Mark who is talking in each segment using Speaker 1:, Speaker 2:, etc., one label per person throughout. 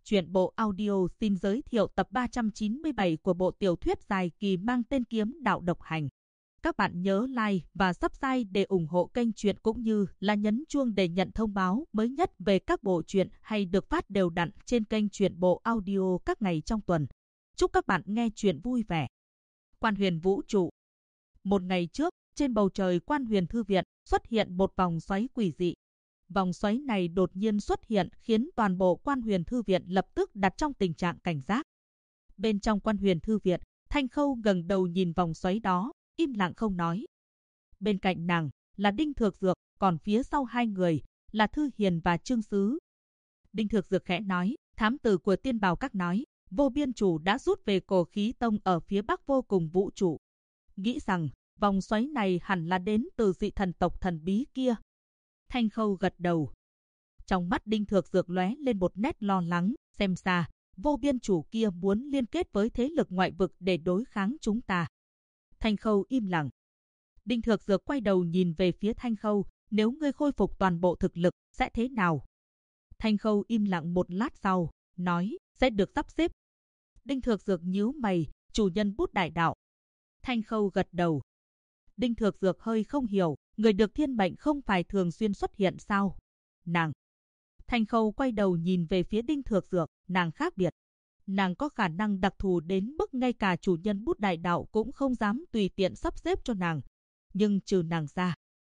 Speaker 1: Truyện bộ audio xin giới thiệu tập 397 của bộ tiểu thuyết dài kỳ mang tên Kiếm Đạo Độc Hành. Các bạn nhớ like và subscribe để ủng hộ kênh truyện cũng như là nhấn chuông để nhận thông báo mới nhất về các bộ truyện hay được phát đều đặn trên kênh truyện bộ audio các ngày trong tuần. Chúc các bạn nghe truyện vui vẻ. Quan Huyền Vũ Trụ. Một ngày trước, trên bầu trời Quan Huyền Thư Viện xuất hiện một vòng xoáy quỷ dị. Vòng xoáy này đột nhiên xuất hiện khiến toàn bộ Quan Huyền Thư Viện lập tức đặt trong tình trạng cảnh giác. Bên trong Quan Huyền Thư Viện, Thanh Khâu ngẩng đầu nhìn vòng xoáy đó, im lặng không nói. Bên cạnh nàng là Đinh Thược Dược, còn phía sau hai người là Thư Hiền và Trương Sứ. Đinh Thược Dược khẽ nói, thám tử của Tiên Bào Các nói, Vô Biên Chủ đã rút về Cổ Khí Tông ở phía bắc Vô Cùng Vũ Trụ. Nghĩ rằng vòng xoáy này hẳn là đến từ dị thần tộc thần bí kia. Thanh Khâu gật đầu. Trong mắt Đinh Thược Dược lóe lên một nét lo lắng, xem ra Vô Biên Chủ kia muốn liên kết với thế lực ngoại vực để đối kháng chúng ta. Thanh Khâu im lặng. Đinh Thược Dược quay đầu nhìn về phía Thanh Khâu, nếu ngươi khôi phục toàn bộ thực lực, sẽ thế nào? Thanh Khâu im lặng một lát sau, nói, sẽ được sắp xếp. Đinh Thược Dược nhíu mày, chủ nhân bút đại đạo. Thanh Khâu gật đầu. Đinh Thược Dược hơi không hiểu, người được thiên mệnh không phải thường xuyên xuất hiện sao? Nàng. Thanh Khâu quay đầu nhìn về phía Đinh Thược Dược, nàng khác biệt. Nàng có khả năng đặc thù đến mức ngay cả chủ nhân bút đại đạo cũng không dám tùy tiện sắp xếp cho nàng. Nhưng trừ nàng ra.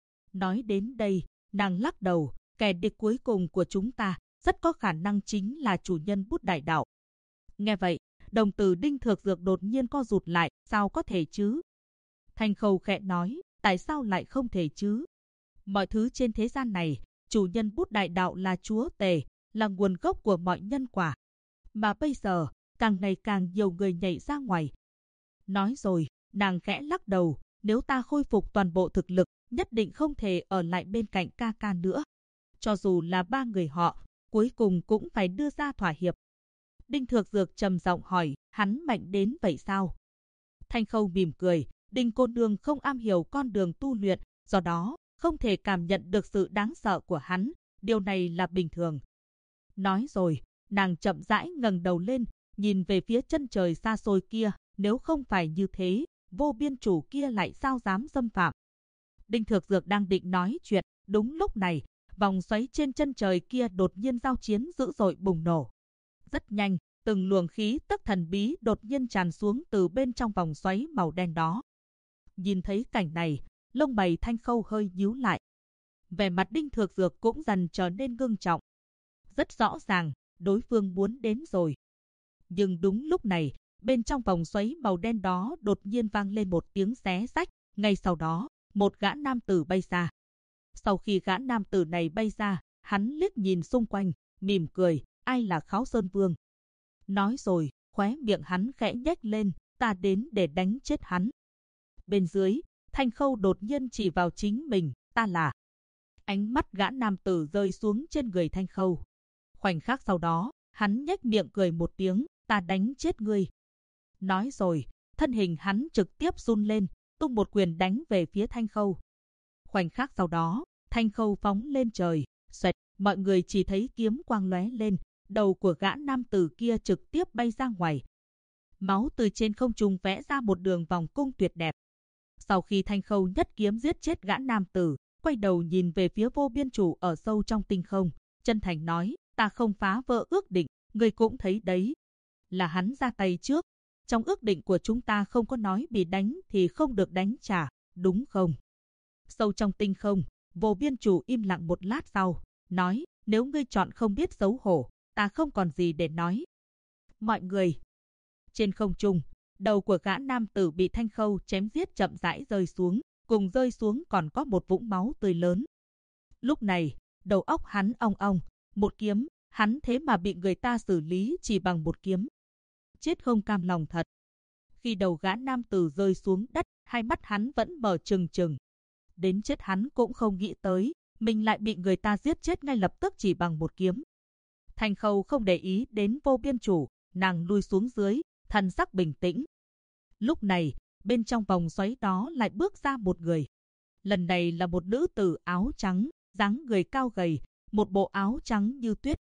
Speaker 1: Nói đến đây, nàng lắc đầu, kẻ địch cuối cùng của chúng ta rất có khả năng chính là chủ nhân bút đại đạo. Nghe vậy, đồng tử Đinh Thược Dược đột nhiên co rụt lại, sao có thể chứ? Thanh Khâu khẽ nói, tại sao lại không thể chứ? Mọi thứ trên thế gian này, chủ nhân bút đại đạo là chúa tể, là nguồn gốc của mọi nhân quả. Mà bây giờ, càng ngày càng nhiều người nhảy ra ngoài. Nói rồi, nàng khẽ lắc đầu, nếu ta khôi phục toàn bộ thực lực, nhất định không thể ở lại bên cạnh ca ca nữa. Cho dù là ba người họ, cuối cùng cũng phải đưa ra thỏa hiệp. Đinh Thược Dược trầm giọng hỏi, hắn mạnh đến vậy sao? Thanh Khâu mỉm cười, Đinh cô nương không am hiểu con đường tu luyện, do đó không thể cảm nhận được sự đáng sợ của hắn, điều này là bình thường. Nói rồi, nàng chậm rãi ngẩng đầu lên, nhìn về phía chân trời xa xôi kia, nếu không phải như thế, Vô Biên Chủ kia lại sao dám xâm phạm. Đinh Thược Dược đang định nói chuyện, đúng lúc này, vòng xoáy trên chân trời kia đột nhiên giao chiến dữ dội bùng nổ. Rất nhanh, từng luồng khí tức thần bí đột nhiên tràn xuống từ bên trong vòng xoáy màu đen đó. Nhìn thấy cảnh này, lông mày Thanh Khâu hơi nhíu lại. Vẻ mặt Đinh Thược Dược cũng dần trở nên ngưng trọng. Rất rõ ràng, đối phương muốn đến rồi. Nhưng đúng lúc này, bên trong vòng xoáy màu đen đó đột nhiên vang lên một tiếng xé rách. Ngay sau đó, một gã nam tử bay ra. Sau khi gã nam tử này bay ra, hắn liếc nhìn xung quanh, mỉm cười, ai là Kháo Sơn Vương? Nói rồi, khóe miệng hắn khẽ nhếch lên, ta đến để đánh chết hắn. Bên dưới, Thanh Khâu đột nhiên chỉ vào chính mình, ta là. Ánh mắt gã nam tử rơi xuống trên người Thanh Khâu. Khoảnh khắc sau đó, hắn nhếch miệng cười một tiếng, ta đánh chết ngươi. Nói rồi, thân hình hắn trực tiếp run lên, tung một quyền đánh về phía Thanh Khâu. Khoảnh khắc sau đó, Thanh Khâu phóng lên trời, xoẹt, mọi người chỉ thấy kiếm quang lóe lên, đầu của gã nam tử kia trực tiếp bay ra ngoài. Máu từ trên không trung vẽ ra một đường vòng cung tuyệt đẹp. Sau khi Thanh Khâu nhất kiếm giết chết gã nam tử, quay đầu nhìn về phía Vô Biên Chủ ở sâu trong tinh không, chân thành nói, ta không phá vỡ ước định, người cũng thấy đấy. Là hắn ra tay trước. Trong ước định của chúng ta không có nói bị đánh thì không được đánh trả, đúng không? Sâu trong tinh không, Vô Biên Chủ im lặng một lát sau, nói, nếu ngươi chọn không biết xấu hổ, ta không còn gì để nói. Mọi người. Trên không trung, đầu của gã nam tử bị Thanh Khâu chém giết chậm rãi rơi xuống, cùng rơi xuống còn có một vũng máu tươi lớn. Lúc này, đầu óc hắn ong ong, một kiếm, hắn thế mà bị người ta xử lý chỉ bằng một kiếm. Chết không cam lòng thật. Khi đầu gã nam tử rơi xuống đất, hai mắt hắn vẫn mở trừng trừng. Đến chết hắn cũng không nghĩ tới, mình lại bị người ta giết chết ngay lập tức chỉ bằng một kiếm. Thanh Khâu không để ý đến Vô Biên Chủ, nàng lui xuống dưới, thần sắc bình tĩnh. Lúc này, bên trong vòng xoáy đó lại bước ra một người. Lần này là một nữ tử áo trắng, dáng người cao gầy, một bộ áo trắng như tuyết.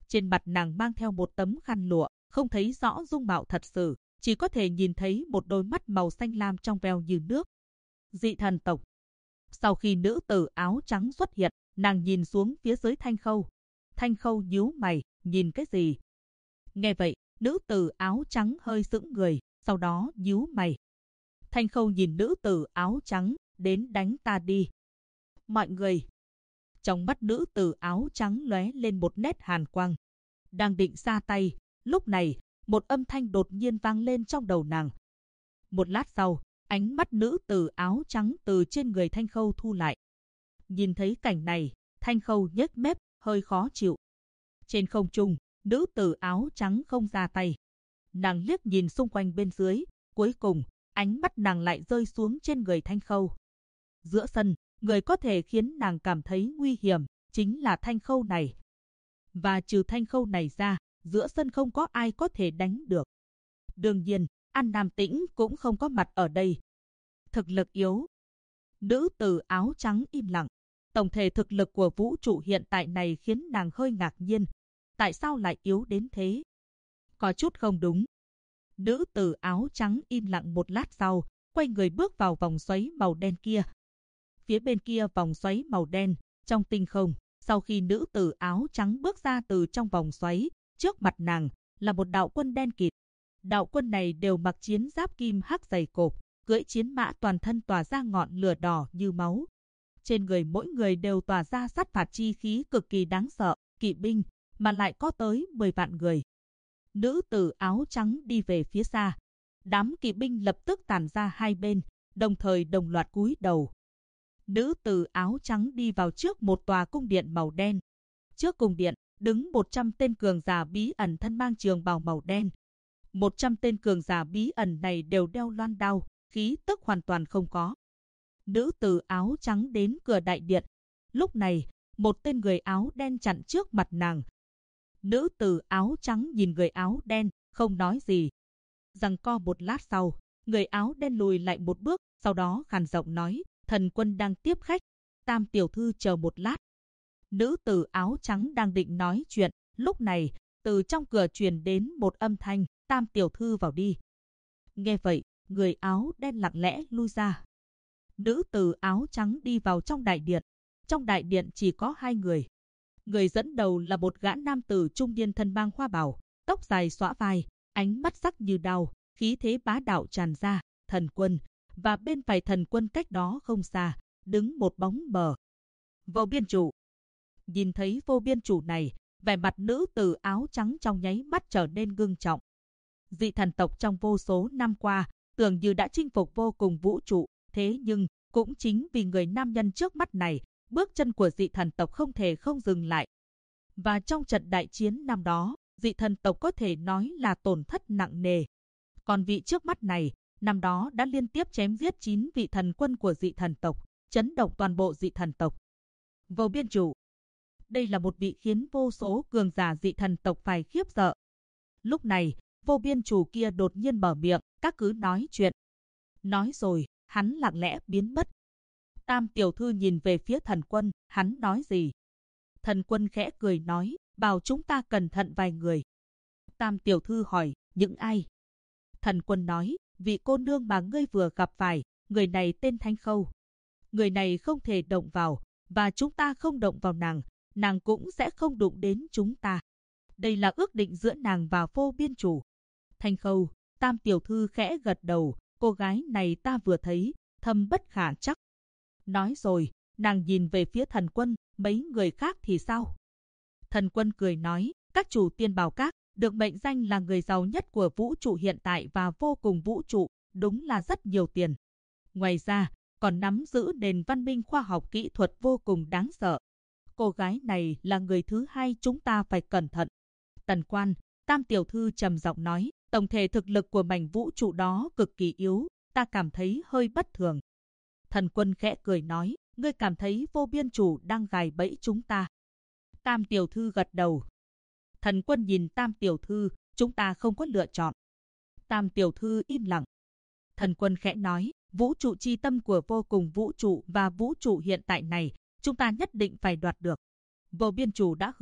Speaker 1: Trên mặt nàng mang theo một tấm khăn lụa, không thấy rõ dung mạo thật sự, chỉ có thể nhìn thấy một đôi mắt màu xanh lam trong veo như nước. Dị thần tộc. Sau khi nữ tử áo trắng xuất hiện, nàng nhìn xuống phía dưới Thanh Khâu. Thanh Khâu nhíu mày, nhìn cái gì? Nghe vậy, nữ tử áo trắng hơi sững người, sau đó nhíu mày. Thanh Khâu nhìn nữ tử áo trắng, đến đánh ta đi. Mọi người. Trong mắt nữ tử áo trắng lóe lên một nét hàn quang. Đang định ra tay, lúc này, một âm thanh đột nhiên vang lên trong đầu nàng. Một lát sau, ánh mắt nữ tử áo trắng từ trên người Thanh Khâu thu lại. Nhìn thấy cảnh này, Thanh Khâu nhếch mép, hơi khó chịu. Trên không trung, nữ tử áo trắng không ra tay. Nàng liếc nhìn xung quanh bên dưới, cuối cùng, ánh mắt nàng lại rơi xuống trên người Thanh Khâu. Giữa sân, người có thể khiến nàng cảm thấy nguy hiểm, chính là Thanh Khâu này. Và trừ Thanh Khâu này ra, giữa sân không có ai có thể đánh được. Đương nhiên, An Nam Tĩnh cũng không có mặt ở đây. Thực lực yếu. Nữ tử áo trắng im lặng. Tổng thể thực lực của vũ trụ hiện tại này khiến nàng hơi ngạc nhiên. Tại sao lại yếu đến thế? Có chút không đúng. Nữ tử áo trắng im lặng một lát sau, quay người bước vào vòng xoáy màu đen kia. Phía bên kia vòng xoáy màu đen, trong tinh không, sau khi nữ tử áo trắng bước ra từ trong vòng xoáy, trước mặt nàng là một đạo quân đen kịt. Đạo quân này đều mặc chiến giáp kim hắc dày cộp, cưỡi chiến mã toàn thân tỏa ra ngọn lửa đỏ như máu. Trên người mỗi người đều tỏa ra sát phạt chi khí cực kỳ đáng sợ, kỵ binh, mà lại có tới 10 vạn người. Nữ tử áo trắng đi về phía xa. Đám kỵ binh lập tức tản ra hai bên, đồng thời đồng loạt cúi đầu. Nữ tử áo trắng đi vào trước một tòa cung điện màu đen. Trước cung điện, đứng 100 tên cường giả bí ẩn thân mang trường bào màu đen. 100 tên cường giả bí ẩn này đều đeo loan đao, khí tức hoàn toàn không có. Nữ tử áo trắng đến cửa đại điện. Lúc này, một tên người áo đen chặn trước mặt nàng. Nữ tử áo trắng nhìn người áo đen, không nói gì. Giằng co một lát sau, người áo đen lùi lại một bước, sau đó khàn giọng nói, thần quân đang tiếp khách, Tam tiểu thư chờ một lát. Nữ tử áo trắng đang định nói chuyện, lúc này, từ trong cửa truyền đến một âm thanh, Tam tiểu thư vào đi. Nghe vậy, người áo đen lặng lẽ lui ra. Nữ tử áo trắng đi vào trong đại điện. Trong đại điện chỉ có hai người. Người dẫn đầu là một gã nam tử trung niên thân mang hoa bào, tóc dài xõa vai, ánh mắt sắc như đao, khí thế bá đạo tràn ra, thần quân. Và bên phải thần quân cách đó không xa, đứng một bóng mờ. Vô biên chủ. Nhìn thấy vô biên chủ này, vẻ mặt nữ tử áo trắng trong nháy mắt trở nên ngưng trọng. Dị thần tộc trong vô số năm qua, tưởng như đã chinh phục vô cùng vũ trụ, thế nhưng, cũng chính vì người nam nhân trước mắt này, bước chân của dị thần tộc không thể không dừng lại. Và trong trận đại chiến năm đó, dị thần tộc có thể nói là tổn thất nặng nề. Còn vị trước mắt này, năm đó đã liên tiếp chém giết 9 vị thần quân của dị thần tộc, chấn động toàn bộ dị thần tộc. Vô biên chủ. Đây là một vị khiến vô số cường giả dị thần tộc phải khiếp sợ. Lúc này, vô biên chủ kia đột nhiên mở miệng, các cứ nói chuyện. Nói rồi, hắn lặng lẽ biến mất. Tam tiểu thư nhìn về phía thần quân, hắn nói gì? Thần quân khẽ cười nói, bảo chúng ta cẩn thận vài người. Tam tiểu thư hỏi, những ai? Thần quân nói, vị cô nương mà ngươi vừa gặp phải, người này tên Thanh Khâu. Người này không thể động vào, và chúng ta không động vào nàng, nàng cũng sẽ không đụng đến chúng ta. Đây là ước định giữa nàng và vô biên chủ. Thanh Khâu, Tam tiểu thư khẽ gật đầu, cô gái này ta vừa thấy, thâm bất khả trắc. Nói rồi, nàng nhìn về phía thần quân, mấy người khác thì sao? Thần quân cười nói, các chủ tiên bảo các, được mệnh danh là người giàu nhất của vũ trụ hiện tại và vô cùng vũ trụ, đúng là rất nhiều tiền. Ngoài ra, còn nắm giữ nền văn minh khoa học kỹ thuật vô cùng đáng sợ. Cô gái này là người thứ hai chúng ta phải cẩn thận. Tần quan, Tam tiểu thư trầm giọng nói, tổng thể thực lực của mảnh vũ trụ đó cực kỳ yếu, ta cảm thấy hơi bất thường. Thần quân khẽ cười nói, ngươi cảm thấy vô biên chủ đang gài bẫy chúng ta. Tam tiểu thư gật đầu. Thần quân nhìn Tam tiểu thư, chúng ta không có lựa chọn. Tam tiểu thư im lặng. Thần quân khẽ nói, vũ trụ chi tâm của vô cùng vũ trụ và vũ trụ hiện tại này, chúng ta nhất định phải đoạt được. Vô biên chủ đã hứa,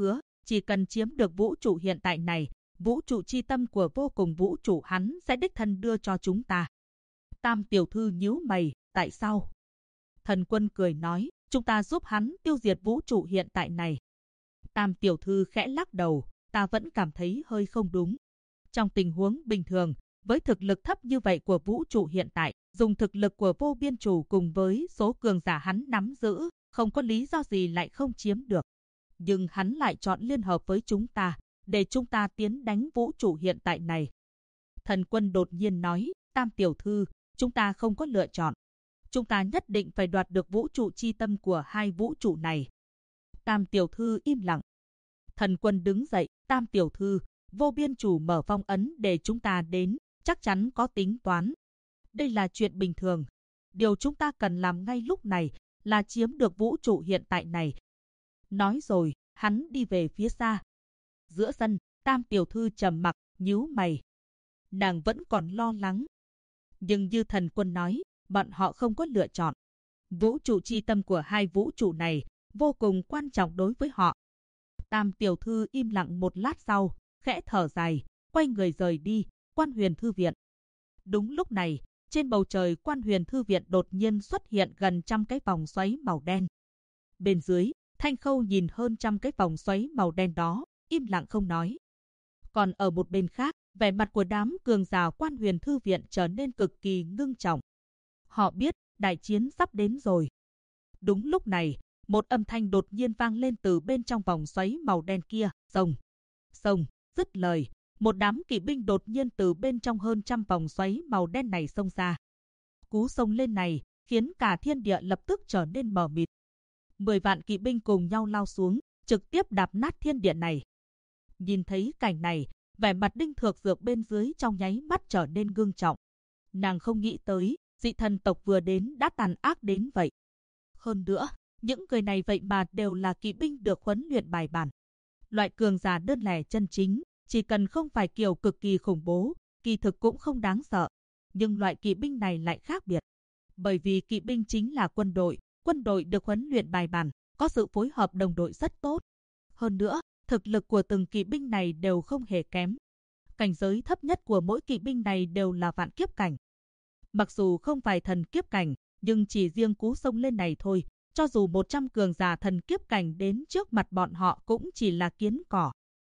Speaker 1: Chỉ cần chiếm được vũ trụ hiện tại này, vũ trụ chi tâm của vô cùng vũ trụ hắn sẽ đích thân đưa cho chúng ta. Tam tiểu thư nhíu mày, tại sao? Thần Quân cười nói, chúng ta giúp hắn tiêu diệt vũ trụ hiện tại này. Tam tiểu thư khẽ lắc đầu, ta vẫn cảm thấy hơi không đúng. Trong tình huống bình thường, với thực lực thấp như vậy của vũ trụ hiện tại, dùng thực lực của vô biên chủ cùng với số cường giả hắn nắm giữ, không có lý do gì lại không chiếm được. Nhưng hắn lại chọn liên hợp với chúng ta, để chúng ta tiến đánh vũ trụ hiện tại này. Thần Quân đột nhiên nói, Tam tiểu thư, chúng ta không có lựa chọn. Chúng ta nhất định phải đoạt được vũ trụ chi tâm của hai vũ trụ này. Tam tiểu thư im lặng. Thần Quân đứng dậy, Tam tiểu thư, vô biên chủ mở phong ấn để chúng ta đến, chắc chắn có tính toán. Đây là chuyện bình thường. Điều chúng ta cần làm ngay lúc này là chiếm được vũ trụ hiện tại này. Nói rồi, hắn đi về phía xa. Giữa sân, Tam tiểu thư trầm mặc, nhíu mày. Nàng vẫn còn lo lắng. Nhưng như Thần Quân nói, bọn họ không có lựa chọn. Vũ trụ chi tâm của hai vũ trụ này vô cùng quan trọng đối với họ. Tam tiểu thư im lặng một lát sau, khẽ thở dài, quay người rời đi, Quan Huyền Thư Viện. Đúng lúc này, trên bầu trời Quan Huyền Thư Viện đột nhiên xuất hiện gần 100 cái vòng xoáy màu đen. Bên dưới, Thanh Khâu nhìn hơn 100 cái vòng xoáy màu đen đó, im lặng không nói. Còn ở một bên khác, vẻ mặt của đám cường giả Quan Huyền Thư Viện trở nên cực kỳ ngưng trọng. Họ biết đại chiến sắp đến rồi. Đúng lúc này, một âm thanh đột nhiên vang lên từ bên trong vòng xoáy màu đen kia, xông, xông, dứt lời, một đám kỵ binh đột nhiên từ bên trong hơn 100 vòng xoáy màu đen này xông ra. Cú xông lên này khiến cả thiên địa lập tức trở nên mờ mịt. 10 vạn kỵ binh cùng nhau lao xuống, trực tiếp đạp nát thiên địa này. Nhìn thấy cảnh này, vẻ mặt Đinh Thược Dược bên dưới trong nháy mắt trở nên ngưng trọng. Nàng không nghĩ tới, dị thần tộc vừa đến đã tàn ác đến vậy. Hơn nữa, những người này vậy mà đều là kỵ binh được huấn luyện bài bản. Loại cường giả đơn lẻ chân chính, chỉ cần không phải kiểu cực kỳ khủng bố, kỳ thực cũng không đáng sợ. Nhưng loại kỵ binh này lại khác biệt. Bởi vì kỵ binh chính là quân đội được huấn luyện bài bản, có sự phối hợp đồng đội rất tốt. Hơn nữa, thực lực của từng kỵ binh này đều không hề kém. Cảnh giới thấp nhất của mỗi kỵ binh này đều là vạn kiếp cảnh. Mặc dù không phải thần kiếp cảnh, nhưng chỉ riêng cú xông lên này thôi, cho dù 100 cường giả thần kiếp cảnh đến trước mặt bọn họ cũng chỉ là kiến cỏ.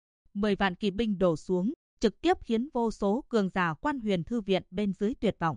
Speaker 1: 10 vạn kỵ binh đổ xuống, trực tiếp khiến vô số cường giả Quan Huyền Thư Viện bên dưới tuyệt vọng.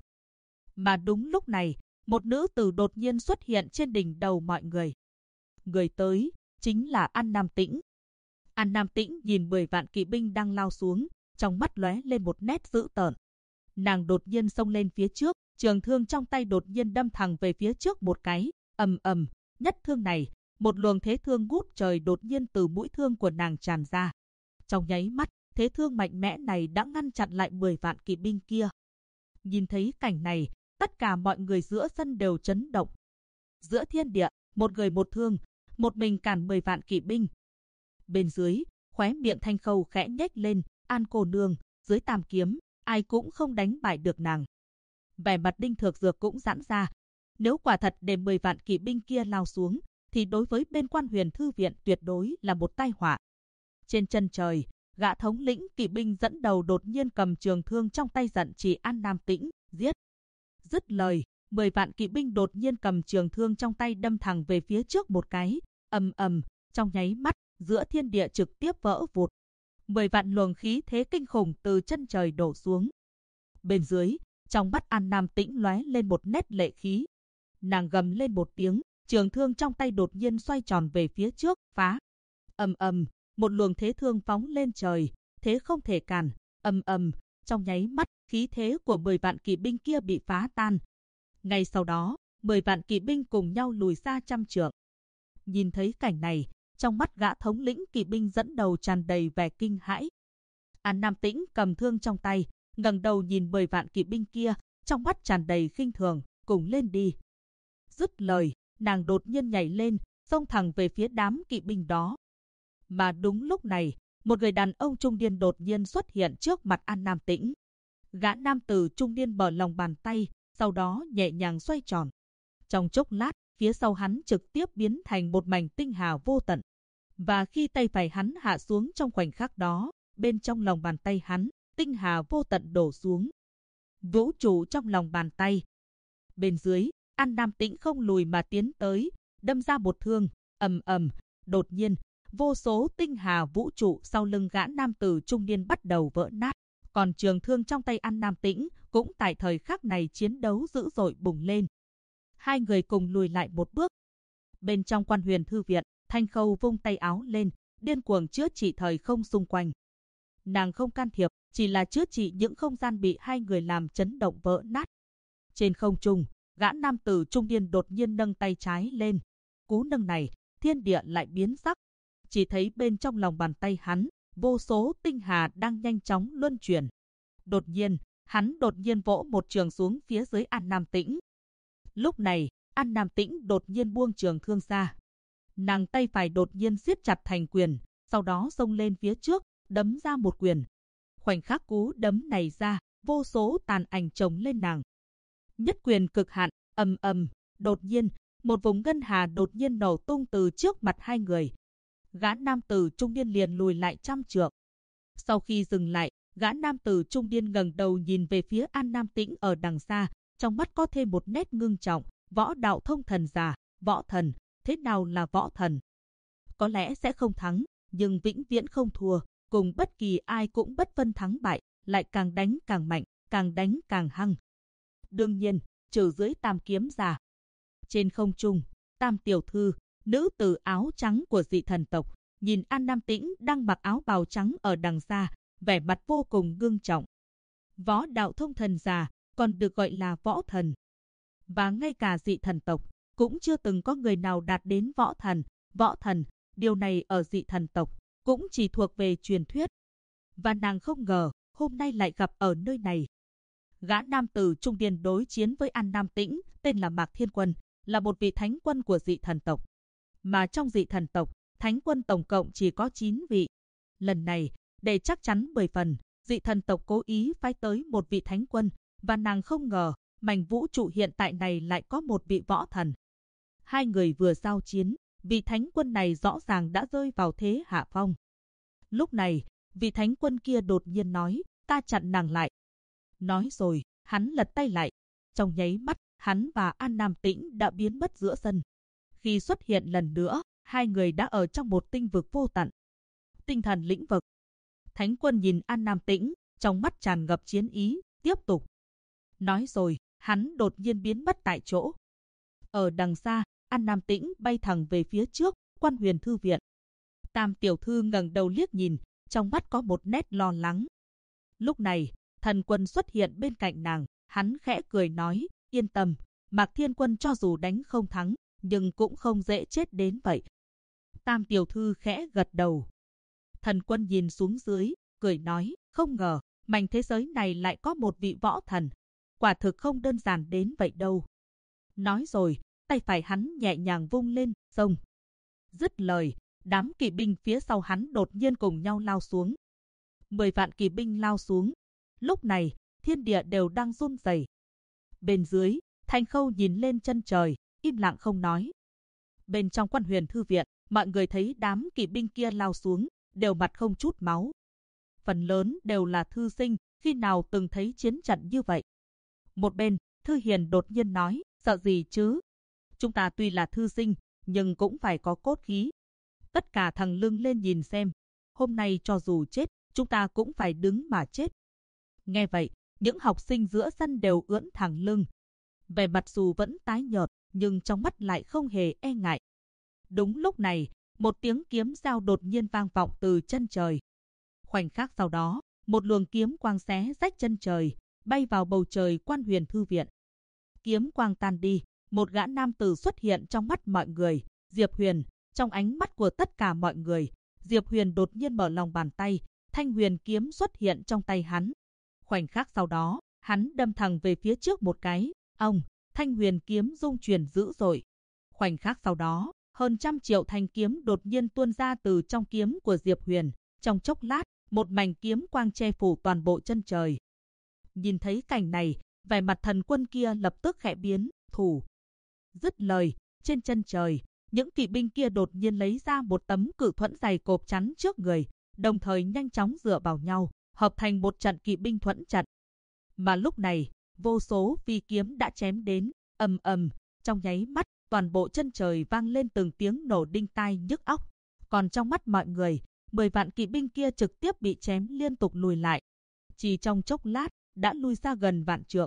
Speaker 1: Mà đúng lúc này, một nữ tử đột nhiên xuất hiện trên đỉnh đầu mọi người. Người tới chính là An Nam Tĩnh. An Nam Tĩnh nhìn 10 vạn kỵ binh đang lao xuống, trong mắt lóe lên một nét dữ tợn. Nàng đột nhiên xông lên phía trước, trường thương trong tay đột nhiên đâm thẳng về phía trước một cái, ầm ầm, nhất thương này, một luồng thế thương ngút trời đột nhiên từ mũi thương của nàng tràn ra. Trong nháy mắt, thế thương mạnh mẽ này đã ngăn chặn lại 10 vạn kỵ binh kia. Nhìn thấy cảnh này, tất cả mọi người giữa sân đều chấn động. Giữa thiên địa, một người một thương, một mình cản 10 vạn kỵ binh. Bên dưới, khóe miệng Thanh Khâu khẽ nhếch lên, An cô nương, dưới tam kiếm, ai cũng không đánh bại được nàng. Vẻ mặt Đinh Thược Dược cũng giãn ra. Nếu quả thật để 10 vạn kỵ binh kia lao xuống, thì đối với bên Quan Huyền Thư Viện tuyệt đối là một tai họa. Trên chân trời, gã thống lĩnh kỵ binh dẫn đầu đột nhiên cầm trường thương trong tay giận chỉ An Nam Tĩnh, giết. Dứt lời, 10 vạn kỵ binh đột nhiên cầm trường thương trong tay đâm thẳng về phía trước một cái, ầm ầm, trong nháy mắt, giữa thiên địa trực tiếp vỡ vụt. 10 vạn luồng khí thế kinh khủng từ chân trời đổ xuống. Bên dưới, trong mắt An Nam Tĩnh lóe lên một nét lệ khí. Nàng gầm lên một tiếng, trường thương trong tay đột nhiên xoay tròn về phía trước, phá. Ầm ầm, một luồng thế thương phóng lên trời, thế không thể cản, ầm ầm, trong nháy mắt, khí thế của 10 vạn kỵ binh kia bị phá tan. Ngay sau đó, 10 vạn kỵ binh cùng nhau lùi ra 100 trượng. Nhìn thấy cảnh này, trong mắt gã thống lĩnh kỵ binh dẫn đầu tràn đầy vẻ kinh hãi. An Nam Tĩnh cầm thương trong tay, ngẩng đầu nhìn 10 vạn kỵ binh kia, trong mắt tràn đầy khinh thường, cùng lên đi. Dứt lời, nàng đột nhiên nhảy lên, xông thẳng về phía đám kỵ binh đó. Mà đúng lúc này, một người đàn ông trung niên đột nhiên xuất hiện trước mặt An Nam Tĩnh. Gã nam tử trung niên mở lòng bàn tay, sau đó nhẹ nhàng xoay tròn. Trong chốc lát, phía sau hắn trực tiếp biến thành một mảnh tinh hà vô tận. Và khi tay phải hắn hạ xuống trong khoảnh khắc đó, bên trong lòng bàn tay hắn, tinh hà vô tận đổ xuống. Vũ trụ trong lòng bàn tay. Bên dưới, An Nam Tĩnh không lùi mà tiến tới, đâm ra một thương, ầm ầm. Đột nhiên, vô số tinh hà vũ trụ sau lưng gã nam tử trung niên bắt đầu vỡ nát. Còn trường thương trong tay An Nam Tĩnh cũng tại thời khắc này chiến đấu dữ dội bùng lên. Hai người cùng lùi lại một bước. Bên trong Quan Huyền Thư viện, Thanh Khâu vung tay áo lên, điên cuồng chữa trị thời không xung quanh. Nàng không can thiệp, chỉ là chữa trị những không gian bị hai người làm chấn động vỡ nát. Trên không trung, gã nam tử trung niên đột nhiên nâng tay trái lên. Cú nâng này, thiên địa lại biến sắc. Chỉ thấy bên trong lòng bàn tay hắn, vô số tinh hà đang nhanh chóng luân chuyển. Hắn đột nhiên vỗ một trường xuống phía dưới An Nam Tĩnh. Lúc này, An Nam Tĩnh đột nhiên buông trường thương ra. Nàng tay phải đột nhiên siết chặt thành quyền, sau đó xông lên phía trước, đấm ra một quyền. Khoảnh khắc cú đấm này ra, vô số tàn ảnh chồng lên nàng. Nhất quyền cực hạn, ầm ầm, đột nhiên, một vùng ngân hà đột nhiên nổ tung từ trước mặt hai người. Gã nam tử trung niên liền lùi lại 100 trượng. Sau khi dừng lại, gã nam tử trung niên ngẩng đầu nhìn về phía An Nam Tĩnh ở đằng xa, trong mắt có thêm một nét ngưng trọng. Võ đạo thông thần giả, võ thần, thế nào là võ thần? Có lẽ sẽ không thắng, nhưng vĩnh viễn không thua, cùng bất kỳ ai cũng bất phân thắng bại, lại càng đánh càng mạnh, càng đánh càng hăng. Đương nhiên, trừ dưới Tam kiếm giả. Trên không trung, Tam tiểu thư, nữ tử áo trắng của dị thần tộc, nhìn An Nam Tĩnh đang mặc áo bào trắng ở đằng xa, vẻ mặt vô cùng ngưng trọng. Võ đạo thông thần giả, còn được gọi là võ thần. Và ngay cả dị thần tộc, cũng chưa từng có người nào đạt đến võ thần. Võ thần, điều này ở dị thần tộc, cũng chỉ thuộc về truyền thuyết. Và nàng không ngờ, hôm nay lại gặp ở nơi này. Gã nam tử trung niên đối chiến với An Nam Tĩnh, tên là Mạc Thiên Quân, là một vị thánh quân của dị thần tộc. Mà trong dị thần tộc, thánh quân tổng cộng chỉ có 9 vị. Lần này, để chắc chắn 10 phần, dị thần tộc cố ý phái tới một vị thánh quân, và nàng không ngờ, mảnh vũ trụ hiện tại này lại có một vị võ thần. Hai người vừa giao chiến, vị thánh quân này rõ ràng đã rơi vào thế hạ phong. Lúc này, vị thánh quân kia đột nhiên nói, ta chặn nàng lại. Nói rồi, hắn lật tay lại. Trong nháy mắt, hắn và An Nam Tĩnh đã biến mất giữa sân. Khi xuất hiện lần nữa, hai người đã ở trong một tinh vực vô tận. Tinh thần lĩnh vực. Thánh quân nhìn An Nam Tĩnh, trong mắt tràn ngập chiến ý, tiếp tục. Nói rồi, hắn đột nhiên biến mất tại chỗ. Ở đằng xa, An Nam Tĩnh bay thẳng về phía trước, Quan Huyền Thư viện. Tam tiểu thư ngẩng đầu liếc nhìn, trong mắt có một nét lo lắng. Lúc này, thần quân xuất hiện bên cạnh nàng, hắn khẽ cười nói, yên tâm, Mạc Thiên Quân cho dù đánh không thắng, nhưng cũng không dễ chết đến vậy. Tam tiểu thư khẽ gật đầu. Thần quân nhìn xuống dưới, cười nói, không ngờ, mảnh thế giới này lại có một vị võ thần. Quả thực không đơn giản đến vậy đâu. Nói rồi, tay phải hắn nhẹ nhàng vung lên, xông. Dứt lời, đám kỵ binh phía sau hắn đột nhiên cùng nhau lao xuống. 10 vạn kỵ binh lao xuống. Lúc này, thiên địa đều đang run rẩy. Bên dưới, Thanh Khâu nhìn lên chân trời, im lặng không nói. Bên trong Quan Huyền Thư viện, mọi người thấy đám kỵ binh kia lao xuống, đều mặt không chút máu. Phần lớn đều là thư sinh, khi nào từng thấy chiến trận như vậy. Một bên, Thư Hiền đột nhiên nói, sợ gì chứ? Chúng ta tuy là thư sinh, nhưng cũng phải có cốt khí. Tất cả thằng lưng lên nhìn xem. Hôm nay cho dù chết, chúng ta cũng phải đứng mà chết. Nghe vậy, những học sinh giữa sân đều ưỡn thẳng lưng. Vẻ mặt dù vẫn tái nhợt, nhưng trong mắt lại không hề e ngại. Đúng lúc này, một tiếng kiếm giao đột nhiên vang vọng từ chân trời. Khoảnh khắc sau đó, một luồng kiếm quang xé rách chân trời, bay vào bầu trời Quan Huyền Thư viện. Kiếm quang tan đi, một gã nam tử xuất hiện trong mắt mọi người, Diệp Huyền. Trong ánh mắt của tất cả mọi người, Diệp Huyền đột nhiên mở lòng bàn tay, thanh huyền kiếm xuất hiện trong tay hắn. Khoảnh khắc sau đó, hắn đâm thẳng về phía trước một cái, thanh huyền kiếm rung chuyển dữ dội. Khoảnh khắc sau đó, hơn 100 triệu thanh kiếm đột nhiên tuôn ra từ trong kiếm của Diệp Huyền. Trong chốc lát, một mảnh kiếm quang che phủ toàn bộ chân trời. Nhìn thấy cảnh này, vẻ mặt thần quân kia lập tức khẽ biến, thủ. Dứt lời, trên chân trời, những kỵ binh kia đột nhiên lấy ra một tấm cự thuẫn dày cộp chắn trước người, đồng thời nhanh chóng dựa vào nhau, hợp thành một trận kỵ binh thuẫn trận. Mà lúc này, vô số phi kiếm đã chém đến, ầm ầm, trong nháy mắt, toàn bộ chân trời vang lên từng tiếng nổ đinh tai nhức óc. Còn trong mắt mọi người, 10 vạn kỵ binh kia trực tiếp bị chém liên tục lùi lại. Chỉ trong chốc lát, đã lui ra gần vạn trượng.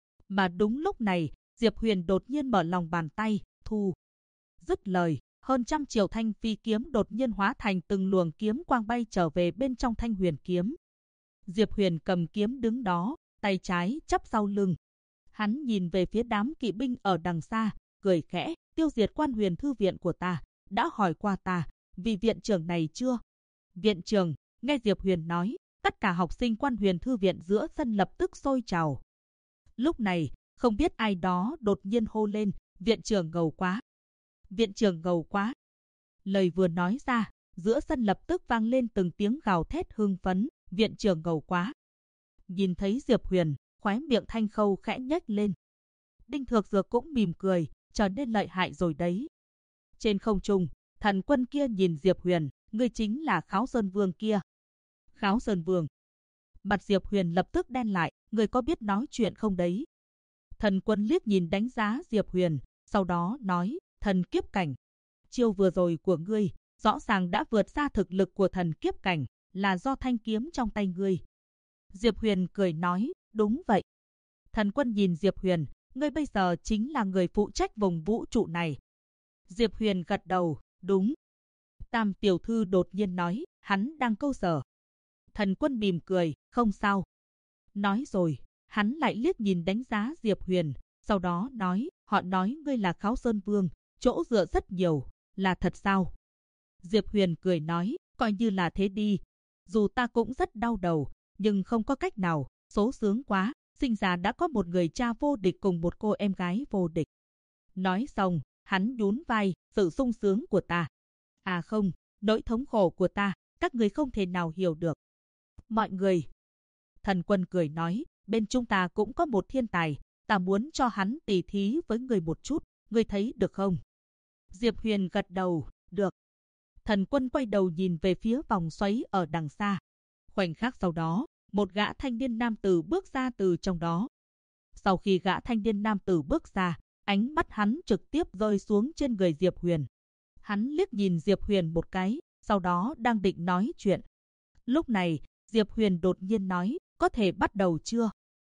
Speaker 1: Mà đúng lúc này, Diệp Huyền đột nhiên mở lòng bàn tay, thu. Dứt lời, hơn 100 triệu thanh phi kiếm đột nhiên hóa thành từng luồng kiếm quang bay trở về bên trong thanh huyền kiếm. Diệp Huyền cầm kiếm đứng đó, tay trái chắp sau lưng. Hắn nhìn về phía đám kỵ binh ở đằng xa, cười khẽ, tiêu diệt quan huyền thư viện của ta, đã hỏi qua ta, vì viện trưởng này chưa? Viện trưởng, nghe Diệp Huyền nói, tất cả học sinh quan huyền thư viện giữa sân lập tức sôi trào. Lúc này, không biết ai đó đột nhiên hô lên, viện trưởng ngầu quá. Viện trưởng ngầu quá. Lời vừa nói ra, giữa sân lập tức vang lên từng tiếng gào thét hưng phấn, viện trưởng ngầu quá. Nhìn thấy Diệp Huyền, khóe miệng Thanh Khâu khẽ nhếch lên. Đinh Thược Dược cũng mỉm cười, trở nên lợi hại rồi đấy. Trên không trung, thần quân kia nhìn Diệp Huyền, ngươi chính là Kháo Sơn Vương kia. Kháo Sơn Vương. Mặt Diệp Huyền lập tức đen lại, ngươi có biết nói chuyện không đấy? Thần quân liếc nhìn đánh giá Diệp Huyền, sau đó nói, thần kiếp cảnh. Chiêu vừa rồi của ngươi, rõ ràng đã vượt xa thực lực của thần kiếp cảnh, là do thanh kiếm trong tay ngươi. Diệp Huyền cười nói, đúng vậy. Thần quân nhìn Diệp Huyền, ngươi bây giờ chính là người phụ trách vùng vũ trụ này. Diệp Huyền gật đầu, đúng. Tam tiểu thư đột nhiên nói, hắn đang câu sở. Thần quân mỉm cười, không sao. Nói rồi, hắn lại liếc nhìn đánh giá Diệp Huyền, sau đó nói, họ nói ngươi là Kháo Sơn Vương, chỗ dựa rất nhiều, là thật sao? Diệp Huyền cười nói, coi như là thế đi. Dù ta cũng rất đau đầu, nhưng không có cách nào, số sướng quá, sinh ra đã có một người cha vô địch cùng một cô em gái vô địch. Nói xong, hắn nhún vai, sự sung sướng của ta. À không, nỗi thống khổ của ta, các người không thể nào hiểu được. Mọi người. Thần quân cười nói, bên chúng ta cũng có một thiên tài, ta muốn cho hắn tỉ thí với người một chút, người thấy được không? Diệp Huyền gật đầu, được. Thần quân quay đầu nhìn về phía vòng xoáy ở đằng xa. Khoảnh khắc sau đó, một gã thanh niên nam tử bước ra từ trong đó. Sau khi gã thanh niên nam tử bước ra, ánh mắt hắn trực tiếp rơi xuống trên người Diệp Huyền. Hắn liếc nhìn Diệp Huyền một cái, sau đó đang định nói chuyện. Lúc này, Diệp Huyền đột nhiên nói, có thể bắt đầu chưa?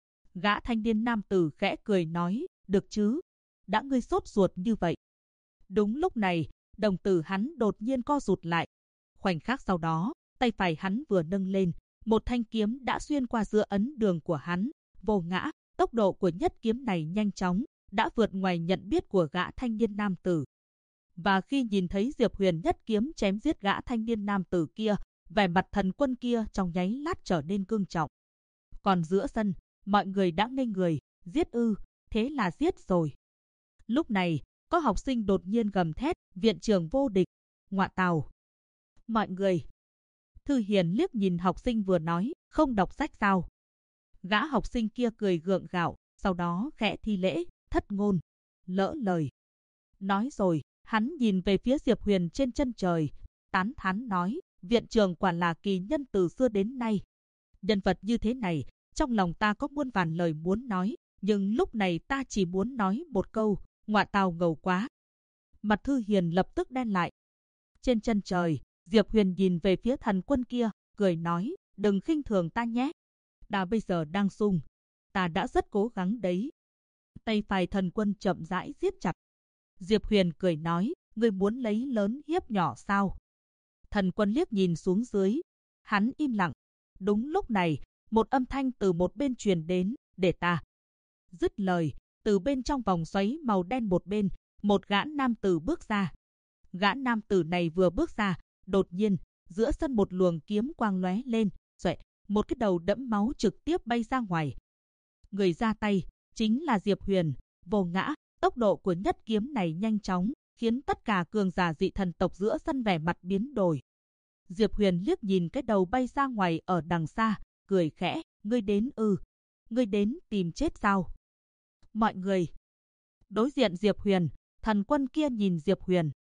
Speaker 1: Gã thanh niên nam tử khẽ cười nói, được chứ, đã ngươi sốt ruột như vậy. Đúng lúc này, đồng tử hắn đột nhiên co rụt lại. Khoảnh khắc sau đó, tay phải hắn vừa nâng lên, một thanh kiếm đã xuyên qua giữa ấn đường của hắn, vô ngã. Tốc độ của nhất kiếm này nhanh chóng, đã vượt ngoài nhận biết của gã thanh niên nam tử. Và khi nhìn thấy Diệp Huyền nhất kiếm chém giết gã thanh niên nam tử kia, vẻ mặt thần quân kia trong nháy lát trở nên cương trọng. Còn giữa sân, mọi người đã ngây người, giết ư, thế là giết rồi. Lúc này, có học sinh đột nhiên gầm thét, viện trưởng vô địch, ngọa tào. Mọi người. Thư Hiền liếc nhìn học sinh vừa nói, không đọc sách sao? Gã học sinh kia cười gượng gạo, sau đó khẽ thi lễ, thất ngôn, lỡ lời. Nói rồi, hắn nhìn về phía Diệp Huyền trên chân trời, tán thán nói, viện trưởng quả là kỳ nhân từ xưa đến nay. Nhân vật như thế này, trong lòng ta có muôn vàn lời muốn nói, nhưng lúc này ta chỉ muốn nói một câu, ngọa tào ngầu quá. Mặt Thư Hiền lập tức đen lại. Trên chân trời, Diệp Huyền nhìn về phía thần quân kia, cười nói, đừng khinh thường ta nhé. Ta bây giờ đang sung, ta đã rất cố gắng đấy. Tay phải thần quân chậm rãi siết chặt. Diệp Huyền cười nói, ngươi muốn lấy lớn hiếp nhỏ sao? Thần quân liếc nhìn xuống dưới, hắn im lặng. Đúng lúc này, một âm thanh từ một bên truyền đến, để ta. Dứt lời, từ bên trong vòng xoáy màu đen một bên, một gã nam tử bước ra. Gã nam tử này vừa bước ra, đột nhiên, giữa sân một luồng kiếm quang lóe lên, xoẹt, một cái đầu đẫm máu trực tiếp bay ra ngoài. Người ra tay, chính là Diệp Huyền, vô ngã. Tốc độ của nhất kiếm này nhanh chóng, khiến tất cả cường giả dị thần tộc giữa sân vẻ mặt biến đổi. Diệp Huyền liếc nhìn cái đầu bay ra ngoài ở đằng xa, cười khẽ, ngươi đến ư, ngươi đến tìm chết sao? Mọi người. Đối diện Diệp Huyền, thần quân kia nhìn Diệp Huyền,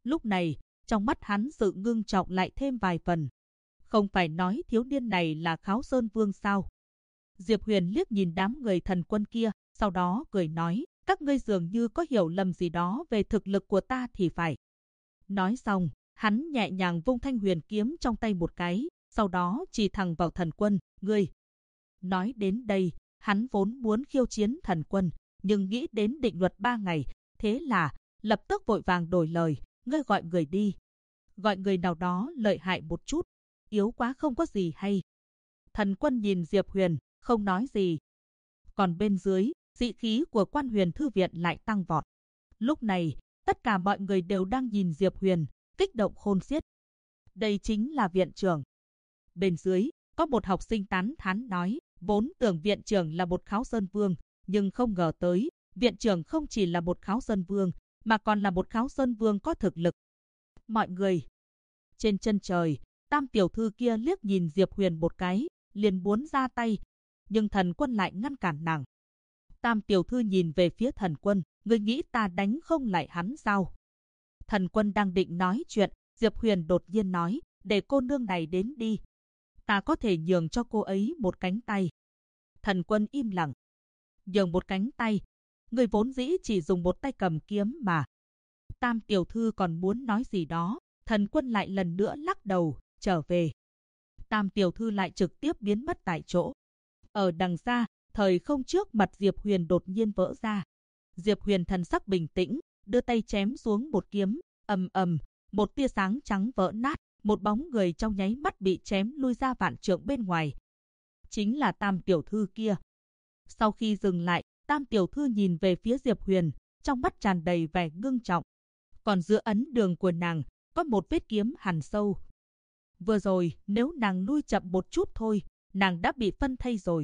Speaker 1: Lúc này, trong mắt hắn sự ngưng trọng lại thêm vài phần. Không phải nói thiếu niên này là Kháo Sơn Vương sao? Diệp Huyền liếc nhìn đám người thần quân kia, sau đó cười nói, các ngươi dường như có hiểu lầm gì đó về thực lực của ta thì phải. Nói xong, hắn nhẹ nhàng vung thanh huyền kiếm trong tay một cái, sau đó chỉ thẳng vào thần quân, ngươi. Nói đến đây, hắn vốn muốn khiêu chiến thần quân, nhưng nghĩ đến định luật 3 ngày, thế là lập tức vội vàng đổi lời, ngươi gọi người đi. Gọi người nào đó lợi hại một chút, yếu quá không có gì hay. Thần quân nhìn Diệp Huyền, không nói gì. Còn bên dưới, dị khí của Quan Huyền Thư Viện lại tăng vọt. Lúc này, tất cả mọi người đều đang nhìn Diệp Huyền, kích động khôn xiết. Đây chính là viện trưởng. Bên dưới, có một học sinh tán thán nói, vốn tưởng viện trưởng là một Kháo Sơn Vương, nhưng không ngờ tới, viện trưởng không chỉ là một Kháo Sơn Vương, mà còn là một Kháo Sơn Vương có thực lực. Mọi người, trên chân trời, Tam tiểu thư kia liếc nhìn Diệp Huyền một cái, liền muốn ra tay, nhưng thần quân lại ngăn cản nàng. Tam tiểu thư nhìn về phía thần quân, ngươi nghĩ ta đánh không lại hắn sao? Thần quân đang định nói chuyện, Diệp Huyền đột nhiên nói, để cô nương này đến đi. Ta có thể nhường cho cô ấy một cánh tay. Thần quân im lặng. Nhường một cánh tay? Người vốn dĩ chỉ dùng một tay cầm kiếm mà. Tam tiểu thư còn muốn nói gì đó, thần quân lại lần nữa lắc đầu, trở về. Tam tiểu thư lại trực tiếp biến mất tại chỗ. Ở đằng xa, thời không trước mặt Diệp Huyền đột nhiên vỡ ra. Diệp Huyền thần sắc bình tĩnh, đưa tay chém xuống một kiếm, ầm ầm, một tia sáng trắng vỡ nát, một bóng người trong nháy mắt bị chém lui ra vạn trượng bên ngoài. Chính là Tam tiểu thư kia. Sau khi dừng lại, Tam tiểu thư nhìn về phía Diệp Huyền, trong mắt tràn đầy vẻ ngưng trọng. Còn giữa ấn đường của nàng, có một vết kiếm hằn sâu. Vừa rồi, nếu nàng lui chậm một chút thôi, nàng đã bị phân thây rồi.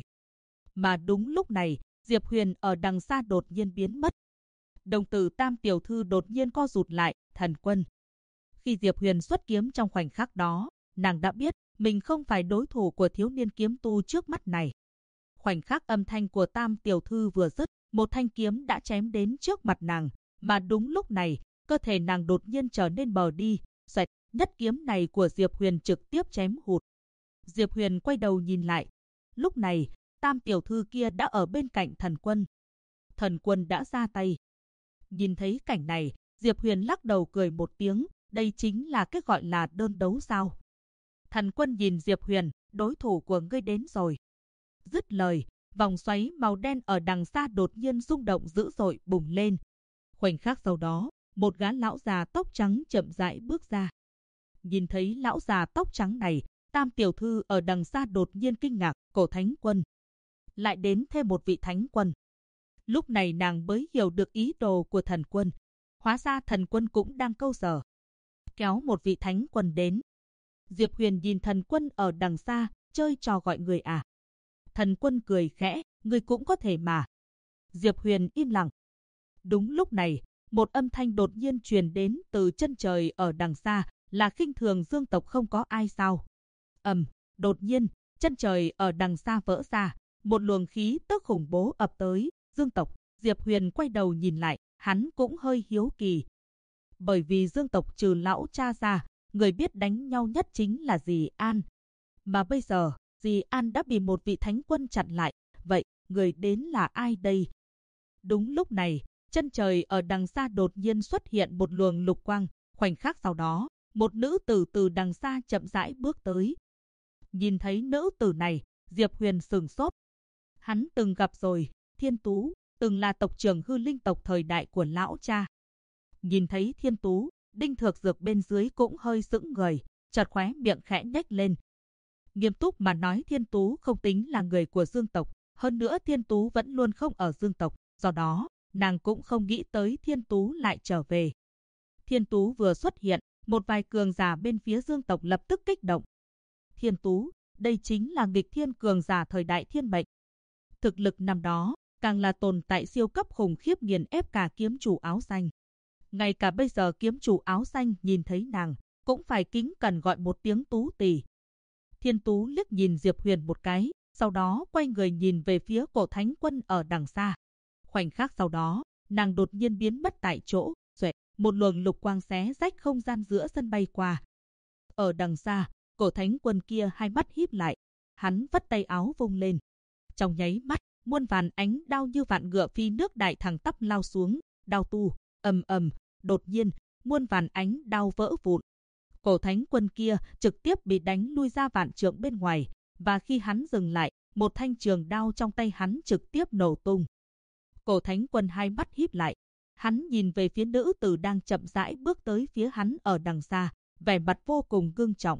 Speaker 1: Mà đúng lúc này, Diệp Huyền ở đằng xa đột nhiên biến mất. Đồng tử Tam tiểu thư đột nhiên co rụt lại, thần quân. Khi Diệp Huyền xuất kiếm trong khoảnh khắc đó, nàng đã biết mình không phải đối thủ của thiếu niên kiếm tu trước mắt này. Khoảnh khắc âm thanh của Tam tiểu thư vừa dứt, một thanh kiếm đã chém đến trước mặt nàng, mà đúng lúc này, cơ thể nàng đột nhiên trở nên mờ đi, xoẹt, nhất kiếm này của Diệp Huyền trực tiếp chém hụt. Diệp Huyền quay đầu nhìn lại. Lúc này, Tam tiểu thư kia đã ở bên cạnh thần quân. Thần quân đã ra tay. Nhìn thấy cảnh này, Diệp Huyền lắc đầu cười một tiếng, đây chính là cái gọi là đơn đấu sao. Thần quân nhìn Diệp Huyền, đối thủ của ngươi đến rồi. Dứt lời, vòng xoáy màu đen ở đằng xa đột nhiên rung động dữ dội bùng lên. Khoảnh khắc sau đó, một gã lão già tóc trắng chậm rãi bước ra. Nhìn thấy lão già tóc trắng này, Tam tiểu thư ở đằng xa đột nhiên kinh ngạc, cổ thánh quân. Lại đến thêm một vị thánh quân. Lúc này nàng mới hiểu được ý đồ của thần quân. Hóa ra thần quân cũng đang câu giờ. Kéo một vị thánh quân đến. Diệp Huyền nhìn thần quân ở đằng xa, chơi trò gọi người à. Thần quân cười khẽ, người cũng có thể mà. Diệp Huyền im lặng. Đúng lúc này, một âm thanh đột nhiên truyền đến từ chân trời ở đằng xa, là khinh thường Dương tộc không có ai sao. Đột nhiên, chân trời ở đằng xa vỡ ra, một luồng khí tức khủng bố ập tới, Dương tộc. Diệp Huyền quay đầu nhìn lại, hắn cũng hơi hiếu kỳ. Bởi vì Dương tộc trừ lão cha ra, người biết đánh nhau nhất chính là dì An. Mà bây giờ, dì An đã bị một vị thánh quân chặn lại, vậy người đến là ai đây? Đúng lúc này, chân trời ở đằng xa đột nhiên xuất hiện một luồng lục quang, khoảnh khắc sau đó, một nữ tử từ đằng xa chậm rãi bước tới. Nhìn thấy nữ tử này, Diệp Huyền sửng sốt. Hắn từng gặp rồi, Thiên Tú, từng là tộc trưởng Hư Linh tộc thời đại của lão cha. Nhìn thấy Thiên Tú, Đinh Thược Dược bên dưới cũng hơi sững người, chợt khóe miệng khẽ nhếch lên. Nghiêm túc mà nói, Thiên Tú không tính là người của Dương tộc, hơn nữa Thiên Tú vẫn luôn không ở Dương tộc, do đó, nàng cũng không nghĩ tới Thiên Tú lại trở về. Thiên Tú vừa xuất hiện, một vài cường giả bên phía Dương tộc lập tức kích động. Thiên Tú, đây chính là nghịch thiên cường giả thời đại thiên mệnh. Thực lực năm đó, càng là tồn tại siêu cấp khủng khiếp nghiền ép cả kiếm chủ áo xanh. Ngay cả bây giờ kiếm chủ áo xanh nhìn thấy nàng, cũng phải kính cẩn gọi một tiếng Tú tỷ. Thiên Tú liếc nhìn Diệp Huyền một cái, sau đó quay người nhìn về phía cổ thánh quân ở đằng xa. Khoảnh khắc sau đó, nàng đột nhiên biến mất tại chỗ, xoẹt, một luồng lục quang xé rách không gian giữa sân bay qua. Ở đằng xa, Cổ Thánh Quân kia hai mắt híp lại, hắn vất tay áo vung lên. Trong nháy mắt, muôn vàn ánh đao như vạn ngựa phi nước đại thẳng tắp lao xuống, đao tu, ầm ầm, đột nhiên, muôn vàn ánh đao vỡ vụn. Cổ Thánh Quân kia trực tiếp bị đánh lui ra vạn trượng bên ngoài, và khi hắn dừng lại, một thanh trường đao trong tay hắn trực tiếp nổ tung. Cổ Thánh Quân hai mắt híp lại, hắn nhìn về phía nữ tử đang chậm rãi bước tới phía hắn ở đằng xa, vẻ mặt vô cùng ngưng trọng.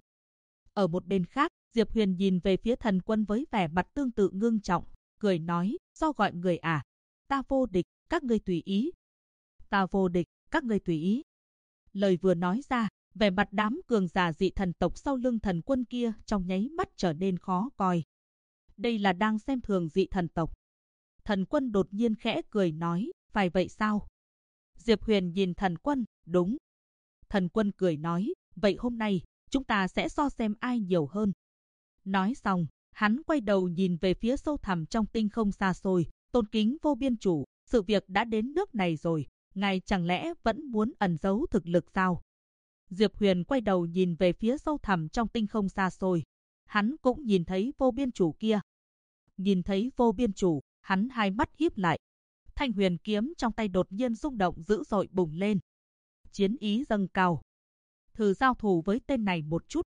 Speaker 1: Ở một bên khác, Diệp Huyền nhìn về phía Thần Quân với vẻ mặt tương tự ngưng trọng, cười nói, do gọi người à? Ta vô địch, các ngươi tùy ý. Ta vô địch, các ngươi tùy ý. Lời vừa nói ra, vẻ mặt đám cường giả dị thần tộc sau lưng Thần Quân kia trong nháy mắt trở nên khó coi. Đây là đang xem thường dị thần tộc. Thần Quân đột nhiên khẽ cười nói, phải vậy sao? Diệp Huyền nhìn Thần Quân, đúng. Thần Quân cười nói, vậy hôm nay, chúng ta sẽ so xem ai nhiều hơn. Nói xong, hắn quay đầu nhìn về phía sâu thẳm trong tinh không xa xôi, tôn kính vô biên chủ, sự việc đã đến nước này rồi, ngài chẳng lẽ vẫn muốn ẩn giấu thực lực sao? Diệp Huyền quay đầu nhìn về phía sâu thẳm trong tinh không xa xôi. Hắn cũng nhìn thấy vô biên chủ kia. Nhìn thấy vô biên chủ, hắn hai mắt híp lại. Thanh huyền kiếm trong tay đột nhiên rung động dữ dội bùng lên. Chiến ý dâng cao. Thử giao thủ với tên này một chút.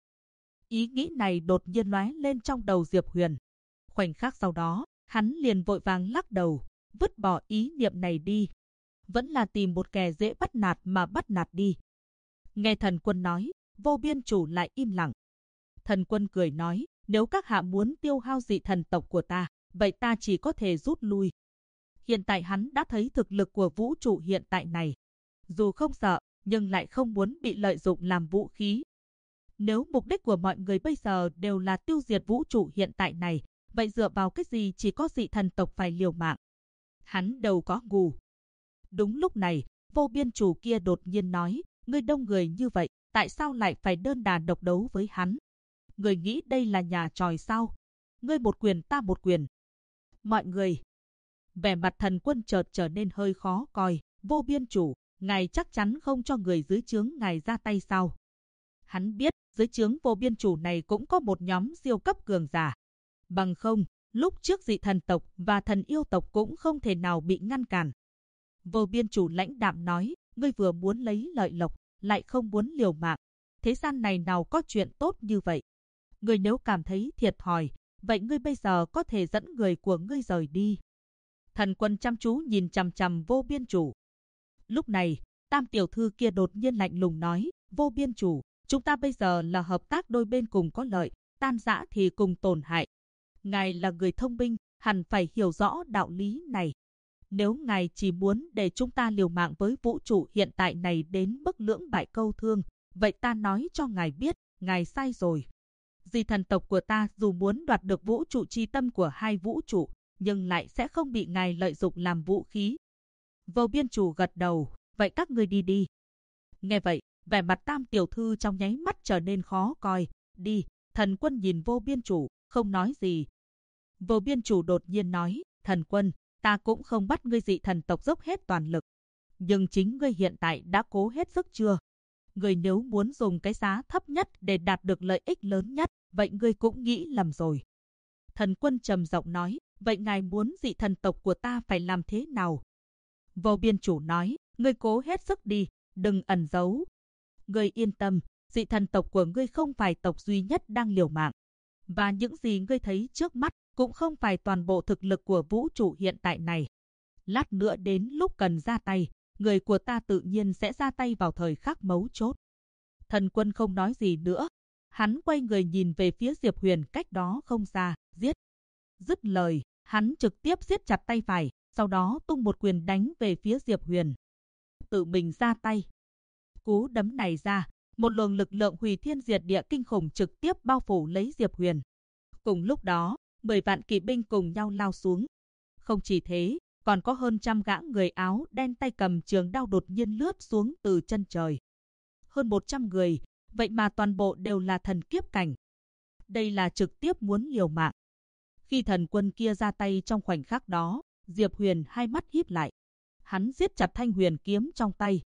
Speaker 1: Ý nghĩ này đột nhiên lóe lên trong đầu Diệp Huyền. Khoảnh khắc sau đó, hắn liền vội vàng lắc đầu, vứt bỏ ý niệm này đi. Vẫn là tìm một kẻ dễ bắt nạt mà bắt nạt đi. Nghe Thần Quân nói, vô biên chủ lại im lặng. Thần Quân cười nói, nếu các hạ muốn tiêu hao dị thần tộc của ta, vậy ta chỉ có thể rút lui. Hiện tại hắn đã thấy thực lực của vũ trụ hiện tại này. Dù không sợ, nhưng lại không muốn bị lợi dụng làm vũ khí. Nếu mục đích của mọi người bây giờ đều là tiêu diệt vũ trụ hiện tại này, vậy dựa vào cái gì chỉ có dị thần tộc phải liều mạng? Hắn đâu có ngu. Đúng lúc này, vô biên chủ kia đột nhiên nói, ngươi đông người như vậy, tại sao lại phải đơn đà độc đấu với hắn? Người nghĩ đây là nhà tròi sao? Ngươi một quyền ta một quyền. Mọi người. Vẻ mặt Thần Quân chợt trở nên hơi khó coi. Vô biên chủ, ngài chắc chắn không cho người dưới trướng ngài ra tay sao? Hắn biết dưới trướng vô biên chủ này cũng có một nhóm siêu cấp cường giả. Bằng không, lúc trước dị thần tộc và thần yêu tộc cũng không thể nào bị ngăn cản. Vô biên chủ lãnh đạm nói, ngươi vừa muốn lấy lợi lộc, lại không muốn liều mạng. Thế gian này nào có chuyện tốt như vậy? Ngươi nếu cảm thấy thiệt thòi, vậy ngươi bây giờ có thể dẫn người của ngươi rời đi. Thần Quân chăm chú nhìn chằm chằm vô biên chủ. Lúc này, Tam tiểu thư kia đột nhiên lạnh lùng nói, vô biên chủ, chúng ta bây giờ là hợp tác đôi bên cùng có lợi, tan rã thì cùng tổn hại. Ngài là người thông minh, hẳn phải hiểu rõ đạo lý này. Nếu ngài chỉ muốn để chúng ta liều mạng với vũ trụ hiện tại này đến mức lưỡng bại câu thương, vậy ta nói cho ngài biết, ngài sai rồi. Dị thần tộc của ta dù muốn đoạt được vũ trụ chi tâm của hai vũ trụ, nhưng lại sẽ không bị ngài lợi dụng làm vũ khí. Vô biên chủ gật đầu, vậy các ngươi đi đi. Nghe vậy, vẻ mặt Tam tiểu thư trong nháy mắt trở nên khó coi. Đi. Thần Quân nhìn vô biên chủ, không nói gì. Vô biên chủ đột nhiên nói, Thần Quân, ta cũng không bắt ngươi dị thần tộc dốc hết toàn lực. Nhưng chính ngươi hiện tại đã cố hết sức chưa? Ngươi nếu muốn dùng cái giá thấp nhất để đạt được lợi ích lớn nhất, vậy ngươi cũng nghĩ lầm rồi. Thần Quân trầm giọng nói, vậy ngài muốn dị thần tộc của ta phải làm thế nào? Vô biên chủ nói, ngươi cố hết sức đi, đừng ẩn giấu. Ngươi yên tâm, dị thần tộc của ngươi không phải tộc duy nhất đang liều mạng. Và những gì ngươi thấy trước mắt cũng không phải toàn bộ thực lực của vũ trụ hiện tại này. Lát nữa đến lúc cần ra tay, người của ta tự nhiên sẽ ra tay vào thời khắc mấu chốt. Thần Quân không nói gì nữa. Hắn quay người nhìn về phía Diệp Huyền cách đó không xa, giết. Dứt lời, hắn trực tiếp siết chặt tay phải, sau đó tung một quyền đánh về phía Diệp Huyền. Tự mình ra tay. Cú đấm này ra, một luồng lực lượng hủy thiên diệt địa kinh khủng trực tiếp bao phủ lấy Diệp Huyền. Cùng lúc đó, 10 vạn kỵ binh cùng nhau lao xuống. Không chỉ thế, còn có hơn trăm gã người áo đen tay cầm trường đao đột nhiên lướt xuống từ chân trời. Hơn 100 người, vậy mà toàn bộ đều là thần kiếp cảnh. Đây là trực tiếp muốn liều mạng. Khi Thần Quân kia ra tay trong khoảnh khắc đó, Diệp Huyền hai mắt híp lại. Hắn siết chặt thanh huyền kiếm trong tay,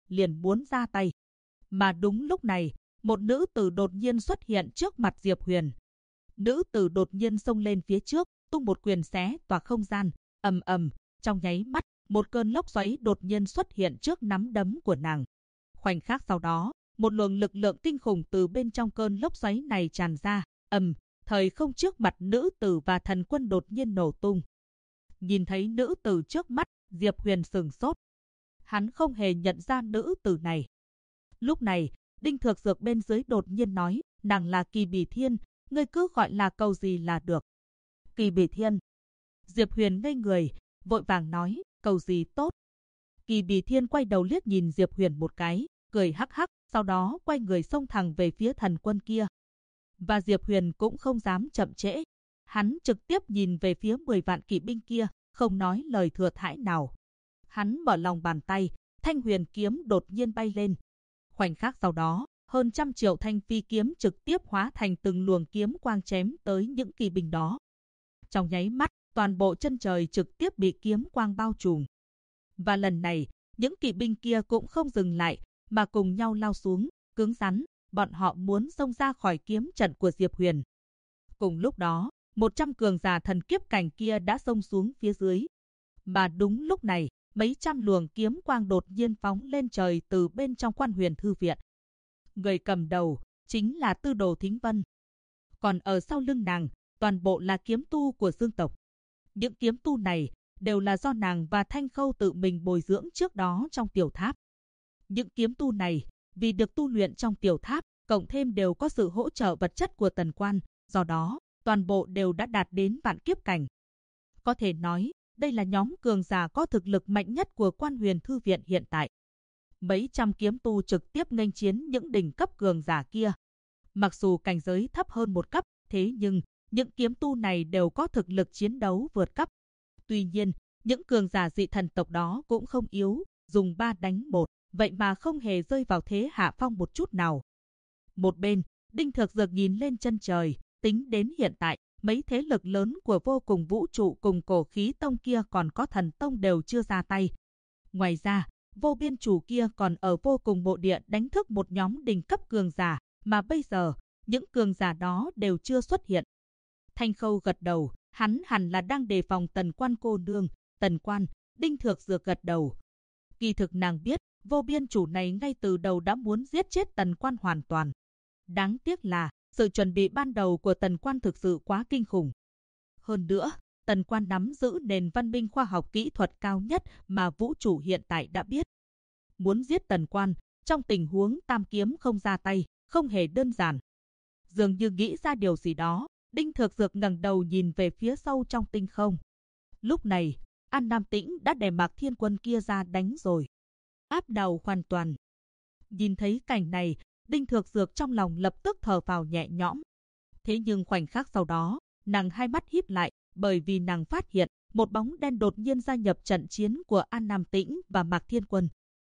Speaker 1: liền muốn ra tay. Mà đúng lúc này, một nữ tử đột nhiên xuất hiện trước mặt Diệp Huyền. Nữ tử đột nhiên xông lên phía trước, tung một quyền xé toạc không gian, ầm ầm, trong nháy mắt, một cơn lốc xoáy đột nhiên xuất hiện trước nắm đấm của nàng. Khoảnh khắc sau đó, một luồng lực lượng kinh khủng từ bên trong cơn lốc xoáy này tràn ra, thời không trước mặt nữ tử và thần quân đột nhiên nổ tung. Nhìn thấy nữ tử trước mắt, Diệp Huyền sửng sốt. Hắn không hề nhận ra nữ tử này. Lúc này, Đinh Thược Dược bên dưới đột nhiên nói, nàng là Kỳ Bì Thiên, ngươi cứ gọi là câu gì là được. Kỳ Bì Thiên. Diệp Huyền ngây người, vội vàng nói, câu gì tốt. Kỳ Bì Thiên quay đầu liếc nhìn Diệp Huyền một cái, cười hắc hắc, sau đó quay người xông thẳng về phía thần quân kia. Và Diệp Huyền cũng không dám chậm trễ. Hắn trực tiếp nhìn về phía 10 vạn kỵ binh kia, không nói lời thừa thãi nào. Hắn mở lòng bàn tay, thanh huyền kiếm đột nhiên bay lên. Khoảnh khắc sau đó, hơn 100 triệu thanh phi kiếm trực tiếp hóa thành từng luồng kiếm quang chém tới những kỵ binh đó. Trong nháy mắt, toàn bộ chân trời trực tiếp bị kiếm quang bao trùm. Và lần này, những kỵ binh kia cũng không dừng lại, mà cùng nhau lao xuống, cứng rắn, bọn họ muốn xông ra khỏi kiếm trận của Diệp Huyền. Cùng lúc đó, 100 cường giả thần kiếp cảnh kia đã xông xuống phía dưới. Mà đúng lúc này, mấy trăm luồng kiếm quang đột nhiên phóng lên trời từ bên trong Quan Huyền Thư Viện. Người cầm đầu chính là Tư Đồ Thính Vân. Còn ở sau lưng nàng, toàn bộ là kiếm tu của Dương tộc. Những kiếm tu này đều là do nàng và Thanh Khâu tự mình bồi dưỡng trước đó trong tiểu tháp. Những kiếm tu này, vì được tu luyện trong tiểu tháp, cộng thêm đều có sự hỗ trợ vật chất của Tần Quan, do đó, toàn bộ đều đã đạt đến vạn kiếp cảnh. Có thể nói, đây là nhóm cường giả có thực lực mạnh nhất của Quan Huyền Thư Viện hiện tại. Mấy trăm kiếm tu trực tiếp nghênh chiến những đỉnh cấp cường giả kia. Mặc dù cảnh giới thấp hơn một cấp, thế nhưng những kiếm tu này đều có thực lực chiến đấu vượt cấp. Tuy nhiên, những cường giả dị thần tộc đó cũng không yếu, dùng 3 đánh 1, vậy mà không hề rơi vào thế hạ phong một chút nào. Một bên, Đinh Thược Dược nhìn lên chân trời, tính đến hiện tại, mấy thế lực lớn của Vô Cùng Vũ Trụ cùng Cổ Khí Tông kia còn có Thần Tông đều chưa ra tay. Ngoài ra, Vô Biên Chủ kia còn ở Vô Cùng Mộ Địa đánh thức một nhóm đỉnh cấp cường giả, mà bây giờ, những cường giả đó đều chưa xuất hiện. Thanh Khâu gật đầu, hắn hẳn là đang đề phòng Tần Quan cô nương. Tần Quan, Đinh Thược Dược gật đầu. Kỳ thực nàng biết, Vô Biên Chủ này ngay từ đầu đã muốn giết chết Tần Quan hoàn toàn. Đáng tiếc là, sự chuẩn bị ban đầu của Tần Quan thực sự quá kinh khủng. Hơn nữa, Tần Quan nắm giữ nền văn minh khoa học kỹ thuật cao nhất mà vũ trụ hiện tại đã biết. Muốn giết Tần Quan, trong tình huống tam kiếm không ra tay, không hề đơn giản. Dường như nghĩ ra điều gì đó, Đinh Thược Dược ngẩng đầu nhìn về phía sâu trong tinh không. Lúc này, An Nam Tĩnh đã đè Mạc Thiên Quân kia ra đánh rồi. Áp đảo hoàn toàn. Nhìn thấy cảnh này, Đinh Thược Dược trong lòng lập tức thở phào nhẹ nhõm. Thế nhưng khoảnh khắc sau đó, nàng hai mắt híp lại, bởi vì nàng phát hiện một bóng đen đột nhiên gia nhập trận chiến của An Nam Tĩnh và Mạc Thiên Quân.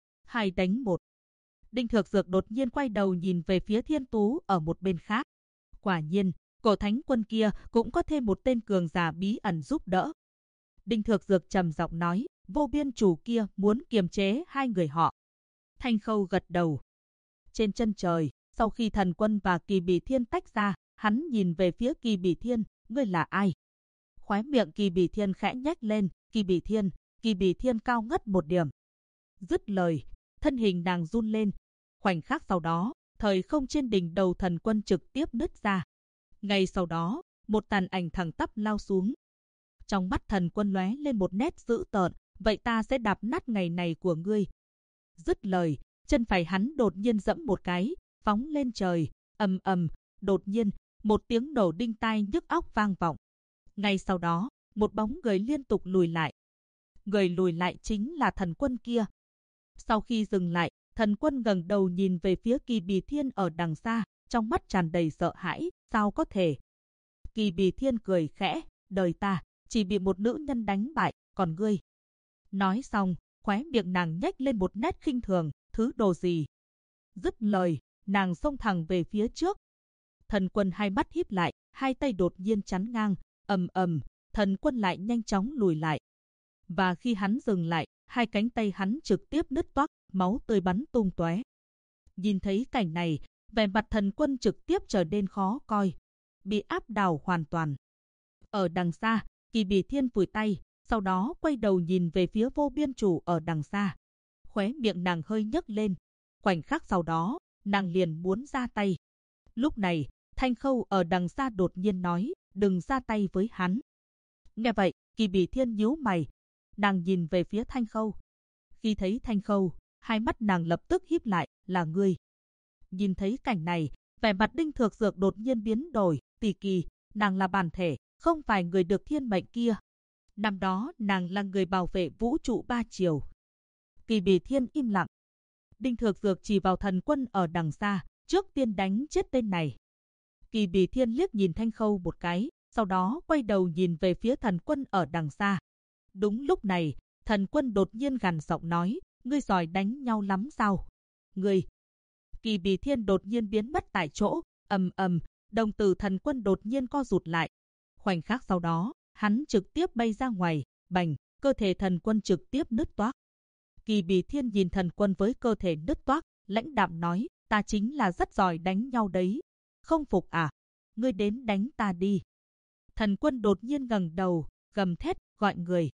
Speaker 1: 2 đánh 1. Đinh Thược Dược đột nhiên quay đầu nhìn về phía Thiên Tú ở một bên khác. Quả nhiên, Cổ Thánh Quân kia cũng có thêm một tên cường giả bí ẩn giúp đỡ. Đinh Thược Dược trầm giọng nói, Vô Biên Chủ kia muốn kiềm chế hai người họ. Thanh Khâu gật đầu. Trên chân trời, sau khi Thần Quân và Kỳ Bì Thiên tách ra, hắn nhìn về phía Kỳ Bì Thiên, ngươi là ai? Khóe miệng Kỳ Bì Thiên khẽ nhếch lên, Kỳ Bì Thiên cao ngất một điểm. Dứt lời, thân hình nàng run lên. Khoảnh khắc sau đó, thời không trên đỉnh đầu Thần Quân trực tiếp nứt ra. Ngay sau đó, một tàn ảnh thẳng tắp lao xuống. Trong mắt Thần Quân lóe lên một nét dữ tợn, vậy ta sẽ đạp nát ngày này của ngươi. Dứt lời, chân phải hắn đột nhiên giẫm một cái, phóng lên trời, ầm ầm, đột nhiên, một tiếng nổ đinh tai nhức óc vang vọng. Ngay sau đó, một bóng người liên tục lùi lại. Người lùi lại chính là Thần Quân kia. Sau khi dừng lại, Thần Quân ngẩng đầu nhìn về phía Kỳ Bì Thiên ở đằng xa, trong mắt tràn đầy sợ hãi, sao có thể? Kỳ Bì Thiên cười khẽ, đời ta chỉ bị một nữ nhân đánh bại, còn ngươi? Nói xong, khóe miệng nàng nhếch lên một nét khinh thường, thứ đồ gì? Dứt lời, nàng xông thẳng về phía trước. Thần Quân hai mắt híp lại, hai tay đột nhiên chắn ngang, ầm ầm, Thần Quân lại nhanh chóng lùi lại. Và khi hắn dừng lại, hai cánh tay hắn trực tiếp nứt toác, máu tươi bắn tung tóe. Nhìn thấy cảnh này, vẻ mặt Thần Quân trực tiếp trở nên khó coi, bị áp đảo hoàn toàn. Ở đằng xa, Kỳ Bì Thiên phủi tay, sau đó quay đầu nhìn về phía Vô Biên Chủ ở đằng xa. Khóe miệng nàng hơi nhấc lên, khoảnh khắc sau đó, nàng liền muốn ra tay. Lúc này, Thanh Khâu ở đằng xa đột nhiên nói, đừng ra tay với hắn. Nghe vậy, Kỳ Bì Thiên nhíu mày, nàng nhìn về phía Thanh Khâu. Khi thấy Thanh Khâu, hai mắt nàng lập tức híp lại, là ngươi. Nhìn thấy cảnh này, vẻ mặt Đinh Thược Dược đột nhiên biến đổi, Tỷ Kỳ, nàng là bản thể, không phải người được thiên mệnh kia. Năm đó nàng là người bảo vệ vũ trụ ba chiều. Kỳ Bì Thiên im lặng. Đinh Thược Dược chỉ vào Thần Quân ở đằng xa, trước tiên đánh chết tên này. Kỳ Bì Thiên liếc nhìn Thanh Khâu một cái, sau đó quay đầu nhìn về phía Thần Quân ở đằng xa. Đúng lúc này, Thần Quân đột nhiên gằn giọng nói, ngươi giỏi đánh nhau lắm sao? Ngươi! Kỳ Bì Thiên đột nhiên biến mất tại chỗ, ầm ầm, đồng tử Thần Quân đột nhiên co rụt lại. Khoảnh khắc sau đó, hắn trực tiếp bay ra ngoài, bành, cơ thể Thần Quân trực tiếp nứt toác. Kỳ Bì Thiên nhìn Thần Quân với cơ thể nứt toác, lãnh đạm nói, ta chính là rất giỏi đánh nhau đấy. Không phục à? Ngươi đến đánh ta đi. Thần Quân đột nhiên ngẩng đầu, gầm thét, gọi người.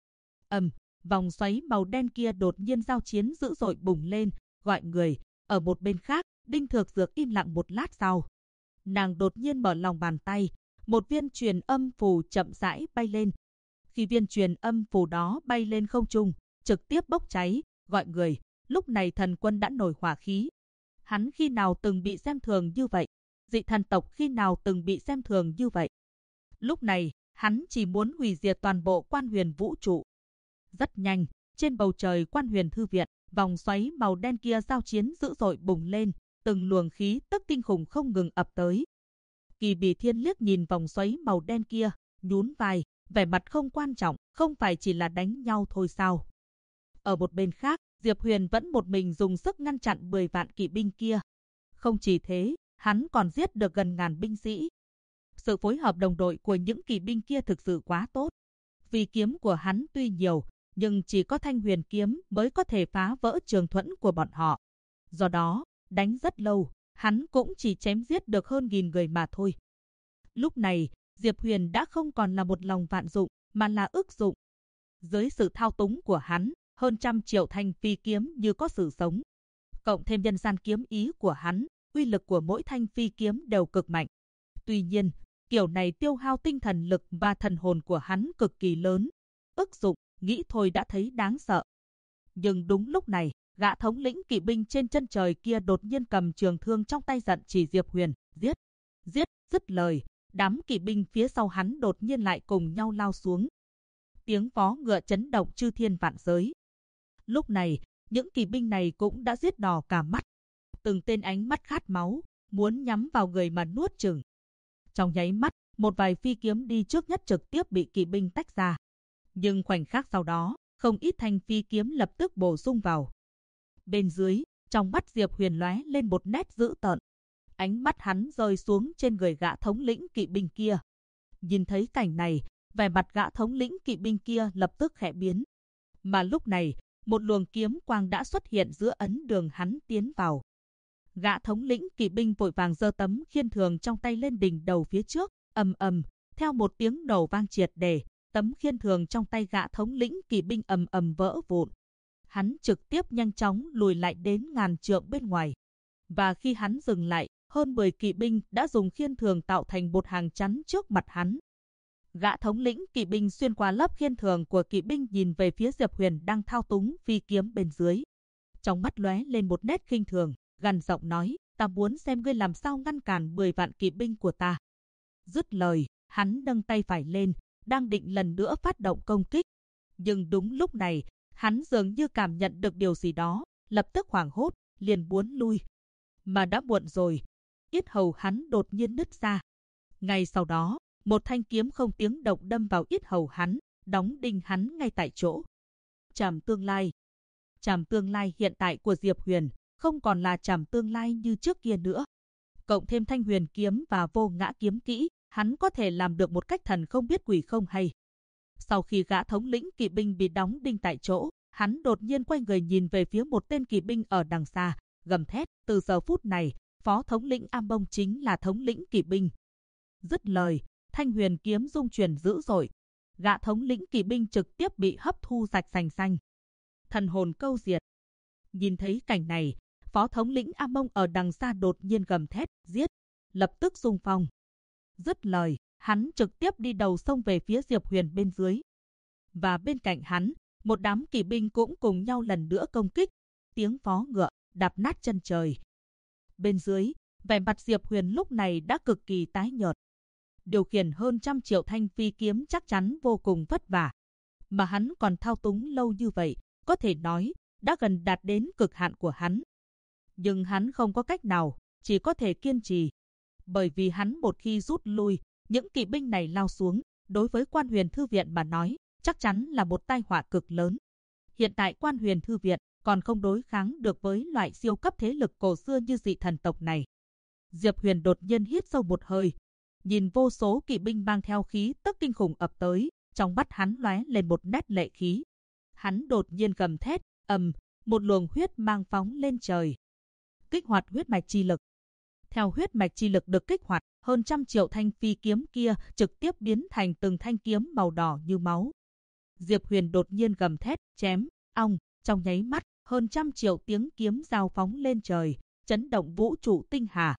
Speaker 1: Vòng xoáy màu đen kia đột nhiên giao chiến dữ dội bùng lên, gọi người. Ở một bên khác, Đinh Thược Dược im lặng một lát sau. Nàng đột nhiên mở lòng bàn tay, một viên truyền âm phù chậm rãi bay lên. Khi viên truyền âm phù đó bay lên không trung, trực tiếp bốc cháy, gọi người. Lúc này Thần Quân đã nổi hỏa khí. Hắn khi nào từng bị xem thường như vậy? Dị thần tộc khi nào từng bị xem thường như vậy? Lúc này, hắn chỉ muốn hủy diệt toàn bộ Quan Huyền vũ trụ. Rất nhanh, trên bầu trời Quan Huyền thư viện, vòng xoáy màu đen kia giao chiến dữ dội bùng lên, từng luồng khí tức kinh khủng không ngừng ập tới. Kỳ Bì Thiên liếc nhìn vòng xoáy màu đen kia, nhún vai, vẻ mặt không quan trọng, không phải chỉ là đánh nhau thôi sao? Ở một bên khác, Diệp Huyền vẫn một mình dùng sức ngăn chặn 10 vạn kỵ binh kia. Không chỉ thế, hắn còn giết được gần ngàn binh sĩ. Sự phối hợp đồng đội của những kỵ binh kia thực sự quá tốt. Vì kiếm của hắn tuy nhiều, nhưng chỉ có Thanh Huyền kiếm mới có thể phá vỡ trường thuẫn của bọn họ. Do đó, đánh rất lâu, hắn cũng chỉ chém giết được hơn 1000 người mà thôi. Lúc này, Diệp Huyền đã không còn là một lòng vạn dụng, mà là ức dụng. Dưới sự thao túng của hắn, hơn 100 triệu thanh phi kiếm như có sự sống. Cộng thêm nhân gian kiếm ý của hắn, uy lực của mỗi thanh phi kiếm đều cực mạnh. Tuy nhiên, kiểu này tiêu hao tinh thần lực và thần hồn của hắn cực kỳ lớn. Ức dụng, nghĩ thôi đã thấy đáng sợ. Nhưng đúng lúc này, gã thống lĩnh kỵ binh trên chân trời kia đột nhiên cầm trường thương trong tay giận chỉ Diệp Huyền, giết, giết, dứt lời, đám kỵ binh phía sau hắn đột nhiên lại cùng nhau lao xuống. Tiếng vó ngựa chấn động chư thiên vạn giới. Lúc này, những kỵ binh này cũng đã giết đỏ cả mắt. Từng tên ánh mắt khát máu, muốn nhắm vào người mà nuốt chửng. Trong nháy mắt, một vài phi kiếm đi trước nhất trực tiếp bị kỵ binh tách ra. Nhưng khoảnh khắc sau đó, không ít thanh phi kiếm lập tức bổ sung vào. Bên dưới, trong mắt Diệp Huyền lóe lên một nét dữ tợn. Ánh mắt hắn rơi xuống trên người gã thống lĩnh kỵ binh kia. Nhìn thấy cảnh này, vẻ mặt gã thống lĩnh kỵ binh kia lập tức khẽ biến. Mà lúc này, một luồng kiếm quang đã xuất hiện giữa ấn đường hắn tiến vào. Gã thống lĩnh kỵ binh vội vàng giơ tấm khiên thường trong tay lên đỉnh đầu phía trước, ầm ầm, theo một tiếng nổ vang triệt để, tấm khiên thường trong tay gã thống lĩnh kỵ binh ầm ầm vỡ vụn. Hắn trực tiếp nhanh chóng lùi lại đến ngàn trượng bên ngoài. Và khi hắn dừng lại, hơn 10 kỵ binh đã dùng khiên thường tạo thành một hàng chắn trước mặt hắn. Gã thống lĩnh kỵ binh xuyên qua lớp khiên thường của kỵ binh nhìn về phía Diệp Huyền đang thao túng phi kiếm bên dưới. Trong mắt lóe lên một nét khinh thường, gằn giọng nói, ta muốn xem ngươi làm sao ngăn cản 10 vạn kỵ binh của ta. Dứt lời, hắn nâng tay phải lên, đang định lần nữa phát động công kích. Nhưng đúng lúc này, hắn dường như cảm nhận được điều gì đó, lập tức hoảng hốt, liền muốn lui. Mà đã muộn rồi, yết hầu hắn đột nhiên nứt ra. Ngay sau đó, một thanh kiếm không tiếng động đâm vào yết hầu hắn, đóng đinh hắn ngay tại chỗ. Trảm tương lai. Trảm tương lai hiện tại của Diệp Huyền không còn là trảm tương lai như trước kia nữa. Cộng thêm Thanh Huyền kiếm và Vô Ngã kiếm kỹ, hắn có thể làm được một cách thần không biết quỷ không hay. Sau khi gã thống lĩnh kỵ binh bị đóng đinh tại chỗ, Hắn đột nhiên quay người nhìn về phía một tên kỵ binh ở đằng xa, gầm thét, từ giờ phút này, phó thống lĩnh Am Bông chính là thống lĩnh kỵ binh. Dứt lời, thanh huyền kiếm dung chuyển dữ dội, gã thống lĩnh kỵ binh trực tiếp bị hấp thu sạch sành xanh. Thần hồn câu diệt. Nhìn thấy cảnh này, phó thống lĩnh Am Bông ở đằng xa đột nhiên gầm thét, giết, lập tức xung phong. Dứt lời, hắn trực tiếp đi đầu sông về phía Diệp Huyền bên dưới. Và bên cạnh hắn, một đám kỵ binh cũng cùng nhau lần nữa công kích, tiếng vó ngựa đạp nát chân trời. Bên dưới, vẻ mặt Diệp Huyền lúc này đã cực kỳ tái nhợt. Điều khiển hơn 100 triệu thanh phi kiếm chắc chắn vô cùng vất vả. Mà hắn còn thao túng lâu như vậy, có thể nói, đã gần đạt đến cực hạn của hắn. Nhưng hắn không có cách nào, chỉ có thể kiên trì. Bởi vì hắn một khi rút lui, những kỵ binh này lao xuống, đối với Quan Huyền Thư Viện mà nói, chắc chắn là một tai họa cực lớn. Hiện tại Quan Huyền Thư Viện còn không đối kháng được với loại siêu cấp thế lực cổ xưa như dị thần tộc này. Diệp Huyền đột nhiên hít sâu một hơi, nhìn vô số kỵ binh mang theo khí tức kinh khủng ập tới, trong mắt hắn lóe lên một nét lệ khí. Hắn đột nhiên gầm thét, một luồng huyết mang phóng lên trời. Kích hoạt huyết mạch chi lực. Theo huyết mạch chi lực được kích hoạt, hơn 100 triệu thanh phi kiếm kia trực tiếp biến thành từng thanh kiếm màu đỏ như máu. Diệp Huyền đột nhiên gầm thét, chém, ong, trong nháy mắt, hơn 100 triệu tiếng kiếm giao phóng lên trời, chấn động vũ trụ tinh hà.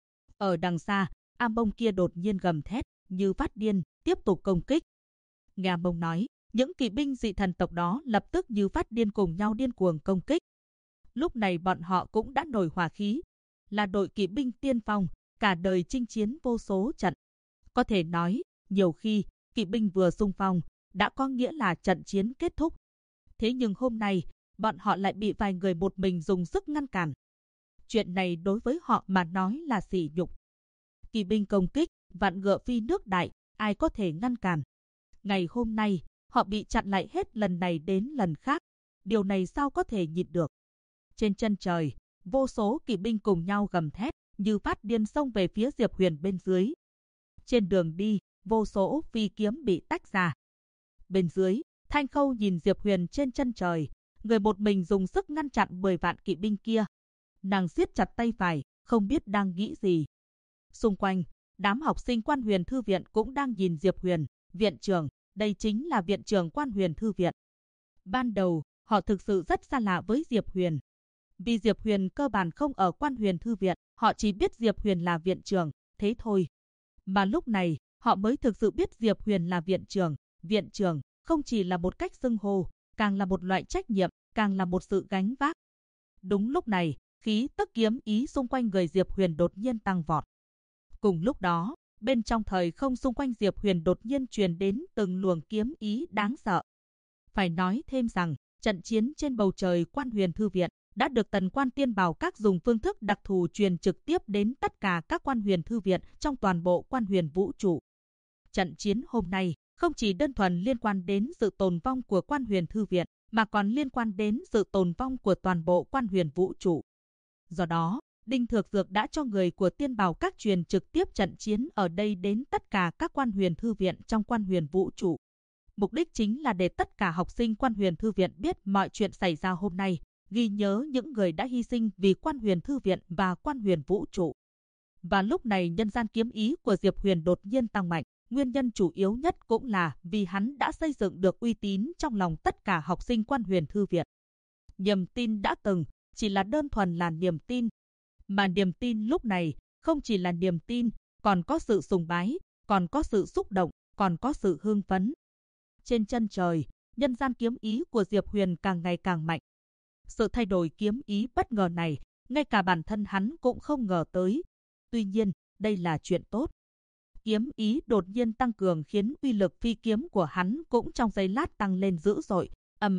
Speaker 1: Ở đằng xa, Am Bông kia đột nhiên gầm thét, như phát điên, tiếp tục công kích. Nghe Am Bông nói, những kỵ binh dị thần tộc đó lập tức như phát điên cùng nhau điên cuồng công kích. Lúc này bọn họ cũng đã nổi hỏa khí, là đội kỵ binh tiên phong, cả đời chinh chiến vô số trận. Có thể nói, nhiều khi, kỵ binh vừa xung phong, đã có nghĩa là trận chiến kết thúc. Thế nhưng hôm nay, bọn họ lại bị vài người một mình dùng sức ngăn cản. Chuyện này đối với họ mà nói là sỉ nhục. Kỵ binh công kích, vạn ngựa phi nước đại, ai có thể ngăn cản. Ngày hôm nay, họ bị chặn lại hết lần này đến lần khác. Điều này sao có thể nhịn được. Trên chân trời, vô số kỵ binh cùng nhau gầm thét, như phát điên xông về phía Diệp Huyền bên dưới. Trên đường đi, vô số phi kiếm bị tách ra. Bên dưới, Thanh Khâu nhìn Diệp Huyền trên chân trời, người một mình dùng sức ngăn chặn 10 vạn kỵ binh kia. Nàng siết chặt tay phải, không biết đang nghĩ gì. Xung quanh, đám học sinh Quan Huyền Thư Viện cũng đang nhìn Diệp Huyền, viện trưởng, đây chính là viện trưởng Quan Huyền Thư Viện. Ban đầu, họ thực sự rất xa lạ với Diệp Huyền. Vì Diệp Huyền cơ bản không ở Quan Huyền Thư Viện, họ chỉ biết Diệp Huyền là viện trưởng, thế thôi. Mà lúc này, họ mới thực sự biết Diệp Huyền là viện trưởng không chỉ là một cách xưng hô, càng là một loại trách nhiệm, càng là một sự gánh vác. Đúng lúc này, khí tức kiếm ý xung quanh người Diệp Huyền đột nhiên tăng vọt. Cùng lúc đó, bên trong thời không xung quanh Diệp Huyền đột nhiên truyền đến từng luồng kiếm ý đáng sợ. Phải nói thêm rằng, trận chiến trên bầu trời Quan Huyền Thư Viện đã được Tần Quan Tiên Bảo Các dùng phương thức đặc thù truyền trực tiếp đến tất cả các Quan Huyền Thư Viện trong toàn bộ Quan Huyền vũ trụ. Trận chiến hôm nay không chỉ đơn thuần liên quan đến sự tồn vong của Quan Huyền Thư Viện, mà còn liên quan đến sự tồn vong của toàn bộ Quan Huyền vũ trụ. Do đó, Đinh Thược Dược đã cho người của Tiên Bảo Các truyền trực tiếp trận chiến ở đây đến tất cả các Quan Huyền Thư Viện trong Quan Huyền vũ trụ. Mục đích chính là để tất cả học sinh Quan Huyền Thư Viện biết mọi chuyện xảy ra hôm nay, ghi nhớ những người đã hy sinh vì Quan Huyền Thư Viện và Quan Huyền vũ trụ. Và lúc này nhân gian kiếm ý của Diệp Huyền đột nhiên tăng mạnh, nguyên nhân chủ yếu nhất cũng là vì hắn đã xây dựng được uy tín trong lòng tất cả học sinh Quan Huyền Thư Viện. Niềm tin đã từng chỉ là đơn thuần là niềm tin, mà niềm tin lúc này không chỉ là niềm tin, còn có sự sùng bái, còn có sự xúc động, còn có sự hưng phấn. Trên chân trời, nhân gian kiếm ý của Diệp Huyền càng ngày càng mạnh. Sự thay đổi kiếm ý bất ngờ này, ngay cả bản thân hắn cũng không ngờ tới. Tuy nhiên, đây là chuyện tốt. Kiếm ý đột nhiên tăng cường khiến uy lực phi kiếm của hắn cũng trong giây lát tăng lên dữ dội,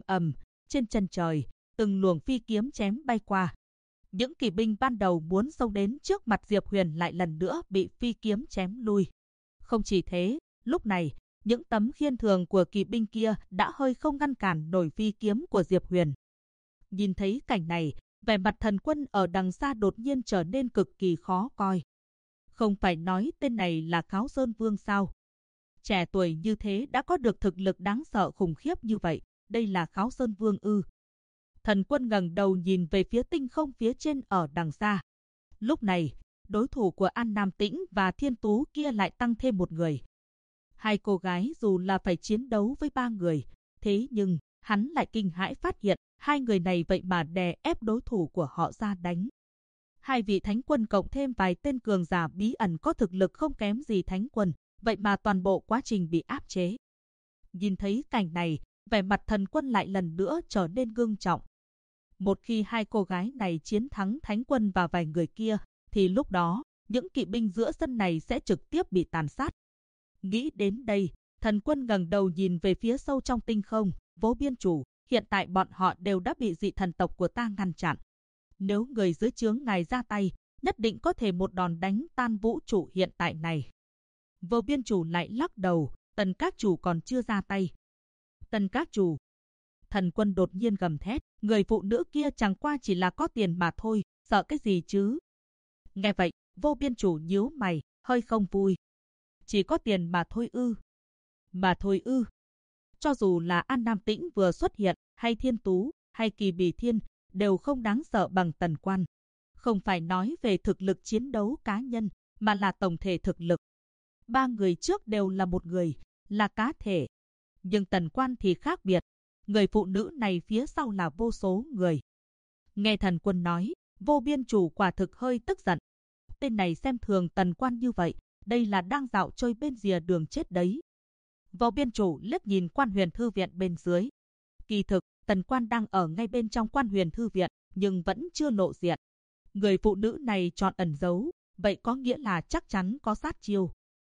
Speaker 1: trên chân trời, từng luồng phi kiếm chém bay qua. Những kỵ binh ban đầu muốn xông đến trước mặt Diệp Huyền lại lần nữa bị phi kiếm chém lui. Không chỉ thế, lúc này, những tấm khiên thường của kỵ binh kia đã hơi không ngăn cản nổi phi kiếm của Diệp Huyền. Nhìn thấy cảnh này, vẻ mặt Thần Quân ở đằng xa đột nhiên trở nên cực kỳ khó coi. Không phải nói tên này là Kháo Sơn Vương sao? Trẻ tuổi như thế đã có được thực lực đáng sợ khủng khiếp như vậy, đây là Kháo Sơn Vương ư? Thần Quân ngẩng đầu nhìn về phía tinh không phía trên ở đằng xa. Lúc này, đối thủ của An Nam Tĩnh và Thiên Tú kia lại tăng thêm một người. Hai cô gái dù là phải chiến đấu với ba người, thế nhưng hắn lại kinh hãi phát hiện hai người này vậy mà đè ép đối thủ của họ ra đánh. Hai vị thánh quân cộng thêm vài tên cường giả bí ẩn có thực lực không kém gì thánh quân, vậy mà toàn bộ quá trình bị áp chế. Nhìn thấy cảnh này, vẻ mặt Thần Quân lại lần nữa trở nên ngưng trọng. Một khi hai cô gái này chiến thắng thánh quân và vài người kia, thì lúc đó, những kỵ binh giữa sân này sẽ trực tiếp bị tàn sát. Nghĩ đến đây, Thần Quân ngẩng đầu nhìn về phía sâu trong tinh không, Vô Biên Chủ, hiện tại bọn họ đều đã bị dị thần tộc của ta ngăn chặn. Nếu người dưới trướng ngài ra tay, nhất định có thể một đòn đánh tan vũ trụ hiện tại này. Vô Biên Chủ lại lắc đầu, Tần các chủ còn chưa ra tay. Tần các chủ. Thần Quân đột nhiên gầm thét, người phụ nữ kia chẳng qua chỉ là có tiền mà thôi, sợ cái gì chứ? Nghe vậy, Vô Biên Chủ nhíu mày, hơi không vui. Chỉ có tiền mà thôi ư? Mà thôi ư? Cho dù là An Nam Tĩnh vừa xuất hiện, hay Thiên Tú, hay Kỳ Bì Thiên, đều không đáng sợ bằng Tần Quan. Không phải nói về thực lực chiến đấu cá nhân, mà là tổng thể thực lực. Ba người trước đều là một người, là cá thể. Nhưng Tần Quan thì khác biệt. Người phụ nữ này phía sau là vô số người. Nghe Thần Quân nói, Vô Biên Chủ quả thực hơi tức giận. Tên này xem thường Tần Quan như vậy, đây là đang dạo chơi bên rìa đường chết đấy. Vô Biên Chủ liếc nhìn Quan Huyền Thư Viện bên dưới. Kỳ thực, Tần Quan đang ở ngay bên trong Quan Huyền Thư Viện, nhưng vẫn chưa lộ diện. Người phụ nữ này chọn ẩn giấu, vậy có nghĩa là chắc chắn có sát chiêu.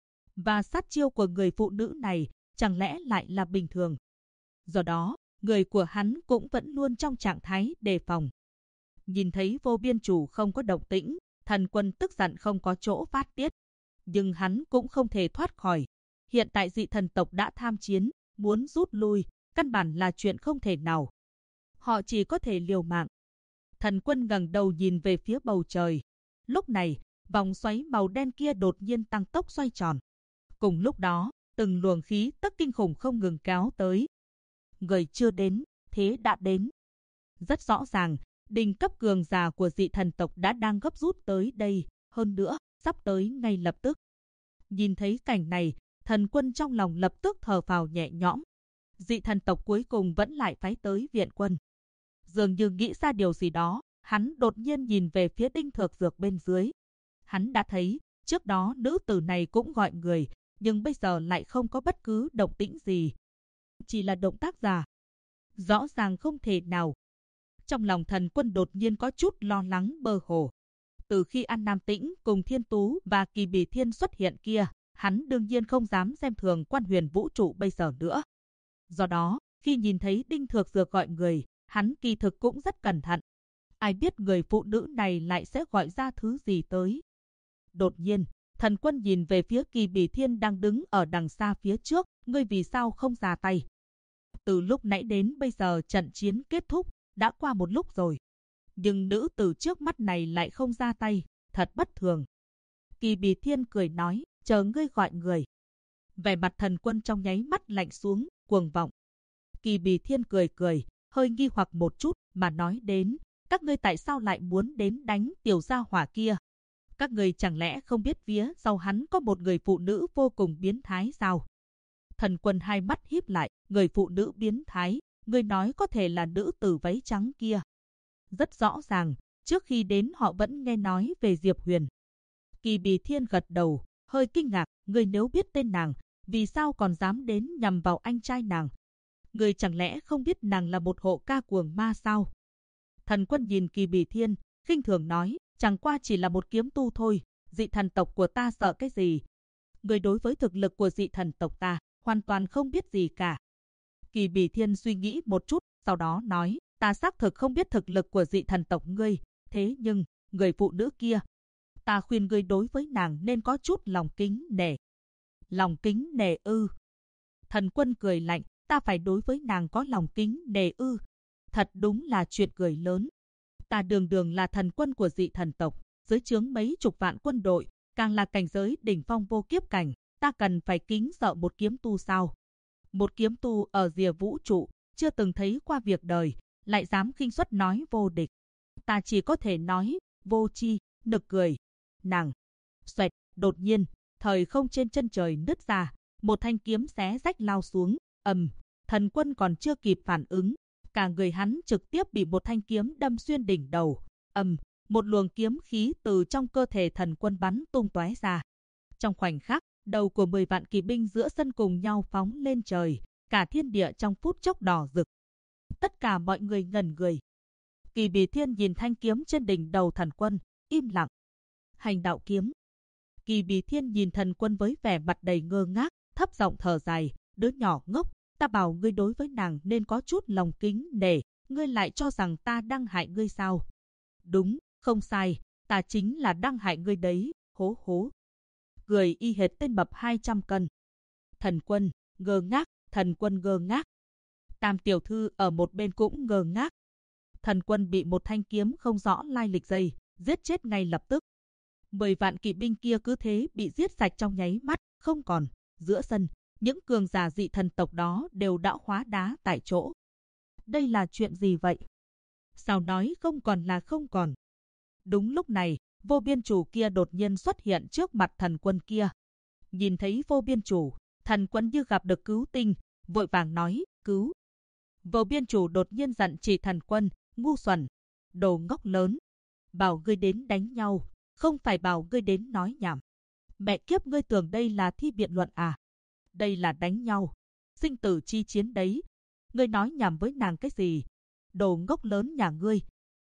Speaker 1: Và sát chiêu của người phụ nữ này chẳng lẽ lại là bình thường. Do đó, người của hắn cũng vẫn luôn trong trạng thái đề phòng. Nhìn thấy Vô Biên Chủ không có động tĩnh, Thần Quân tức giận không có chỗ phát tiết. Nhưng hắn cũng không thể thoát khỏi. Hiện tại dị thần tộc đã tham chiến, muốn rút lui, căn bản là chuyện không thể nào. Họ chỉ có thể liều mạng. Thần Quân ngẩng đầu nhìn về phía bầu trời. Lúc này, vòng xoáy màu đen kia đột nhiên tăng tốc xoay tròn. Cùng lúc đó, từng luồng khí tức kinh khủng không ngừng kéo tới. Người chưa đến, thế đã đến. Rất rõ ràng, đỉnh cấp cường giả của dị thần tộc đã đang gấp rút tới đây, hơn nữa, sắp tới ngay lập tức. Nhìn thấy cảnh này, Thần Quân trong lòng lập tức thở phào nhẹ nhõm. Dị thần tộc cuối cùng vẫn lại phái tới viện quân. Dường như nghĩ ra điều gì đó, hắn đột nhiên nhìn về phía Đinh Thược Dược bên dưới. Hắn đã thấy, trước đó nữ tử này cũng gọi người, nhưng bây giờ lại không có bất cứ động tĩnh gì. Chỉ là động tác giả. Rõ ràng không thể nào. Trong lòng Thần Quân đột nhiên có chút lo lắng mơ hồ. Từ khi An Nam Tĩnh cùng Thiên Tú và Kỳ Bì Thiên xuất hiện kia, hắn đương nhiên không dám xem thường Quan Huyền vũ trụ bây giờ nữa. Do đó, khi nhìn thấy Đinh Thược Dược gọi người, hắn kỳ thực cũng rất cẩn thận. Ai biết người phụ nữ này lại sẽ gọi ra thứ gì tới. Đột nhiên, Thần Quân nhìn về phía Kỳ Bì Thiên đang đứng ở đằng xa phía trước, ngươi vì sao không ra tay? Từ lúc nãy đến bây giờ trận chiến kết thúc, đã qua một lúc rồi. Nhưng nữ tử trước mắt này lại không ra tay, thật bất thường. Kỳ Bì Thiên cười nói, chờ ngươi gọi người. Vẻ mặt Thần Quân trong nháy mắt lạnh xuống, cuồng vọng. Kỳ Bì Thiên cười cười, hơi nghi hoặc một chút mà nói đến, các ngươi tại sao lại muốn đến đánh tiểu gia hỏa kia? Các người chẳng lẽ không biết phía sau hắn có một người phụ nữ vô cùng biến thái sao? Thần Quân hai mắt híp lại, người phụ nữ biến thái, người nói có thể là nữ tử váy trắng kia. Rất rõ ràng, trước khi đến họ vẫn nghe nói về Diệp Huyền. Kỳ Bì Thiên gật đầu, hơi kinh ngạc, người nếu biết tên nàng, vì sao còn dám đến nhằm vào anh trai nàng? Người chẳng lẽ không biết nàng là một hộ ca cuồng ma sao? Thần Quân nhìn Kỳ Bì Thiên, khinh thường nói, chẳng qua chỉ là một kiếm tu thôi, dị thần tộc của ta sợ cái gì? Người đối với thực lực của dị thần tộc ta, hoàn toàn không biết gì cả. Kỳ Bì Thiên suy nghĩ một chút, sau đó nói, ta xác thực không biết thực lực của dị thần tộc ngươi, thế nhưng, người phụ nữ kia, ta khuyên ngươi đối với nàng nên có chút lòng kính nể. Lòng kính nể ư? Thần Quân cười lạnh, ta phải đối với nàng có lòng kính nể ư? Thật đúng là chuyện cười lớn. Ta đường đường là thần quân của dị thần tộc, dưới trướng mấy chục vạn quân đội, càng là cảnh giới đỉnh phong vô kiếp cảnh, ta cần phải kính sợ một kiếm tu sao? Một kiếm tu ở rìa vũ trụ, chưa từng thấy qua việc đời, lại dám khinh suất nói vô địch. Ta chỉ có thể nói, vô tri, nực cười. Nàng, xoẹt, đột nhiên, thời không trên chân trời nứt ra, một thanh kiếm xé rách lao xuống, Thần Quân còn chưa kịp phản ứng, cả người hắn trực tiếp bị một thanh kiếm đâm xuyên đỉnh đầu, một luồng kiếm khí từ trong cơ thể Thần Quân bắn tung tóe ra. Trong khoảnh khắc, đầu của 10 vạn kỵ binh giữa sân cùng nhau phóng lên trời, cả thiên địa trong phút chốc đỏ rực. Tất cả mọi người ngẩn người. Kỳ Bì Thiên nhìn thanh kiếm trên đỉnh đầu Thần Quân, im lặng. Hành đạo kiếm. Kỳ Bì Thiên nhìn Thần Quân với vẻ mặt đầy ngơ ngác, thấp giọng thở dài, đứa nhỏ ngốc, ta bảo ngươi đối với nàng nên có chút lòng kính nể, ngươi lại cho rằng ta đang hại ngươi sao? Đúng, không sai, ta chính là đang hại ngươi đấy, hố hố. Cười y hệt tên mập 200 cân. Thần Quân, ngơ ngác, Thần Quân ngơ ngác. Tam tiểu thư ở một bên cũng ngơ ngác. Thần Quân bị một thanh kiếm không rõ lai lịch gì, giết chết ngay lập tức. 10 vạn kỵ binh kia cứ thế bị giết sạch trong nháy mắt, không còn. Giữa sân, những cường giả dị thần tộc đó đều đã hóa đá tại chỗ. Đây là chuyện gì vậy? Sao nói không còn là không còn? Đúng lúc này, vô biên chủ kia đột nhiên xuất hiện trước mặt Thần Quân kia. Nhìn thấy vô biên chủ, Thần Quân như gặp được cứu tinh, vội vàng nói, cứu. Vô biên chủ đột nhiên giận chỉ Thần Quân, ngu xuẩn, đồ ngốc lớn. Bảo ngươi đến đánh nhau, không phải bảo ngươi đến nói nhảm. Mẹ kiếp, ngươi tưởng đây là thi biện luận à? Đây là đánh nhau, sinh tử chi chiến đấy. Ngươi nói nhảm với nàng cái gì? Đồ ngốc lớn nhà ngươi.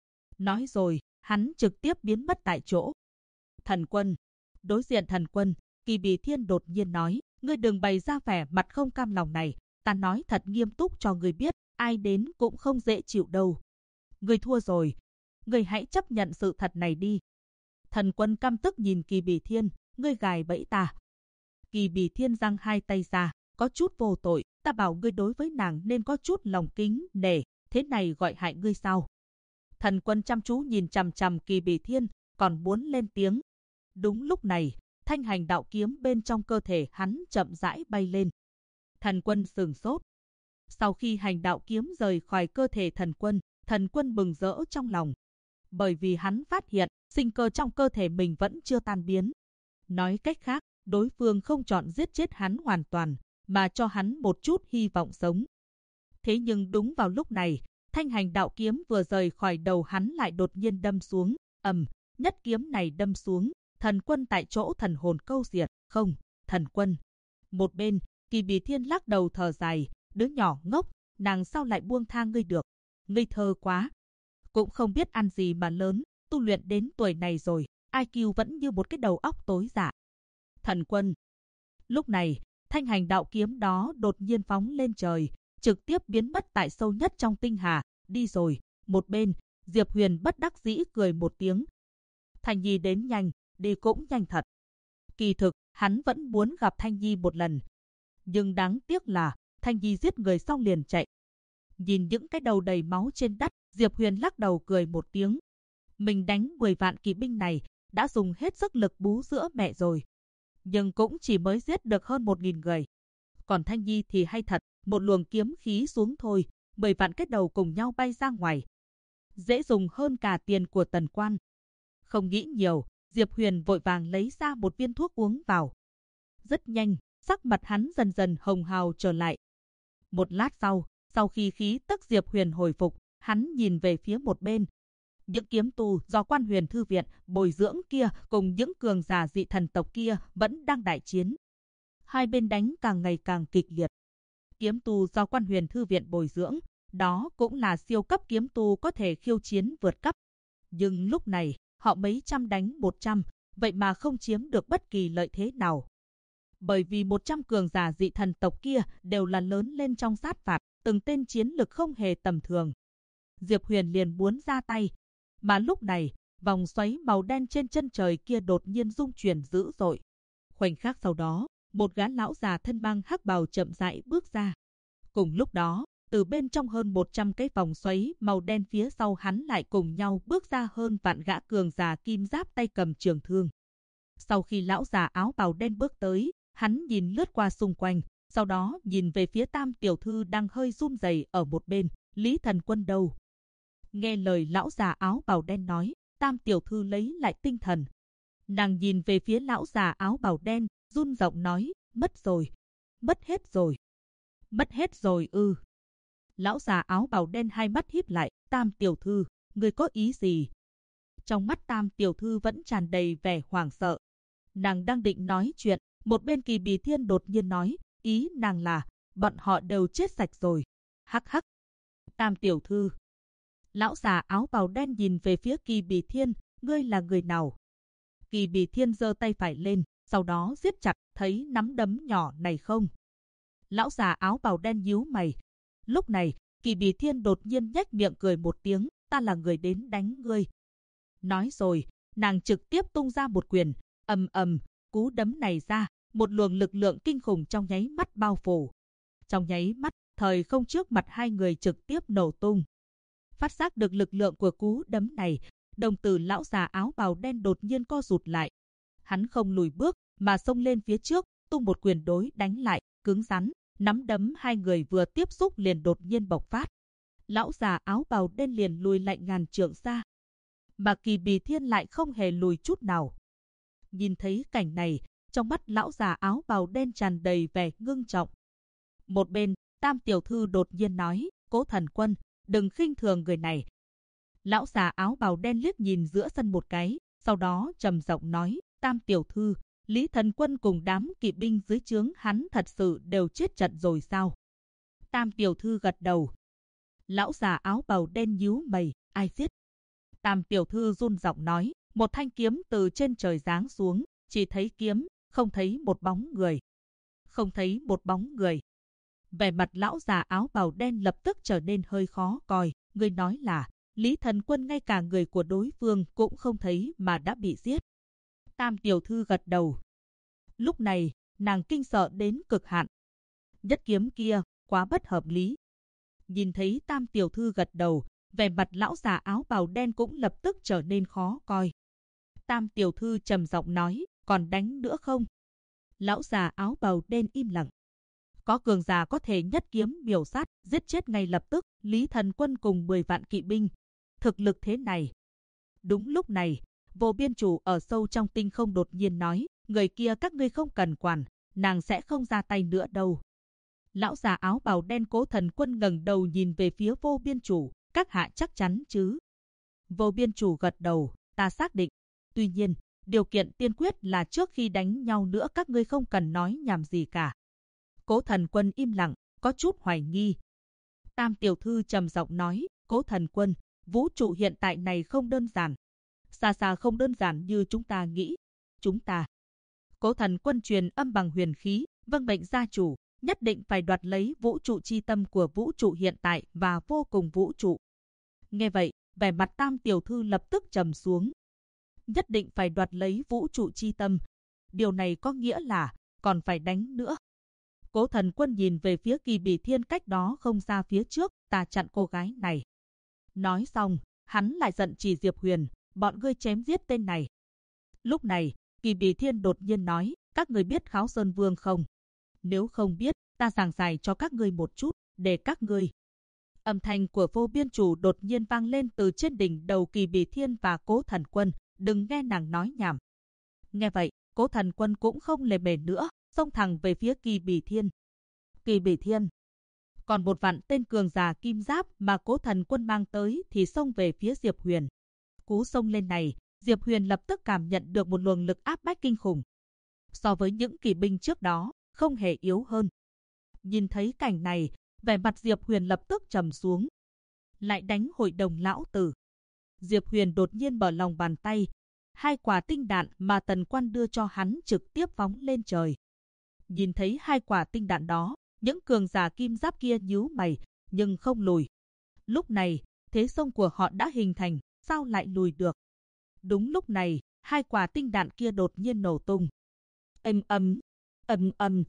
Speaker 1: Nói rồi, hắn trực tiếp biến mất tại chỗ. Thần Quân. Đối diện Thần Quân, Kỳ Bì Thiên đột nhiên nói, ngươi đừng bày ra vẻ mặt không cam lòng này. Ta nói thật nghiêm túc cho ngươi biết, ai đến cũng không dễ chịu đâu. Ngươi thua rồi. Ngươi hãy chấp nhận sự thật này đi. Thần Quân căm tức nhìn Kỳ Bì Thiên, ngươi gài bẫy ta. Kỳ Bì Thiên giang hai tay ra, có chút vô tội, ta bảo ngươi đối với nàng nên có chút lòng kính nể, thế này gọi hại ngươi sao? Thần Quân chăm chú nhìn chằm chằm Kỳ Bì Thiên, còn muốn lên tiếng. Đúng lúc này, thanh hành đạo kiếm bên trong cơ thể hắn chậm rãi bay lên. Thần Quân sửng sốt. Sau khi hành đạo kiếm rời khỏi cơ thể Thần Quân mừng rỡ trong lòng. Bởi vì hắn phát hiện, sinh cơ trong cơ thể mình vẫn chưa tan biến. Nói cách khác, đối phương không chọn giết chết hắn hoàn toàn, mà cho hắn một chút hy vọng sống. Thế nhưng đúng vào lúc này, thanh hành đạo kiếm vừa rời khỏi đầu hắn lại đột nhiên đâm xuống. Nhất kiếm này đâm xuống, Thần Quân tại chỗ thần hồn câu diệt. Không, Thần Quân. Một bên, Kỳ Bì Thiên lắc đầu thở dài, đứa nhỏ ngốc, nàng sao lại buông tha ngươi được? Ngây thơ quá. Cũng không biết ăn gì mà lớn, tu luyện đến tuổi này rồi, IQ vẫn như một cái đầu óc tối dạ. Thần Quân. Lúc này, thanh hành đạo kiếm đó đột nhiên phóng lên trời, trực tiếp biến mất tại sâu nhất trong tinh hà, đi rồi. Một bên, Diệp Huyền bất đắc dĩ cười một tiếng. Thanh Nhi đến nhanh, đi cũng nhanh thật. Kỳ thực, hắn vẫn muốn gặp Thanh Nhi một lần. Nhưng đáng tiếc là, Thanh Nhi giết người xong liền chạy. Nhìn những cái đầu đầy máu trên đất, Diệp Huyền lắc đầu cười một tiếng. Mình đánh 10 vạn kỵ binh này, đã dùng hết sức lực bú sữa mẹ rồi. Nhưng cũng chỉ mới giết được hơn 1.000 người. Còn Thanh Nhi thì hay thật, một luồng kiếm khí xuống thôi, 10 vạn cái đầu cùng nhau bay ra ngoài. Dễ dùng hơn cả tiền của Tần Quan. Không nghĩ nhiều, Diệp Huyền vội vàng lấy ra một viên thuốc uống vào. Rất nhanh, sắc mặt hắn dần dần hồng hào trở lại. Một lát sau khi khí tức Diệp Huyền hồi phục, hắn nhìn về phía một bên. Những kiếm tù do Quan Huyền Thư Viện bồi dưỡng kia cùng những cường giả dị thần tộc kia vẫn đang đại chiến. Hai bên đánh càng ngày càng kịch liệt. Kiếm tù do Quan Huyền Thư Viện bồi dưỡng, đó cũng là siêu cấp kiếm tù có thể khiêu chiến vượt cấp. Nhưng lúc này, họ mấy trăm đánh 100, vậy mà không chiếm được bất kỳ lợi thế nào. Bởi vì 100 cường giả dị thần tộc kia đều là lớn lên trong sát phạt, từng tên chiến lực không hề tầm thường. Diệp Huyền liền muốn ra tay. Mà lúc này, vòng xoáy màu đen trên chân trời kia đột nhiên rung chuyển dữ dội. Khoảnh khắc sau đó, một gã lão già thân mang hắc bào chậm rãi bước ra. Cùng lúc đó, từ bên trong hơn 100 cái vòng xoáy màu đen phía sau hắn lại cùng nhau bước ra hơn vạn gã cường giả kim giáp tay cầm trường thương. Sau khi lão già áo bào đen bước tới, hắn nhìn lướt qua xung quanh, sau đó nhìn về phía Tam tiểu thư đang hơi run rẩy ở một bên, Lý Thần Quân đâu? Nghe lời lão già áo bào đen nói, Tam tiểu thư lấy lại tinh thần. Nàng nhìn về phía lão già áo bào đen, run giọng nói, mất rồi, mất hết rồi. Mất hết rồi ư? Lão già áo bào đen hai mắt híp lại, Tam tiểu thư, người có ý gì? Trong mắt Tam tiểu thư vẫn tràn đầy vẻ hoảng sợ. Nàng đang định nói chuyện, một bên Kỳ Bì Thiên đột nhiên nói, ý nàng là, bọn họ đều chết sạch rồi. Hắc hắc. Tam tiểu thư. Lão già áo bào đen nhìn về phía Kỳ Bì Thiên, ngươi là người nào? Kỳ Bì Thiên giơ tay phải lên, sau đó siết chặt, thấy nắm đấm nhỏ này không? Lão già áo bào đen nhíu mày. Lúc này, Kỳ Bì Thiên đột nhiên nhếch miệng cười một tiếng, ta là người đến đánh ngươi. Nói rồi, nàng trực tiếp tung ra một quyền, ầm ầm, cú đấm này ra, một luồng lực lượng kinh khủng trong nháy mắt bao phủ. Trong nháy mắt, thời không trước mặt hai người trực tiếp nổ tung. Phát giác được lực lượng của cú đấm này, đồng tử lão già áo bào đen đột nhiên co rụt lại. Hắn không lùi bước, mà xông lên phía trước, tung một quyền đối đánh lại, cứng rắn, nắm đấm hai người vừa tiếp xúc liền đột nhiên bộc phát. Lão già áo bào đen liền lùi lại ngàn trượng xa. Mà Kỳ Bì Thiên lại không hề lùi chút nào. Nhìn thấy cảnh này, trong mắt lão già áo bào đen tràn đầy vẻ ngưng trọng. Một bên, Tam tiểu thư đột nhiên nói, Cố Thần Quân, đừng khinh thường người này. Lão già áo bào đen liếc nhìn giữa sân một cái, sau đó trầm giọng nói, Tam tiểu thư, Lý Thần Quân cùng đám kỵ binh dưới trướng hắn thật sự đều chết trận rồi sao? Tam tiểu thư gật đầu. Lão già áo bào đen nhíu mày, ai giết? Tam tiểu thư run giọng nói, một thanh kiếm từ trên trời giáng xuống, chỉ thấy kiếm, không thấy một bóng người. Không thấy một bóng người. Vẻ mặt lão già áo bào đen lập tức trở nên hơi khó coi. Người nói là, Lý Thần Quân ngay cả người của đối phương cũng không thấy mà đã bị giết. Tam tiểu thư gật đầu. Lúc này, nàng kinh sợ đến cực hạn. Nhất kiếm kia, quá bất hợp lý. Nhìn thấy Tam tiểu thư gật đầu, vẻ mặt lão già áo bào đen cũng lập tức trở nên khó coi. Tam tiểu thư trầm giọng nói, còn đánh nữa không? Lão già áo bào đen im lặng. Có cường giả có thể nhất kiếm miểu sát, giết chết ngay lập tức, Lý Thần Quân cùng 10 vạn kỵ binh. Thực lực thế này. Đúng lúc này, Vô Biên Chủ ở sâu trong tinh không đột nhiên nói, người kia các ngươi không cần quản, nàng sẽ không ra tay nữa đâu. Lão già áo bào đen Cố Thần Quân ngẩng đầu nhìn về phía Vô Biên Chủ, các hạ chắc chắn chứ? Vô Biên Chủ gật đầu, ta xác định. Tuy nhiên, điều kiện tiên quyết là trước khi đánh nhau nữa các ngươi không cần nói nhảm gì cả. Cố Thần Quân im lặng, có chút hoài nghi. Tam tiểu thư trầm giọng nói, Cố Thần Quân, vũ trụ hiện tại này không đơn giản. Xa xa không đơn giản như chúng ta nghĩ. Chúng ta. Cố Thần Quân truyền âm bằng huyền khí, vâng mệnh gia chủ, nhất định phải đoạt lấy vũ trụ chi tâm của vũ trụ hiện tại và vô cùng vũ trụ. Nghe vậy, vẻ mặt Tam tiểu thư lập tức trầm xuống. Nhất định phải đoạt lấy vũ trụ chi tâm. Điều này có nghĩa là còn phải đánh nữa. Cố Thần Quân nhìn về phía Kỳ Bì Thiên cách đó không xa phía trước, ta chặn cô gái này. Nói xong, hắn lại giận chỉ Diệp Huyền, bọn ngươi chém giết tên này. Lúc này, Kỳ Bì Thiên đột nhiên nói, các ngươi biết Kháo Sơn Vương không? Nếu không biết, ta giảng giải cho các ngươi một chút, để các ngươi. Âm thanh của Vô Biên Chủ đột nhiên vang lên từ trên đỉnh đầu Kỳ Bì Thiên và Cố Thần Quân, đừng nghe nàng nói nhảm. Nghe vậy, Cố Thần Quân cũng không lề mề nữa, xông thẳng về phía Kỳ Bì Thiên. Kỳ Bì Thiên. Còn một vạn tên cường giả kim giáp mà Cố Thần Quân mang tới thì xông về phía Diệp Huyền. Cú xông lên này, Diệp Huyền lập tức cảm nhận được một luồng lực áp bách kinh khủng. So với những kỵ binh trước đó, không hề yếu hơn. Nhìn thấy cảnh này, vẻ mặt Diệp Huyền lập tức trầm xuống. Lại đánh hội đồng lão tử. Diệp Huyền đột nhiên mở lòng bàn tay. 2 quả tinh đạn mà Tần Quan đưa cho hắn trực tiếp phóng lên trời. Nhìn thấy 2 quả tinh đạn đó, những cường giả kim giáp kia nhíu mày, nhưng không lùi. Lúc này, thế xông của họ đã hình thành, sao lại lùi được? Đúng lúc này, 2 quả tinh đạn kia đột nhiên nổ tung. Ầm ầm, ầm ầm.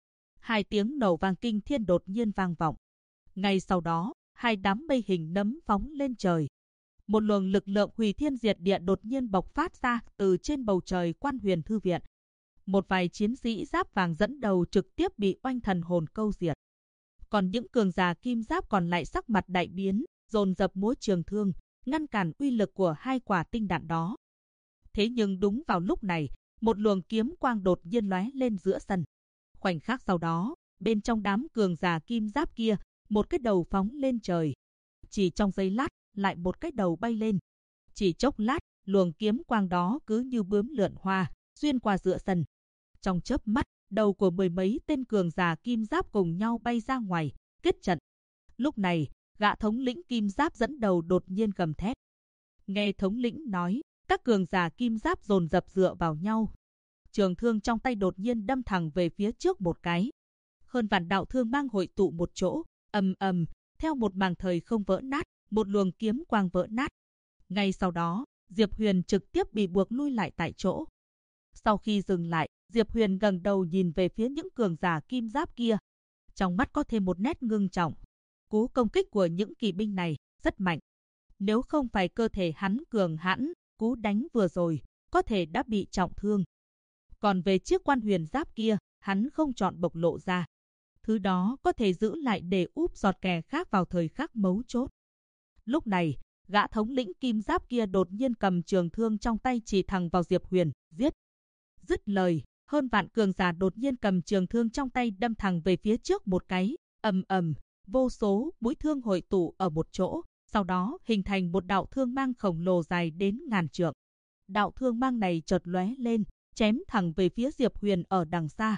Speaker 1: 2 tiếng nổ vang kinh thiên đột nhiên vang vọng. Ngay sau đó, 2 đám mây hình nấm phóng lên trời. Một luồng lực lượng hủy thiên diệt địa đột nhiên bộc phát ra từ trên bầu trời Quan Huyền Thư viện. Một vài chiến sĩ giáp vàng dẫn đầu trực tiếp bị oanh thần hồn câu diệt. Còn những cường giả kim giáp còn lại sắc mặt đại biến, dồn dập múa trường thương, ngăn cản uy lực của hai quả tinh đạn đó. Thế nhưng đúng vào lúc này, một luồng kiếm quang đột nhiên lóe lên giữa sân. Khoảnh khắc sau đó, bên trong đám cường giả kim giáp kia, một cái đầu phóng lên trời. Chỉ trong giây lát, lại một cái đầu bay lên. Chỉ chốc lát, luồng kiếm quang đó cứ như bướm lượn hoa, xuyên qua giữa sân. Trong chớp mắt, đầu của mười mấy tên cường giả kim giáp cùng nhau bay ra ngoài, kết trận. Lúc này, gã thống lĩnh kim giáp dẫn đầu đột nhiên gầm thét. Nghe thống lĩnh nói, các cường giả kim giáp dồn dập dựa vào nhau. Trường thương trong tay đột nhiên đâm thẳng về phía trước một cái. Hơn vạn đạo thương mang hội tụ một chỗ, ầm ầm, theo một màng thời không vỡ nát, một luồng kiếm quang vỡ nát. Ngay sau đó, Diệp Huyền trực tiếp bị buộc lui lại tại chỗ. Sau khi dừng lại, Diệp Huyền ngẩng đầu nhìn về phía những cường giả kim giáp kia. Trong mắt có thêm một nét ngưng trọng. Cú công kích của những kỵ binh này rất mạnh. Nếu không phải cơ thể hắn cường hãn, cú đánh vừa rồi có thể đã bị trọng thương. Còn về chiếc quan huyền giáp kia, hắn không chọn bộc lộ ra. Thứ đó có thể giữ lại để úp giọt kẻ khác vào thời khắc mấu chốt. Lúc này, gã thống lĩnh kim giáp kia đột nhiên cầm trường thương trong tay chỉ thẳng vào Diệp Huyền, giết. Dứt lời, hơn vạn cường giả đột nhiên cầm trường thương trong tay đâm thẳng về phía trước một cái, ầm ầm, vô số mũi thương hội tụ ở một chỗ, sau đó hình thành một đạo thương mang khổng lồ dài đến ngàn trượng. Đạo thương mang này chợt lóe lên, chém thẳng về phía Diệp Huyền ở đằng xa.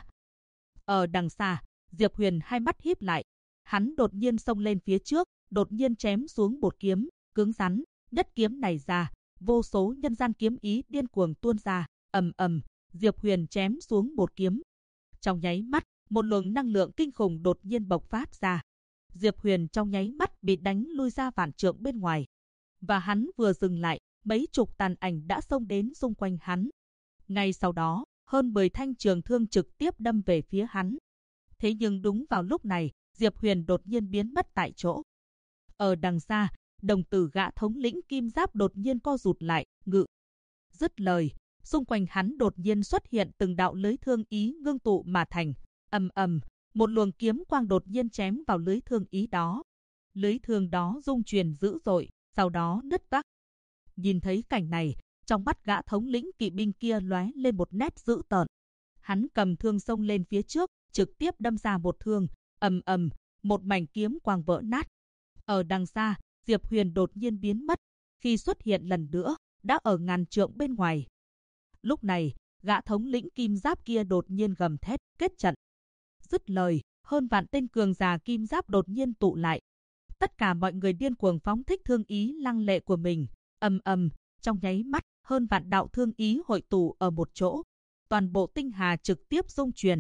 Speaker 1: Ở đằng xa, Diệp Huyền hai mắt híp lại, hắn đột nhiên xông lên phía trước, đột nhiên chém xuống một kiếm, cứng rắn, nhất kiếm này ra, vô số nhân gian kiếm ý điên cuồng tuôn ra, ầm ầm, Diệp Huyền chém xuống một kiếm. Trong nháy mắt, một luồng năng lượng kinh khủng đột nhiên bộc phát ra. Diệp Huyền trong nháy mắt bị đánh lui ra vạn trượng bên ngoài. Và hắn vừa dừng lại, mấy chục tàn ảnh đã xông đến xung quanh hắn. Ngay sau đó, hơn 10 thanh trường thương trực tiếp đâm về phía hắn. Thế nhưng đúng vào lúc này, Diệp Huyền đột nhiên biến mất tại chỗ. Ở đằng xa, đồng tử gã thống lĩnh kim giáp đột nhiên co rụt lại, ngự. Dứt lời, xung quanh hắn đột nhiên xuất hiện từng đạo lưới thương ý ngưng tụ mà thành, ầm ầm, một luồng kiếm quang đột nhiên chém vào lưới thương ý đó. Lưới thương đó rung chuyển dữ dội, sau đó nứt toác. Nhìn thấy cảnh này, trong mắt gã thống lĩnh kỵ binh kia lóe lên một nét dữ tợn. Hắn cầm thương xông lên phía trước, trực tiếp đâm ra một thương, ầm ầm, một mảnh kiếm quang vỡ nát. Ở đằng xa, Diệp Huyền đột nhiên biến mất, khi xuất hiện lần nữa, đã ở ngàn trượng bên ngoài. Lúc này, gã thống lĩnh kim giáp kia đột nhiên gầm thét, kết trận. Dứt lời, hơn vạn tên cường giả kim giáp đột nhiên tụ lại. Tất cả mọi người điên cuồng phóng thích thương ý lăng lệ của mình, ầm ầm, trong nháy mắt, hơn vạn đạo thương ý hội tụ ở một chỗ. Toàn bộ tinh hà trực tiếp rung chuyển.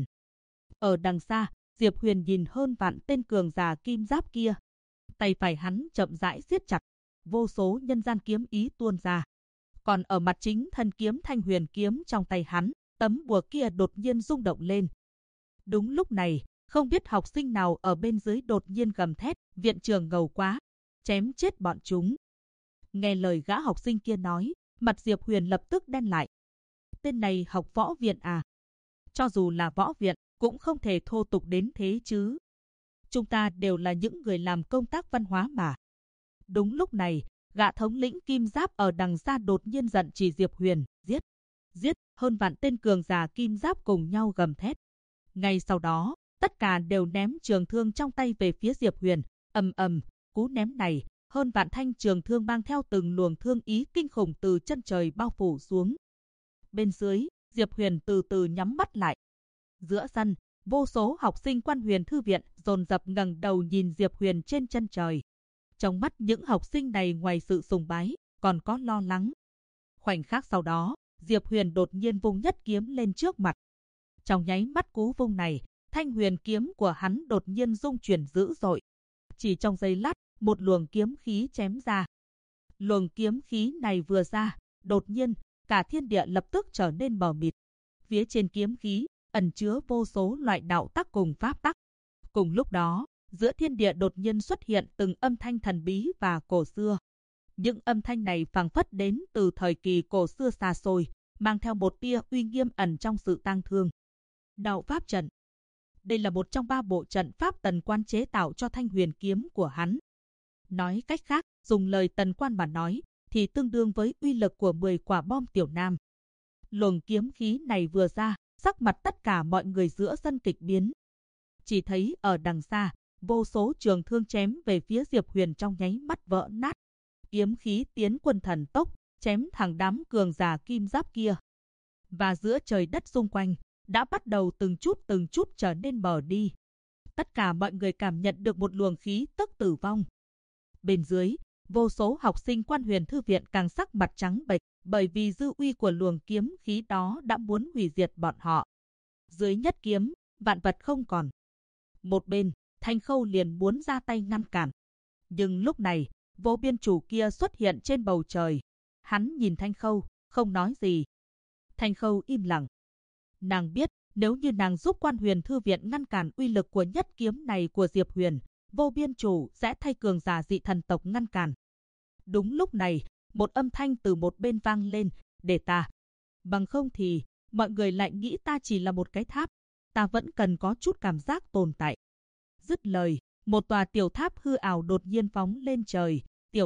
Speaker 1: Ở đằng xa, Diệp Huyền nhìn hơn vạn tên cường giả kim giáp kia. Tay phải hắn chậm rãi siết chặt, vô số nhân gian kiếm ý tuôn ra. Còn ở mặt chính thân kiếm thanh huyền kiếm trong tay hắn, tấm bùa kia đột nhiên rung động lên. Đúng lúc này, không biết học sinh nào ở bên dưới đột nhiên gầm thét, viện trưởng ngầu quá, chém chết bọn chúng. Nghe lời gã học sinh kia nói, mặt Diệp Huyền lập tức đen lại. Tên này học võ viện à? Cho dù là võ viện, cũng không thể thô tục đến thế chứ. Chúng ta đều là những người làm công tác văn hóa mà. Đúng lúc này, gã thống lĩnh kim giáp ở đằng xa đột nhiên giận chỉ Diệp Huyền, giết, giết, hơn vạn tên cường giả kim giáp cùng nhau gầm thét. Ngay sau đó, tất cả đều ném trường thương trong tay về phía Diệp Huyền, ầm ầm, cú ném này, hơn vạn thanh trường thương mang theo từng luồng thương ý kinh khủng từ chân trời bao phủ xuống. Bên dưới, Diệp Huyền từ từ nhắm mắt lại. Giữa sân, vô số học sinh Quan Huyền Thư viện dồn dập ngẩng đầu nhìn Diệp Huyền trên chân trời. Trong mắt những học sinh này ngoài sự sùng bái, còn có lo lắng. Khoảnh khắc sau đó, Diệp Huyền đột nhiên vung nhất kiếm lên trước mặt. Trong nháy mắt cú vung này, thanh huyền kiếm của hắn đột nhiên rung chuyển dữ dội. Chỉ trong giây lát, một luồng kiếm khí chém ra. Luồng kiếm khí này vừa ra, đột nhiên, cả thiên địa lập tức trở nên mờ mịt. Phía trên kiếm khí, ẩn chứa vô số loại đạo tắc cùng pháp tắc. Cùng lúc đó, giữa thiên địa đột nhiên xuất hiện từng âm thanh thần bí và cổ xưa. Những âm thanh này phảng phất đến từ thời kỳ cổ xưa xa xôi, mang theo một tia uy nghiêm ẩn trong sự tang thương. Đạo pháp trận. Đây là một trong 3 bộ trận pháp Tần Quan chế tạo cho thanh huyền kiếm của hắn. Nói cách khác, dùng lời Tần Quan mà nói, thì tương đương với uy lực của 10 quả bom tiểu nam. Luồng kiếm khí này vừa ra, sắc mặt tất cả mọi người giữa sân kịch biến. Chỉ thấy ở đằng xa, vô số trường thương chém về phía Diệp Huyền trong nháy mắt vỡ nát. Kiếm khí tiến quân thần tốc, chém thẳng đám cường giả kim giáp kia. Và giữa trời đất xung quanh, đã bắt đầu từng chút trở nên mờ đi. Tất cả mọi người cảm nhận được một luồng khí tức tử vong. Bên dưới, vô số học sinh Quan Huyền Thư viện càng sắc mặt trắng bệch, bởi vì dư uy của luồng kiếm khí đó đã muốn hủy diệt bọn họ. Dưới nhất kiếm, vạn vật không còn. Một bên, Thanh Khâu liền muốn ra tay ngăn cản. Nhưng lúc này, Vô Biên Chủ kia xuất hiện trên bầu trời. Hắn nhìn Thanh Khâu, không nói gì. Thanh Khâu im lặng. Nàng biết, nếu như nàng giúp Quan Huyền Thư viện ngăn cản uy lực của nhất kiếm này của Diệp Huyền, Vô Biên Chủ sẽ thay cường giả dị thần tộc ngăn cản. Đúng lúc này, một âm thanh từ một bên vang lên, để ta. Bằng không thì, mọi người lại nghĩ ta chỉ là một cái tháp. Ta vẫn cần có chút cảm giác tồn tại. Dứt lời, một tòa tiểu tháp hư ảo đột nhiên phóng lên trời.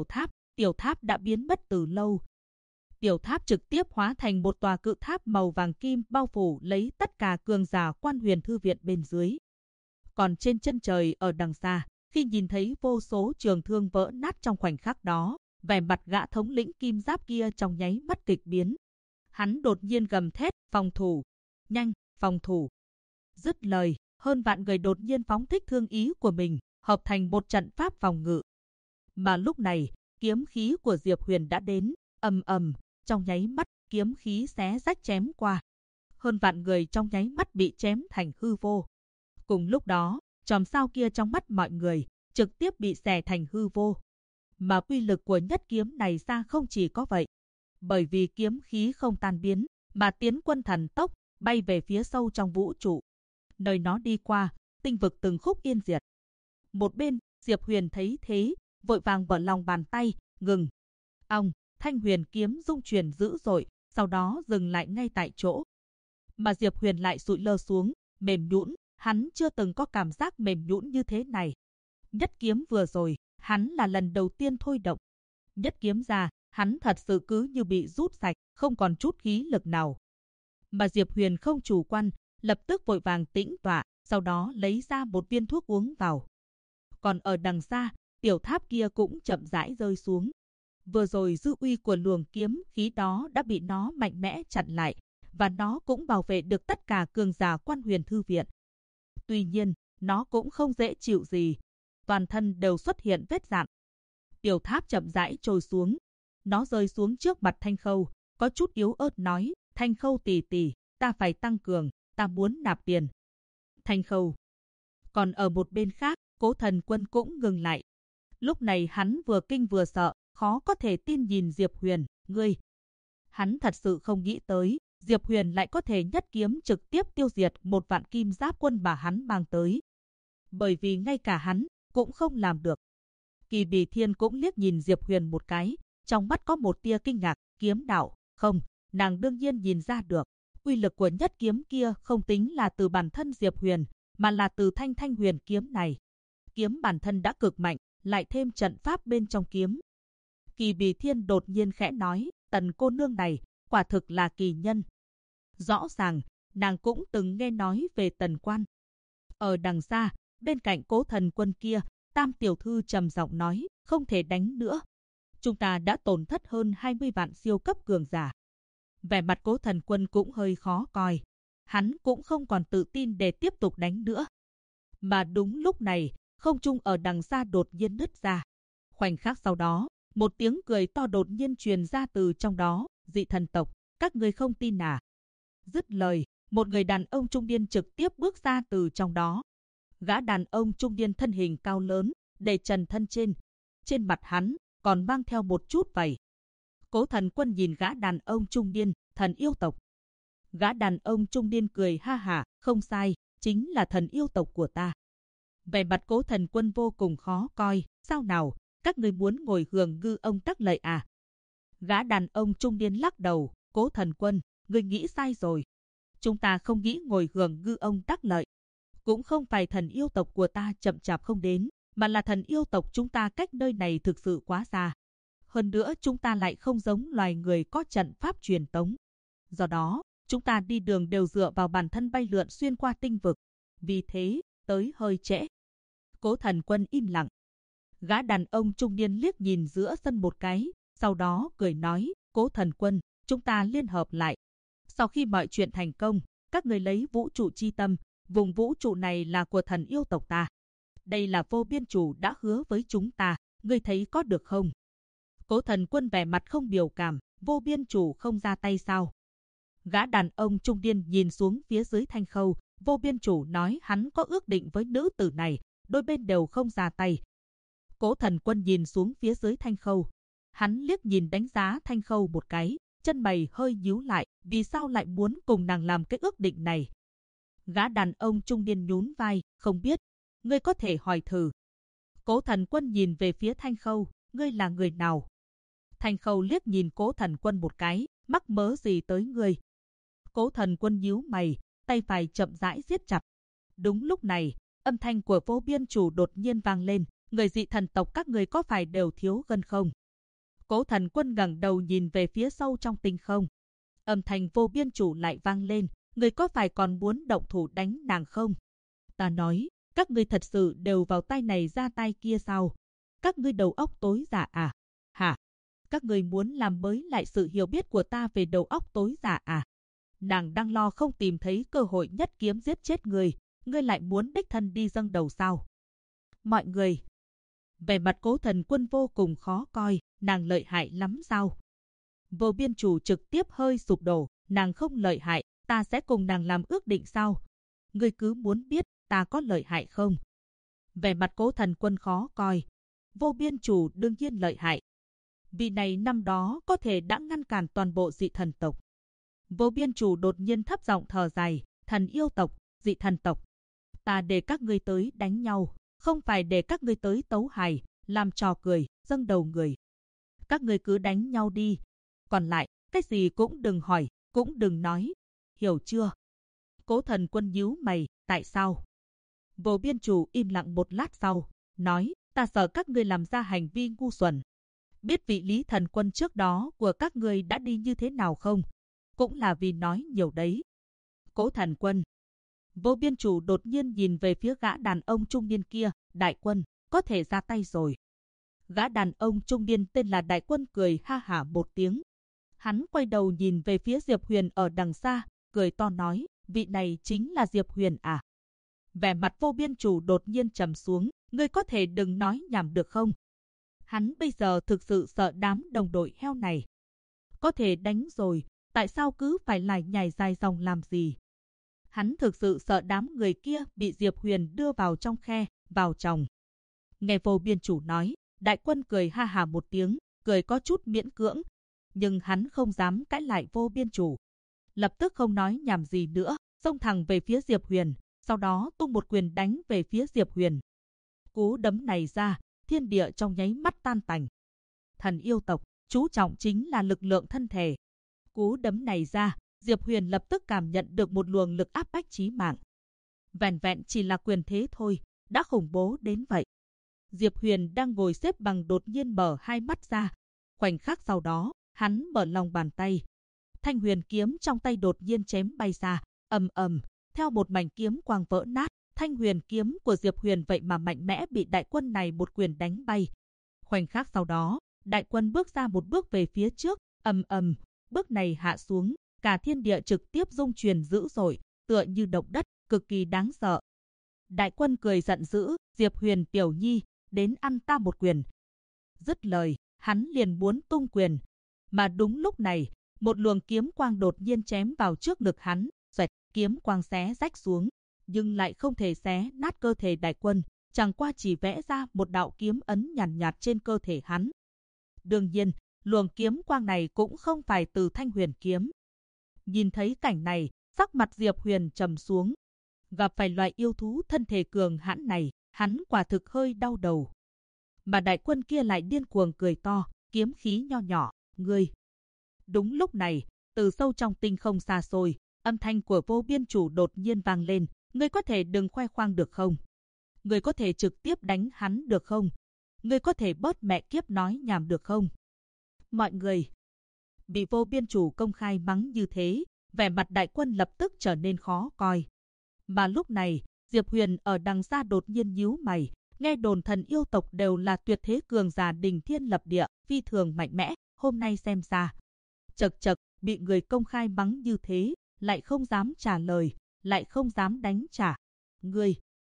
Speaker 1: Tiểu tháp đã biến mất từ lâu. Tiểu tháp trực tiếp hóa thành một tòa cự tháp màu vàng kim bao phủ lấy tất cả cường giả Quan Huyền Thư viện bên dưới. Còn trên chân trời ở đằng xa, khi nhìn thấy vô số trường thương vỡ nát trong khoảnh khắc đó, vẻ mặt gã thống lĩnh kim giáp kia trong nháy mắt kịch biến. Hắn đột nhiên gầm thét, phòng thủ, nhanh, phòng thủ. Dứt lời, hơn vạn người đột nhiên phóng thích thương ý của mình, hợp thành một trận pháp phòng ngự. Mà lúc này, kiếm khí của Diệp Huyền đã đến, ầm ầm, trong nháy mắt, kiếm khí xé rách chém qua. Hơn vạn người trong nháy mắt bị chém thành hư vô. Cùng lúc đó, chòm sao kia trong mắt mọi người, trực tiếp bị xẻ thành hư vô. Mà uy lực của nhất kiếm này ra không chỉ có vậy. Bởi vì kiếm khí không tan biến, mà tiến quân thần tốc, bay về phía sâu trong vũ trụ. Nơi nó đi qua, tinh vực từng khúc yên diệt. Một bên, Diệp Huyền thấy thế, vội vàng mở lòng bàn tay, ngừng. Ong, thanh huyền kiếm rung chuyển dữ dội, sau đó dừng lại ngay tại chỗ. Mà Diệp Huyền lại sụi lơ xuống, mềm nhũn, hắn chưa từng có cảm giác mềm nhũn như thế này. Nhất kiếm vừa rồi, hắn là lần đầu tiên thôi động. Nhất kiếm ra, hắn thật sự cứ như bị rút sạch, không còn chút khí lực nào. Mà Diệp Huyền không chủ quan, lập tức vội vàng tĩnh tọa, sau đó lấy ra một viên thuốc uống vào. Còn ở đằng xa, tiểu tháp kia cũng chậm rãi rơi xuống. Vừa rồi dư uy của luồng kiếm khí đó đã bị nó mạnh mẽ chặn lại, và nó cũng bảo vệ được tất cả cường giả Quan Huyền Thư viện. Tuy nhiên, nó cũng không dễ chịu gì. Toàn thân đều xuất hiện vết rạn. Tiểu tháp chậm rãi trôi xuống. Nó rơi xuống trước mặt Thanh Khâu, có chút yếu ớt nói, Thanh Khâu tỷ tỷ, ta phải tăng cường, ta muốn nạp tiền. Thanh Khâu. Còn ở một bên khác, Cố Thần Quân cũng ngừng lại. Lúc này hắn vừa kinh vừa sợ, khó có thể tin nhìn Diệp Huyền, ngươi. Hắn thật sự không nghĩ tới, Diệp Huyền lại có thể nhất kiếm trực tiếp tiêu diệt một vạn kim giáp quân mà hắn mang tới. Bởi vì ngay cả hắn cũng không làm được. Kỳ Bì Thiên cũng liếc nhìn Diệp Huyền một cái, trong mắt có một tia kinh ngạc, kiếm đạo, không, nàng đương nhiên nhìn ra được. Uy lực của nhất kiếm kia không tính là từ bản thân Diệp Huyền, mà là từ thanh huyền kiếm này. Kiếm bản thân đã cực mạnh, lại thêm trận pháp bên trong kiếm. Kỳ Bì Thiên đột nhiên khẽ nói, Tần cô nương này, quả thực là kỳ nhân. Rõ ràng, nàng cũng từng nghe nói về Tần Quan. Ở đằng xa, bên cạnh Cố Thần Quân kia, Tam tiểu thư trầm giọng nói, không thể đánh nữa. Chúng ta đã tổn thất hơn 20 vạn siêu cấp cường giả. Vẻ mặt Cố Thần Quân cũng hơi khó coi. Hắn cũng không còn tự tin để tiếp tục đánh nữa. Mà đúng lúc này, không trung ở đằng xa đột nhiên nứt ra. Khoảnh khắc sau đó, một tiếng cười to đột nhiên truyền ra từ trong đó, dị thần tộc, các ngươi không tin à? Dứt lời, một người đàn ông trung niên trực tiếp bước ra từ trong đó. Gã đàn ông trung niên thân hình cao lớn, để trần thân trên mặt hắn còn mang theo một chút vảy. Cố Thần Quân nhìn gã đàn ông trung niên, thần yêu tộc. Gã đàn ông trung niên cười ha hả, không sai, chính là thần yêu tộc của ta. Vẻ mặt Cố Thần Quân vô cùng khó coi, sao nào, các ngươi muốn ngồi hưởng ngư ông tắc lợi à? Gã đàn ông trung niên lắc đầu, Cố Thần Quân, ngươi nghĩ sai rồi. Chúng ta không nghĩ ngồi hưởng ngư ông tắc lợi. Cũng không phải thần yêu tộc của ta chậm chạp không đến, mà là thần yêu tộc chúng ta cách nơi này thực sự quá xa. Hơn nữa chúng ta lại không giống loài người có trận pháp truyền tống. Do đó, chúng ta đi đường đều dựa vào bản thân bay lượn xuyên qua tinh vực. Vì thế, tới hơi trễ. Cố Thần Quân im lặng. Gã đàn ông trung niên liếc nhìn giữa sân một cái, sau đó cười nói, Cố Thần Quân, chúng ta liên hợp lại. Sau khi mọi chuyện thành công, các người lấy vũ trụ chi tâm, vùng vũ trụ này là của thần yêu tộc ta. Đây là Vô Biên Chủ đã hứa với chúng ta, ngươi thấy có được không? Cố Thần Quân vẻ mặt không biểu cảm, Vô Biên Chủ không ra tay sao? Gã đàn ông trung niên nhìn xuống phía dưới Thanh Khâu, Vô Biên Chủ nói hắn có ước định với nữ tử này, đôi bên đều không ra tay. Cố Thần Quân nhìn xuống phía dưới Thanh Khâu. Hắn liếc nhìn đánh giá Thanh Khâu một cái, chân mày hơi nhíu lại, vì sao lại muốn cùng nàng làm cái ước định này? Gã đàn ông trung niên nhún vai, không biết, ngươi có thể hỏi thử. Cố Thần Quân nhìn về phía Thanh Khâu, ngươi là người nào? Thanh Khâu liếc nhìn Cố Thần Quân một cái, mắc mớ gì tới ngươi? Cố Thần Quân nhíu mày, tay phải chậm rãi siết chặt. Đúng lúc này, âm thanh của Vô Biên Chủ đột nhiên vang lên, người dị thần tộc các người có phải đều thiếu gân không? Cố Thần Quân ngẩng đầu nhìn về phía sâu trong tinh không. Âm thanh Vô Biên Chủ lại vang lên, người có phải còn muốn động thủ đánh nàng không? Ta nói, các ngươi thật sự đều vào tay này ra tay kia sao? Các ngươi đầu óc tối dạ à? Hả? Các ngươi muốn làm mới lại sự hiểu biết của ta về đầu óc tối dạ à? Nàng đang lo không tìm thấy cơ hội nhất kiếm giết chết ngươi lại muốn đích thân đi dâng đầu sao? Mọi người, vẻ mặt Cố Thần Quân vô cùng khó coi, nàng lợi hại lắm sao? Vô Biên Chủ trực tiếp hơi sụp đổ, nàng không lợi hại, ta sẽ cùng nàng làm ước định sao? Ngươi cứ muốn biết ta có lợi hại không? Vẻ mặt Cố Thần Quân khó coi. Vô Biên Chủ đương nhiên lợi hại. Vì này năm đó có thể đã ngăn cản toàn bộ dị thần tộc. Vô Biên Chủ đột nhiên thấp giọng thở dài, thần yêu tộc, dị thần tộc. Ta để các ngươi tới đánh nhau, không phải để các ngươi tới tấu hài, làm trò cười, dâng đầu người. Các ngươi cứ đánh nhau đi. Còn lại, cái gì cũng đừng hỏi, cũng đừng nói. Hiểu chưa? Cố Thần Quân nhíu mày, tại sao? Vô Biên Chủ im lặng một lát sau, nói, ta sợ các ngươi làm ra hành vi ngu xuẩn. Biết vị Lý Thần Quân trước đó của các ngươi đã đi như thế nào không? Cũng là vì nói nhiều đấy. Cố Thần Quân. Vô Biên Chủ đột nhiên nhìn về phía gã đàn ông trung niên kia, Đại Quân, có thể ra tay rồi. Gã đàn ông trung niên tên là Đại Quân cười ha hả một tiếng. Hắn quay đầu nhìn về phía Diệp Huyền ở đằng xa, cười to nói, vị này chính là Diệp Huyền à? Vẻ mặt Vô Biên Chủ đột nhiên trầm xuống, ngươi có thể đừng nói nhảm được không? Hắn bây giờ thực sự sợ đám đồng đội heo này. Có thể đánh rồi, tại sao cứ phải lải nhải dài dòng làm gì? Hắn thực sự sợ đám người kia bị Diệp Huyền đưa vào trong khe, vào chồng. Nghe Vô Biên Chủ nói, Đại Quân cười ha hà một tiếng, cười có chút miễn cưỡng. Nhưng hắn không dám cãi lại Vô Biên Chủ. Lập tức không nói nhảm gì nữa, xông thẳng về phía Diệp Huyền, sau đó tung một quyền đánh về phía Diệp Huyền. Cú đấm này ra, thiên địa trong nháy mắt tan tành. Thần yêu tộc, chú trọng chính là lực lượng thân thể. Cú đấm này ra, Diệp Huyền lập tức cảm nhận được một luồng lực áp bách chí mạng. Vẹn vẹn chỉ là quyền thế thôi, đã khủng bố đến vậy. Diệp Huyền đang ngồi xếp bằng đột nhiên mở hai mắt ra. Khoảnh khắc sau đó, hắn mở lòng bàn tay. Thanh huyền kiếm trong tay đột nhiên chém bay ra, ầm ầm, theo một mảnh kiếm quang vỡ nát. Thanh huyền kiếm của Diệp Huyền vậy mà mạnh mẽ bị Đại Quân này một quyền đánh bay. Khoảnh khắc sau đó, Đại Quân bước ra một bước về phía trước, ầm ầm, bước này hạ xuống, cả thiên địa trực tiếp rung chuyển dữ dội, tựa như động đất, cực kỳ đáng sợ. Đại Quân cười giận dữ, Diệp Huyền tiểu nhi, đến ăn ta một quyền. Dứt lời, hắn liền muốn tung quyền. Mà đúng lúc này, một luồng kiếm quang đột nhiên chém vào trước ngực hắn, xoẹt, kiếm quang xé rách xuống, nhưng lại không thể xé nát cơ thể Đại Quân, chẳng qua chỉ vẽ ra một đạo kiếm ấn nhàn nhạt trên cơ thể hắn. Đương nhiên, luồng kiếm quang này cũng không phải từ Thanh huyền kiếm. Nhìn thấy cảnh này, sắc mặt Diệp Huyền trầm xuống. Gặp phải loại yêu thú thân thể cường hãn này, hắn quả thực hơi đau đầu. Mà Đại Quân kia lại điên cuồng cười to, kiếm khí nho nhỏ, ngươi. Đúng lúc này, từ sâu trong tinh không xa xôi, âm thanh của Vô Biên Chủ đột nhiên vang lên, ngươi có thể đừng khoe khoang được không? Ngươi có thể trực tiếp đánh hắn được không? Ngươi có thể bớt mẹ kiếp nói nhảm được không? Mọi người bị Vô Biên Chủ công khai mắng như thế, vẻ mặt đại quân lập tức trở nên khó coi. Mà lúc này, Diệp Huyền ở đằng xa đột nhiên nhíu mày, nghe đồn thần yêu tộc đều là tuyệt thế cường giả đỉnh thiên lập địa, phi thường mạnh mẽ, hôm nay xem ra. Chậc chậc, bị người công khai mắng như thế, lại không dám trả lời, lại không dám đánh trả. Ngươi.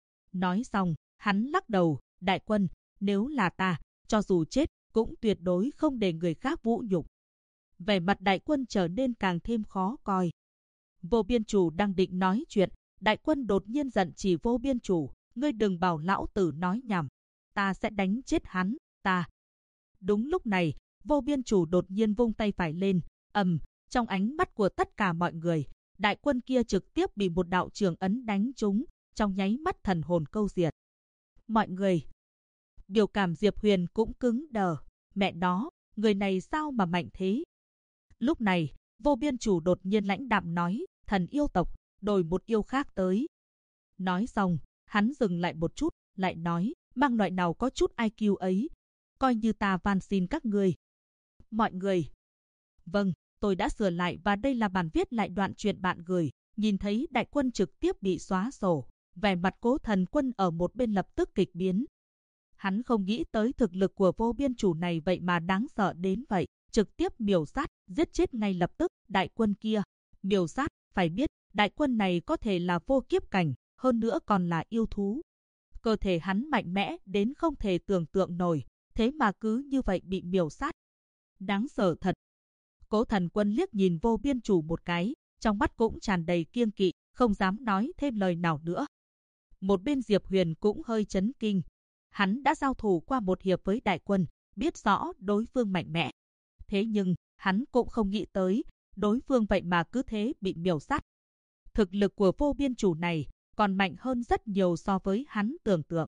Speaker 1: Nói xong, hắn lắc đầu, đại quân, nếu là ta, cho dù chết, cũng tuyệt đối không để người khác vũ nhục. Vẻ mặt đại quân trở nên càng thêm khó coi. Vô Biên Chủ đang định nói chuyện, đại quân đột nhiên giận chỉ Vô Biên Chủ, ngươi đừng bảo lão tử nói nhảm, ta sẽ đánh chết hắn, ta. Đúng lúc này, Vô Biên Chủ đột nhiên vung tay phải lên, trong ánh mắt của tất cả mọi người, đại quân kia trực tiếp bị một đạo trường ấn đánh trúng, trong nháy mắt thần hồn câu diệt. Mọi người, biểu cảm Diệp Huyền cũng cứng đờ, mẹ nó, người này sao mà mạnh thế? Lúc này, Vô Biên Chủ đột nhiên lãnh đạm nói, thần yêu tộc, đổi một yêu khác tới. Nói xong, hắn dừng lại một chút, lại nói, mang loại nào có chút IQ ấy, coi như ta van xin các ngươi. Mọi người, vâng, tôi đã sửa lại và đây là bản viết lại đoạn truyện bạn gửi. Nhìn thấy đại quân trực tiếp bị xóa sổ, vẻ mặt Cố Thần Quân ở một bên lập tức kịch biến. Hắn không nghĩ tới thực lực của Vô Biên Chủ này vậy mà đáng sợ đến vậy, trực tiếp miểu sát, giết chết ngay lập tức đại quân kia. Miểu sát, phải biết, đại quân này có thể là vô kiếp cảnh, hơn nữa còn là yêu thú. Cơ thể hắn mạnh mẽ đến không thể tưởng tượng nổi, thế mà cứ như vậy bị miểu sát. Đáng sợ thật. Cố Thần Quân liếc nhìn Vô Biên Chủ một cái, trong mắt cũng tràn đầy kiêng kỵ, không dám nói thêm lời nào nữa. Một bên Diệp Huyền cũng hơi chấn kinh. Hắn đã giao thủ qua một hiệp với đại quân, biết rõ đối phương mạnh mẽ. Thế nhưng, hắn cũng không nghĩ tới, đối phương vậy mà cứ thế bị miểu sát. Thực lực của Vô Biên Chủ này còn mạnh hơn rất nhiều so với hắn tưởng tượng.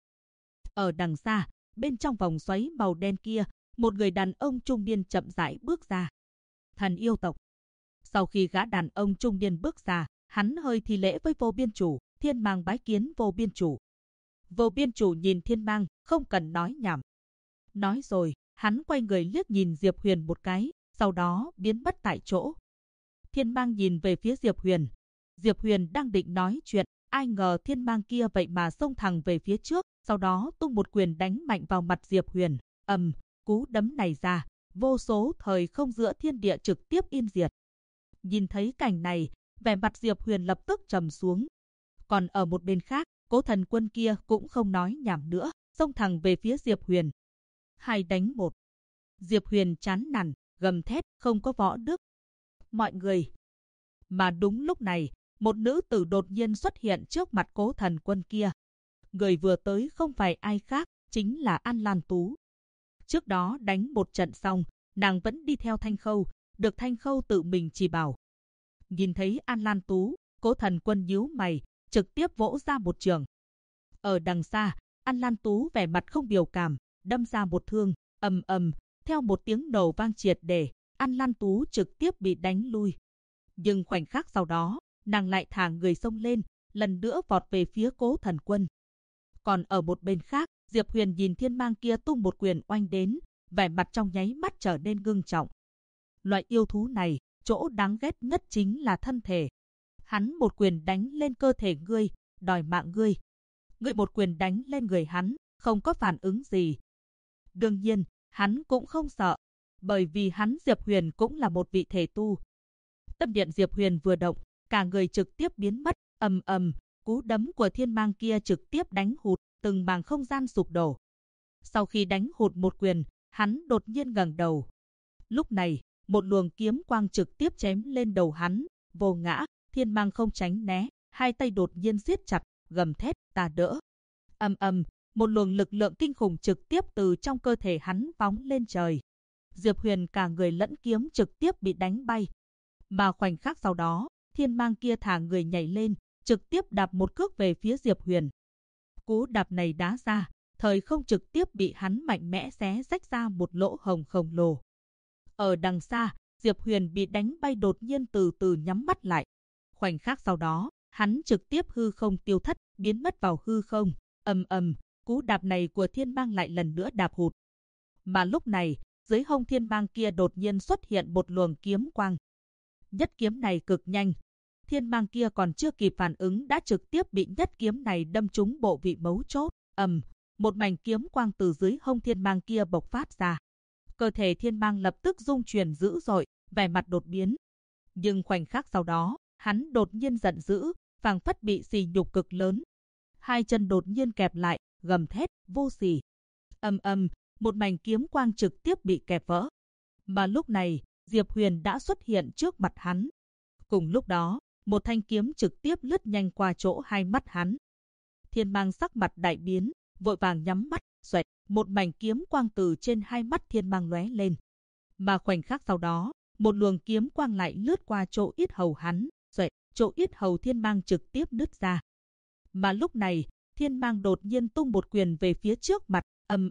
Speaker 1: Ở đằng xa, bên trong vòng xoáy màu đen kia, một người đàn ông trung niên chậm rãi bước ra. Thần yêu tộc. Sau khi gã đàn ông trung niên bước ra, hắn hơi thi lễ với Vô Biên Chủ, Thiên Mang bái kiến Vô Biên Chủ. Vô Biên Chủ nhìn Thiên Mang, không cần nói nhảm. Nói rồi, hắn quay người liếc nhìn Diệp Huyền một cái, sau đó biến mất tại chỗ. Thiên Mang nhìn về phía Diệp Huyền. Diệp Huyền đang định nói chuyện, ai ngờ Thiên Mang kia vậy mà xông thẳng về phía trước, sau đó tung một quyền đánh mạnh vào mặt Diệp Huyền. Cú đấm này ra, vô số thời không giữa thiên địa trực tiếp yên diệt. Nhìn thấy cảnh này, vẻ mặt Diệp Huyền lập tức trầm xuống. Còn ở một bên khác, Cố Thần Quân kia cũng không nói nhảm nữa, xông thẳng về phía Diệp Huyền. 2 đánh 1. Diệp Huyền chán nản, gầm thét, không có võ đức. Mọi người. Mà đúng lúc này, một nữ tử đột nhiên xuất hiện trước mặt Cố Thần Quân kia. Người vừa tới không phải ai khác, chính là An Lan Tú. Trước đó đánh một trận xong, nàng vẫn đi theo Thanh Khâu, được Thanh Khâu tự mình chỉ bảo. Nhìn thấy An Lan Tú, Cố Thần Quân nhíu mày, trực tiếp vỗ ra một trường. Ở đằng xa, An Lan Tú vẻ mặt không biểu cảm, đâm ra một thương, theo một tiếng nổ vang triệt để, An Lan Tú trực tiếp bị đánh lui. Nhưng khoảnh khắc sau đó, nàng lại thả người xông lên, lần nữa vọt về phía Cố Thần Quân. Còn ở một bên khác, Diệp Huyền nhìn Thiên Mang kia tung một quyền oanh đến, vẻ mặt trong nháy mắt trở nên ngưng trọng. Loại yêu thú này, chỗ đáng ghét nhất chính là thân thể. Hắn một quyền đánh lên cơ thể ngươi, đòi mạng ngươi. Ngươi một quyền đánh lên người hắn, không có phản ứng gì. Đương nhiên, hắn cũng không sợ, bởi vì hắn Diệp Huyền cũng là một vị thể tu. Tâm điện Diệp Huyền vừa động, cả người trực tiếp biến mất, cú đấm của Thiên Mang kia trực tiếp đánh hụt, từng mảng không gian sụp đổ. Sau khi đánh hụt một quyền, hắn đột nhiên ngẩng đầu. Lúc này, một luồng kiếm quang trực tiếp chém lên đầu hắn, vô ngã, Thiên Mang không tránh né, hai tay đột nhiên siết chặt, gầm thét, ta đỡ. Một luồng lực lượng kinh khủng trực tiếp từ trong cơ thể hắn phóng lên trời. Diệp Huyền cả người lẫn kiếm trực tiếp bị đánh bay. Mà khoảnh khắc sau đó, Thiên Mang kia thả người nhảy lên, trực tiếp đạp một cước về phía Diệp Huyền. Cú đạp này đá ra, thời không trực tiếp bị hắn mạnh mẽ xé rách ra một lỗ hổng khổng lồ. Ở đằng xa, Diệp Huyền bị đánh bay đột nhiên từ từ nhắm mắt lại. Khoảnh khắc sau đó, hắn trực tiếp hư không tiêu thất, biến mất vào hư không. Ầm ầm, cú đạp này của Thiên Mang lại lần nữa đạp hụt. Mà lúc này, dưới hông Thiên Mang kia đột nhiên xuất hiện một luồng kiếm quang. Nhất kiếm này cực nhanh. Thiên Mang kia còn chưa kịp phản ứng đã trực tiếp bị nhất kiếm này đâm trúng bộ vị mấu chốt. Một mảnh kiếm quang từ dưới hông Thiên Mang kia bộc phát ra. Cơ thể Thiên Mang lập tức rung chuyển dữ dội, vẻ mặt đột biến. Nhưng khoảnh khắc sau đó, hắn đột nhiên giận dữ, phảng phất bị sỉ nhục cực lớn. Hai chân đột nhiên kẹp lại, gầm thét, vô sỉ. Một mảnh kiếm quang trực tiếp bị kẹp vỡ. Mà lúc này, Diệp Huyền đã xuất hiện trước mặt hắn. Cùng lúc đó, một thanh kiếm trực tiếp lướt nhanh qua chỗ hai mắt hắn. Thiên Mang sắc mặt đại biến, vội vàng nhắm mắt, xoẹt, một mảnh kiếm quang từ trên hai mắt Thiên Mang lóe lên. Mà khoảnh khắc sau đó, một luồng kiếm quang lại lướt qua chỗ yết hầu hắn, xoẹt, chỗ yết hầu Thiên Mang trực tiếp nứt ra. Mà lúc này, Thiên Mang đột nhiên tung một quyền về phía trước mặt,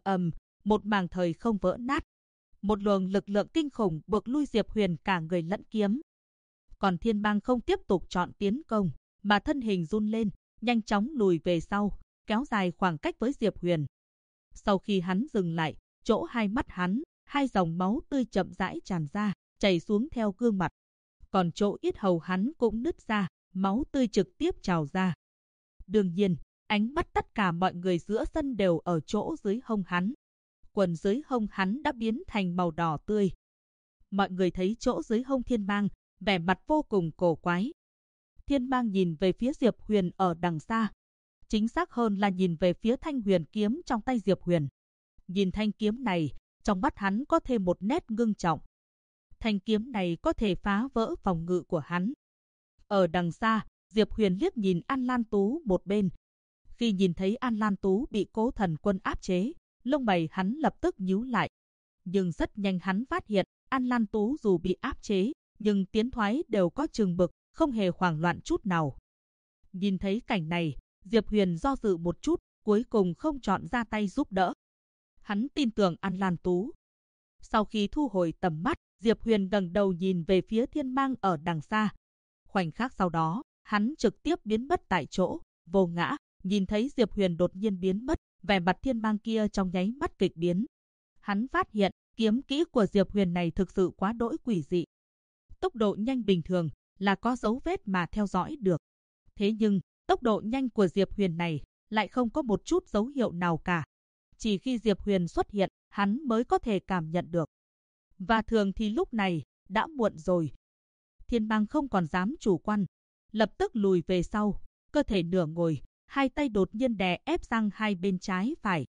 Speaker 1: một mảng thời không vỡ nát. Một luồng lực lượng kinh khủng buộc lui Diệp Huyền cả người lẫn kiếm. Còn Thiên Mang không tiếp tục chọn tiến công, mà thân hình run lên, nhanh chóng lùi về sau, kéo dài khoảng cách với Diệp Huyền. Sau khi hắn dừng lại, chỗ hai mắt hắn, hai dòng máu tươi chậm rãi tràn ra, chảy xuống theo gương mặt. Còn chỗ yết hầu hắn cũng nứt ra, máu tươi trực tiếp trào ra. Đương nhiên, ánh mắt tất cả mọi người giữa sân đều ở chỗ dưới hông hắn. Quần dưới hông hắn đã biến thành màu đỏ tươi. Mọi người thấy chỗ dưới hông Thiên Mang, vẻ mặt vô cùng cổ quái. Thiên Mang nhìn về phía Diệp Huyền ở đằng xa. Chính xác hơn là nhìn về phía thanh huyền kiếm trong tay Diệp Huyền. Nhìn thanh kiếm này, trong mắt hắn có thêm một nét ngưng trọng. Thanh kiếm này có thể phá vỡ phòng ngự của hắn. Ở đằng xa, Diệp Huyền liếc nhìn An Lan Tú một bên. Khi nhìn thấy An Lan Tú bị Cố Thần Quân áp chế, lông mày hắn lập tức nhíu lại. Nhưng rất nhanh hắn phát hiện, An Lan Tú dù bị áp chế, nhưng tiến thoái đều có chừng mực, không hề hoảng loạn chút nào. Nhìn thấy cảnh này, Diệp Huyền do dự một chút, cuối cùng không chọn ra tay giúp đỡ. Hắn tin tưởng An Lan Tú. Sau khi thu hồi tầm mắt, Diệp Huyền ngẩng đầu nhìn về phía Thiên Mang ở đằng xa. Khoảnh khắc sau đó, hắn trực tiếp biến mất tại chỗ, vô ngã. Nhìn thấy Diệp Huyền đột nhiên biến mất, vẻ mặt Thiên Mang kia trong nháy mắt kịch biến. Hắn phát hiện, kiếm kỹ của Diệp Huyền này thực sự quá đỗi quỷ dị. Tốc độ nhanh bình thường là có dấu vết mà theo dõi được. Thế nhưng, tốc độ nhanh của Diệp Huyền này lại không có một chút dấu hiệu nào cả. Chỉ khi Diệp Huyền xuất hiện, hắn mới có thể cảm nhận được. Và thường thì lúc này, đã muộn rồi. Thiên Mang không còn dám chủ quan, lập tức lùi về sau, cơ thể nửa ngồi, hai tay đột nhiên đè ép sang hai bên trái phải,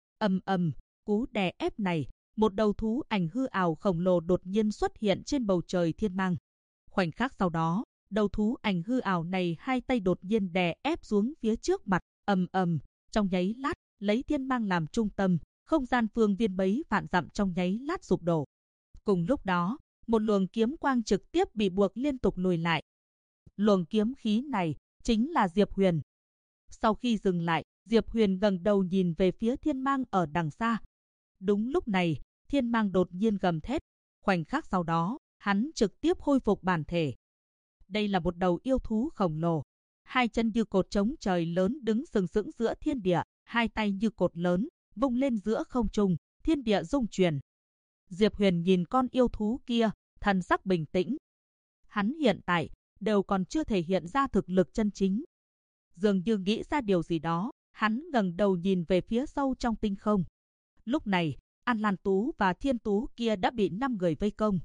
Speaker 1: cú đè ép này, một đầu thú ảnh hư ảo khổng lồ đột nhiên xuất hiện trên bầu trời Thiên Mang. Khoảnh khắc sau đó, đầu thú ảnh hư ảo này hai tay đột nhiên đè ép xuống phía trước mặt, trong nháy lát, lấy Thiên Mang làm trung tâm, không gian phương viên bấy vạn dặm trong nháy lát sụp đổ. Cùng lúc đó, một luồng kiếm quang trực tiếp bị buộc liên tục lùi lại. Luồng kiếm khí này chính là Diệp Huyền. Sau khi dừng lại, Diệp Huyền ngẩng đầu nhìn về phía Thiên Mang ở đằng xa. Đúng lúc này, Thiên Mang đột nhiên gầm thét. Khoảnh khắc sau đó, hắn trực tiếp khôi phục bản thể. Đây là một đầu yêu thú khổng lồ. Hai chân như cột trống trời lớn đứng sừng sững giữa thiên địa, hai tay như cột lớn, vung lên giữa không trung, thiên địa rung chuyển. Diệp Huyền nhìn con yêu thú kia, thần sắc bình tĩnh. Hắn hiện tại đều còn chưa thể hiện ra thực lực chân chính. Dường như nghĩ ra điều gì đó, hắn ngẩng đầu nhìn về phía sâu trong tinh không. Lúc này, An Lan Tú và Thiên Tú kia đã bị 5 người vây công.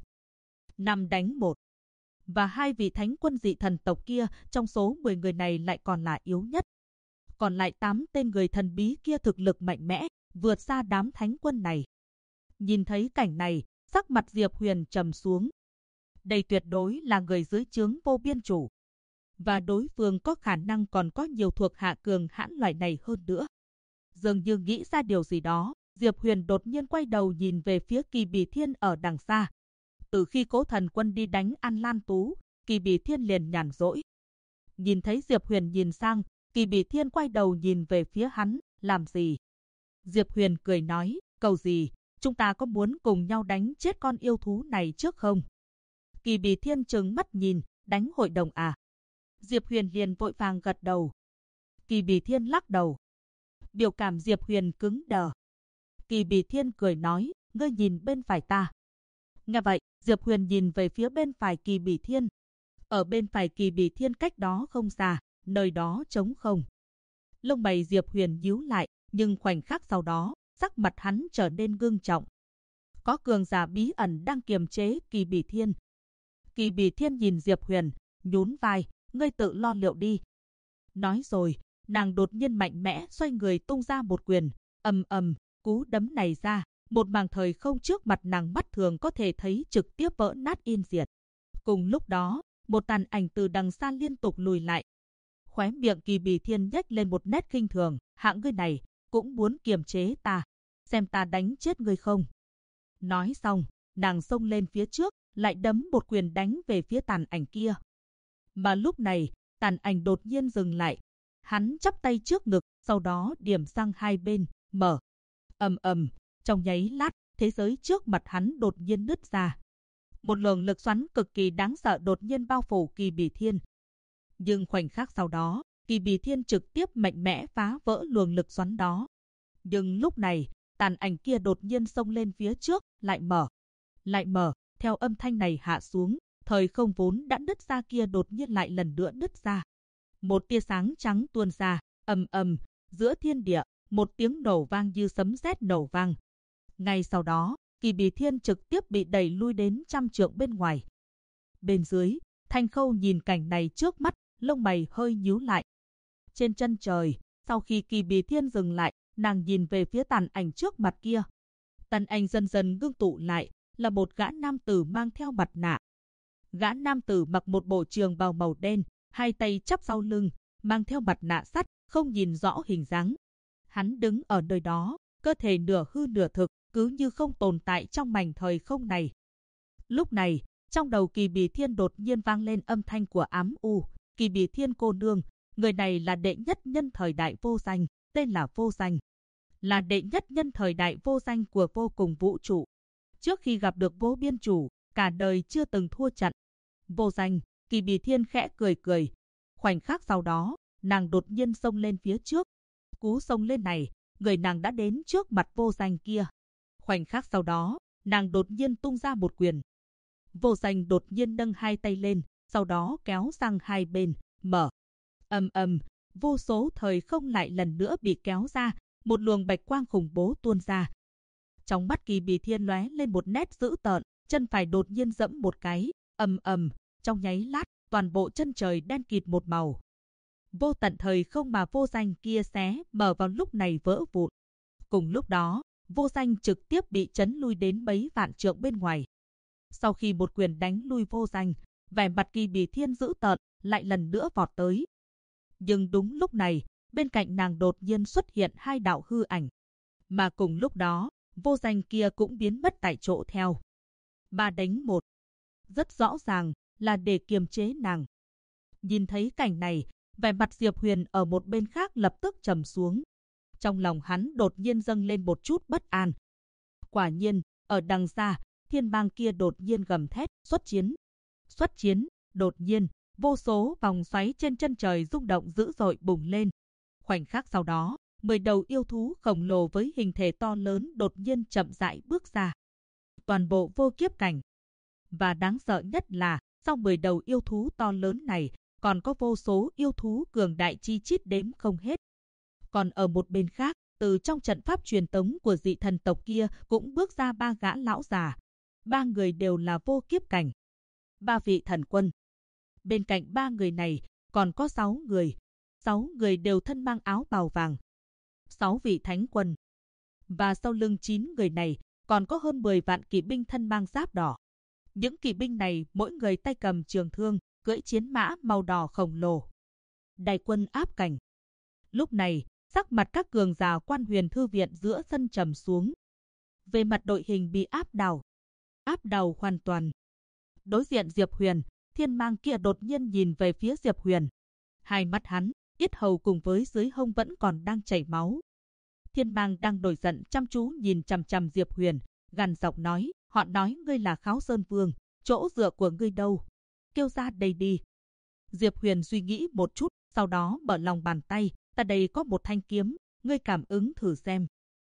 Speaker 1: 5 đánh 1. Và hai vị thánh quân dị thần tộc kia trong số 10 người này lại còn là yếu nhất. Còn lại 8 tên người thần bí kia thực lực mạnh mẽ, vượt xa đám thánh quân này. Nhìn thấy cảnh này, sắc mặt Diệp Huyền trầm xuống. Đây tuyệt đối là người dưới trướng Vô Biên Chủ. Và đối phương có khả năng còn có nhiều thuộc hạ cường hãn loại này hơn nữa. Dường như nghĩ ra điều gì đó, Diệp Huyền đột nhiên quay đầu nhìn về phía Kỳ Bì Thiên ở đằng xa. Từ khi Cố Thần Quân đi đánh An Lan Tú, Kỳ Bì Thiên liền nhàn rỗi. Nhìn thấy Diệp Huyền nhìn sang, Kỳ Bì Thiên quay đầu nhìn về phía hắn, làm gì? Diệp Huyền cười nói, cầu gì, chúng ta có muốn cùng nhau đánh chết con yêu thú này trước không? Kỳ Bì Thiên trừng mắt nhìn, đánh hội đồng à? Diệp Huyền liền vội vàng gật đầu. Kỳ Bì Thiên lắc đầu. Biểu cảm Diệp Huyền cứng đờ. Kỳ Bì Thiên cười nói, ngươi nhìn bên phải ta. Nghe vậy, Diệp Huyền nhìn về phía bên phải Kỳ Bì Thiên. Ở bên phải Kỳ Bì Thiên cách đó không xa, nơi đó trống không. Lông mày Diệp Huyền nhíu lại, nhưng khoảnh khắc sau đó, sắc mặt hắn trở nên ngưng trọng. Có cường giả bí ẩn đang kiềm chế Kỳ Bì Thiên. Kỳ Bì Thiên nhìn Diệp Huyền, nhún vai, ngươi tự lo liệu đi. Nói rồi, nàng đột nhiên mạnh mẽ xoay người tung ra một quyền, ầm ầm, cú đấm này ra, một mảng thời không trước mặt nàng mắt thường có thể thấy trực tiếp vỡ nát yên diệt. Cùng lúc đó, một tàn ảnh từ đằng xa liên tục lùi lại. Khóe miệng Kỳ Bì Thiên nhếch lên một nét khinh thường, hạng ngươi này cũng muốn kiềm chế ta, xem ta đánh chết ngươi không. Nói xong, nàng xông lên phía trước, lại đấm một quyền đánh về phía tàn ảnh kia. Mà lúc này, tàn ảnh đột nhiên dừng lại. Hắn chắp tay trước ngực, sau đó điểm sang hai bên, mở. Ầm ầm, trong nháy lát, thế giới trước mặt hắn đột nhiên nứt ra. Một luồng lực xoắn cực kỳ đáng sợ đột nhiên bao phủ Kỳ Bì Thiên. Nhưng khoảnh khắc sau đó, Kỳ Bì Thiên trực tiếp mạnh mẽ phá vỡ luồng lực xoắn đó. Nhưng lúc này, tàn ảnh kia đột nhiên xông lên phía trước, lại mở, theo âm thanh này hạ xuống, thời không vốn đã nứt ra kia đột nhiên lại lần nữa nứt ra. Một tia sáng trắng tuôn ra, ầm ầm, giữa thiên địa, một tiếng nổ vang như sấm sét nổ vang. Ngay sau đó, Kỳ Bì Thiên trực tiếp bị đẩy lui đến 100 trượng bên ngoài. Bên dưới, Thanh Khâu nhìn cảnh này trước mắt, lông mày hơi nhíu lại. Trên chân trời, sau khi Kỳ Bì Thiên dừng lại, nàng nhìn về phía tàn ảnh trước mặt kia. Tàn ảnh dần dần ngưng tụ lại, là một gã nam tử mang theo mặt nạ. Gã nam tử mặc một bộ trường bào màu đen, hai tay chắp sau lưng, mang theo mặt nạ sắt, không nhìn rõ hình dáng. Hắn đứng ở nơi đó, cơ thể nửa hư nửa thực, cứ như không tồn tại trong mảnh thời không này. Lúc này, trong đầu Kỳ Bì Thiên đột nhiên vang lên âm thanh của ám u. Kỳ Bì Thiên cô nương, người này là đệ nhất nhân thời đại vô danh, tên là Vô Danh. Là đệ nhất nhân thời đại vô danh của vô cùng vũ trụ. Trước khi gặp được Vô Biên Chủ, cả đời chưa từng thua trận. Vô Danh, Kỳ Bì Thiên khẽ cười cười. Khoảnh khắc sau đó, nàng đột nhiên xông lên phía trước. Cú xông lên này, người nàng đã đến trước mặt Vô Danh kia. Khoảnh khắc sau đó, nàng đột nhiên tung ra một quyền. Vô Danh đột nhiên nâng hai tay lên, sau đó kéo sang hai bên, mở. Ầm ầm, vô số thời không lại lần nữa bị kéo ra, một luồng bạch quang khủng bố tuôn ra. Trong mắt Kỳ Bì Thiên lóe lên một nét dữ tợn, chân phải đột nhiên giẫm một cái, ầm ầm, trong nháy lát, toàn bộ chân trời đen kịt một màu. Vô tận thời không mà Vô Danh kia xé mở vào lúc này vỡ vụn. Cùng lúc đó, Vô Danh trực tiếp bị chấn lui đến mấy vạn trượng bên ngoài. Sau khi một quyền đánh lui Vô Danh, vẻ mặt Kỳ Bì Thiên dữ tợn lại lần nữa vọt tới. Nhưng đúng lúc này, bên cạnh nàng đột nhiên xuất hiện hai đạo hư ảnh. Mà cùng lúc đó, Vô Danh kia cũng biến mất tại chỗ theo. 3 đánh 1. Rất rõ ràng là để kiềm chế nàng. Nhìn thấy cảnh này, vẻ mặt Diệp Huyền ở một bên khác lập tức trầm xuống. Trong lòng hắn đột nhiên dâng lên một chút bất an. Quả nhiên, ở đằng xa, thiên bang kia đột nhiên gầm thét, xuất chiến. Xuất chiến, đột nhiên, vô số vòng xoáy trên chân trời rung động dữ dội bùng lên. Khoảnh khắc sau đó, 10 đầu yêu thú khổng lồ với hình thể to lớn đột nhiên chậm rãi bước ra. Toàn bộ vô kiếp cảnh. Và đáng sợ nhất là, sau 10 đầu yêu thú to lớn này, còn có vô số yêu thú cường đại chi chít đếm không hết. Còn ở một bên khác, từ trong trận pháp truyền tống của dị thần tộc kia cũng bước ra 3 gã lão già. 3 người đều là vô kiếp cảnh. 3 vị thần quân. Bên cạnh 3 người này, còn có 6 người. 6 người đều thân mang áo bào vàng. 6 vị thánh quân. Và sau lưng 9 người này, còn có hơn 10 vạn kỵ binh thân mang giáp đỏ. Những kỵ binh này mỗi người tay cầm trường thương, cưỡi chiến mã màu đỏ khổng lồ. Đại quân áp cảnh. Lúc này, sắc mặt các cường giả Quan Huyền Thư viện giữa sân trầm xuống. Về mặt đội hình bị áp đảo hoàn toàn. Đối diện Diệp Huyền, thiên mang kia đột nhiên nhìn về phía Diệp Huyền. Hai mắt hắn, yết hầu cùng với dưới hông vẫn còn đang chảy máu. Thiên mang đang nổi giận chăm chú nhìn chằm chằm Diệp Huyền, gằn giọng nói, họ nói ngươi là Kháo Sơn Vương, chỗ dựa của ngươi đâu? Kêu ra đây đi. Diệp Huyền suy nghĩ một chút, sau đó mở lòng bàn tay, ta đây có một thanh kiếm, ngươi cảm ứng thử xem.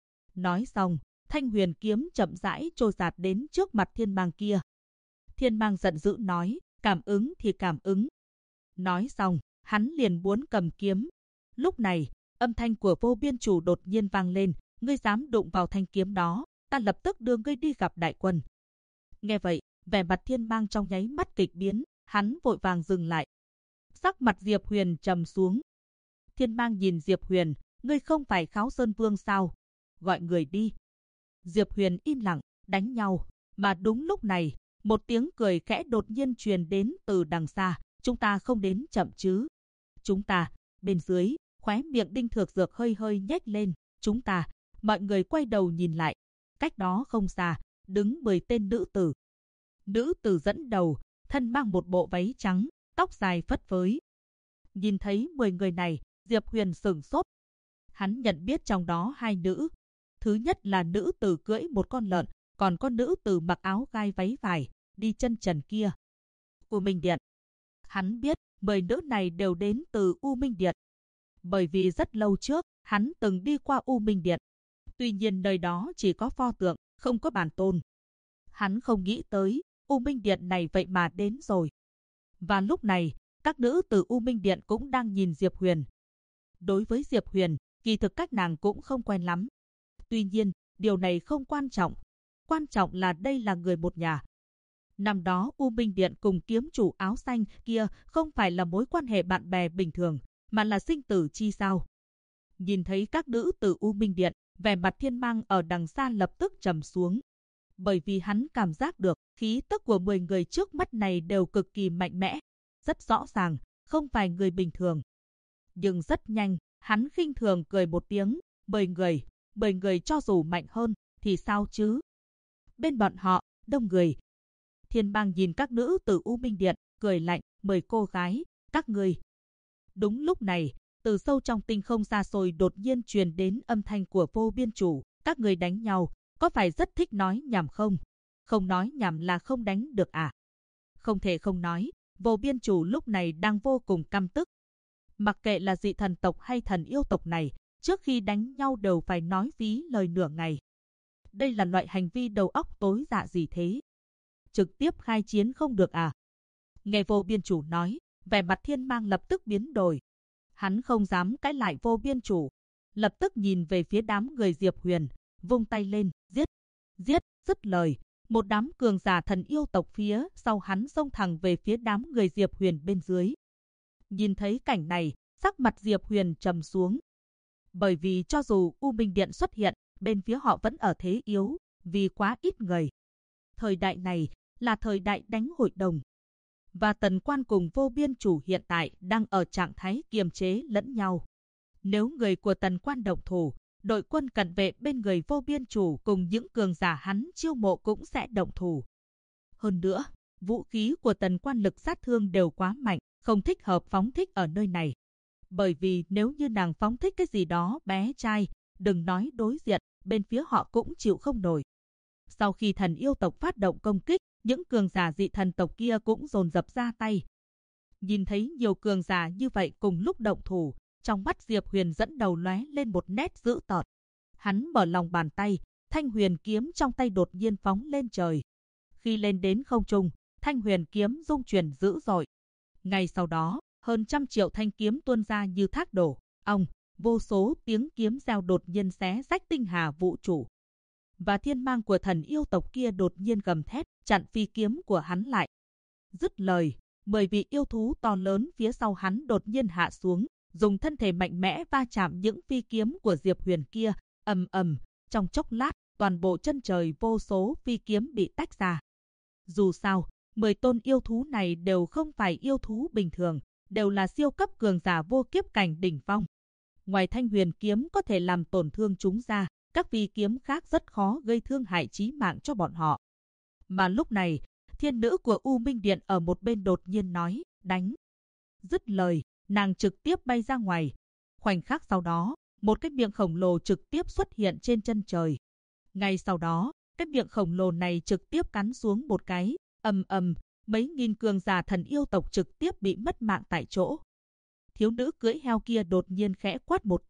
Speaker 1: Nói xong, thanh huyền kiếm chậm rãi trôi dạt đến trước mặt thiên mang kia. Thiên mang giận dữ nói, cảm ứng thì cảm ứng. Nói xong, hắn liền muốn cầm kiếm. Lúc này, âm thanh của Vô Biên Chủ đột nhiên vang lên, ngươi dám đụng vào thanh kiếm đó, ta lập tức đưa ngươi đi gặp đại quân. Nghe vậy, vẻ mặt thiên mang trong nháy mắt kịch biến, hắn vội vàng dừng lại. Sắc mặt Diệp Huyền trầm xuống. Thiên mang nhìn Diệp Huyền, ngươi không phải Kháo Sơn Vương sao? Gọi người đi. Diệp Huyền im lặng, đánh nhau. Mà đúng lúc này, một tiếng cười khẽ đột nhiên truyền đến từ đằng xa. Chúng ta không đến chậm chứ? Chúng ta, bên dưới, khóe miệng Đinh Thược Dược hơi hơi nhếch lên. Chúng ta, mọi người quay đầu nhìn lại. Cách đó không xa, đứng 10 tên nữ tử. Nữ tử dẫn đầu, thân mang một bộ váy trắng, tóc dài phất phới. Nhìn thấy 10 người này, Diệp Huyền sửng sốt. Hắn nhận biết trong đó hai nữ. Thứ nhất là nữ tử cưỡi một con lợn, còn có nữ tử mặc áo gai váy vải, đi chân trần kia. U Minh Điện. Hắn biết 10 nữ này đều đến từ U Minh Điện. Bởi vì rất lâu trước, hắn từng đi qua U Minh Điện. Tuy nhiên nơi đó chỉ có pho tượng, không có bản tôn. Hắn không nghĩ tới, U Minh Điện này vậy mà đến rồi. Và lúc này, các nữ từ U Minh Điện cũng đang nhìn Diệp Huyền. Đối với Diệp Huyền, kỳ thực các nàng cũng không quen lắm. Tuy nhiên, điều này không quan trọng. Quan trọng là đây là người một nhà. Năm đó U Minh Điện cùng kiếm chủ áo xanh kia không phải là mối quan hệ bạn bè bình thường, mà là sinh tử chi sao. Nhìn thấy các nữ từ U Minh Điện, vẻ mặt thiên mang ở đằng xa lập tức trầm xuống. Bởi vì hắn cảm giác được khí tức của 10 người trước mắt này đều cực kỳ mạnh mẽ. Rất rõ ràng, không phải người bình thường. Nhưng rất nhanh, hắn khinh thường cười một tiếng. 10 người cho dù mạnh hơn, thì sao chứ? Bên bọn họ, đông người. Thiên Bang nhìn các nữ từ U Minh Điện, cười lạnh, 10 cô gái, các ngươi. Đúng lúc này, từ sâu trong tinh không xa xôi đột nhiên truyền đến âm thanh của Vô Biên Chủ. Các người đánh nhau, có phải rất thích nói nhảm không? Không nói nhảm là không đánh được à? Không thể không nói, Vô Biên Chủ lúc này đang vô cùng căm tức. Mặc kệ là dị thần tộc hay thần yêu tộc này, trước khi đánh nhau đều phải nói phí lời nửa ngày. Đây là loại hành vi đầu óc tối dạ gì thế? Trực tiếp khai chiến không được à? Nghe Vô Biên Chủ nói, vẻ mặt thiên mang lập tức biến đổi. Hắn không dám cãi lại Vô Biên Chủ. Lập tức nhìn về phía đám người Diệp Huyền, vung tay lên, giết, giết, dứt lời. Một đám cường giả thần yêu tộc phía sau hắn xông thẳng về phía đám người Diệp Huyền bên dưới. Nhìn thấy cảnh này, sắc mặt Diệp Huyền trầm xuống. Bởi vì cho dù U Minh Điện xuất hiện, bên phía họ vẫn ở thế yếu, vì quá ít người. Thời đại này là thời đại đánh hội đồng. Và Tần Quan cùng Vô Biên Chủ hiện tại đang ở trạng thái kiềm chế lẫn nhau. Nếu người của Tần Quan động thủ, đội quân cận vệ bên người Vô Biên Chủ cùng những cường giả hắn chiêu mộ cũng sẽ động thủ. Hơn nữa, vũ khí của Tần Quan lực sát thương đều quá mạnh, không thích hợp phóng thích ở nơi này. Bởi vì nếu như nàng phóng thích cái gì đó bé trai, đừng nói đối diện, bên phía họ cũng chịu không nổi. Sau khi thần yêu tộc phát động công kích, những cường giả dị thần tộc kia cũng dồn dập ra tay. Nhìn thấy nhiều cường giả như vậy cùng lúc động thủ, trong mắt Diệp Huyền dẫn đầu lóe lên một nét dữ tợn. Hắn mở lòng bàn tay, thanh huyền kiếm trong tay đột nhiên phóng lên trời. Khi lên đến không trung, thanh huyền kiếm rung chuyển dữ dội. Ngay sau đó, hơn 100 triệu thanh kiếm tuôn ra như thác đổ, ong, vô số tiếng kiếm reo đột nhiên xé rách tinh hà vũ trụ. Và thiên mang của thần yêu tộc kia đột nhiên gầm thét, chặn phi kiếm của hắn lại. Dứt lời, 10 vị yêu thú to lớn phía sau hắn đột nhiên hạ xuống, dùng thân thể mạnh mẽ va chạm những phi kiếm của Diệp Huyền kia, ầm ầm, trong chốc lát, toàn bộ chân trời vô số phi kiếm bị tách ra. Dù sao, 10 tôn yêu thú này đều không phải yêu thú bình thường, đều là siêu cấp cường giả vô kiếp cảnh đỉnh phong. Ngoài thanh huyền kiếm có thể làm tổn thương chúng ra, các phi kiếm khác rất khó gây thương hại chí mạng cho bọn họ. Mà lúc này, thiên nữ của U Minh Điện ở một bên đột nhiên nói, đánh. Dứt lời, nàng trực tiếp bay ra ngoài. Khoảnh khắc sau đó, một cái miệng khổng lồ trực tiếp xuất hiện trên chân trời. Ngay sau đó, cái miệng khổng lồ này trực tiếp cắn xuống một cái, ầm ầm, mấy nghìn cường giả thần yêu tộc trực tiếp bị mất mạng tại chỗ. Thiếu nữ cưỡi heo kia đột nhiên khẽ quát một tiếng,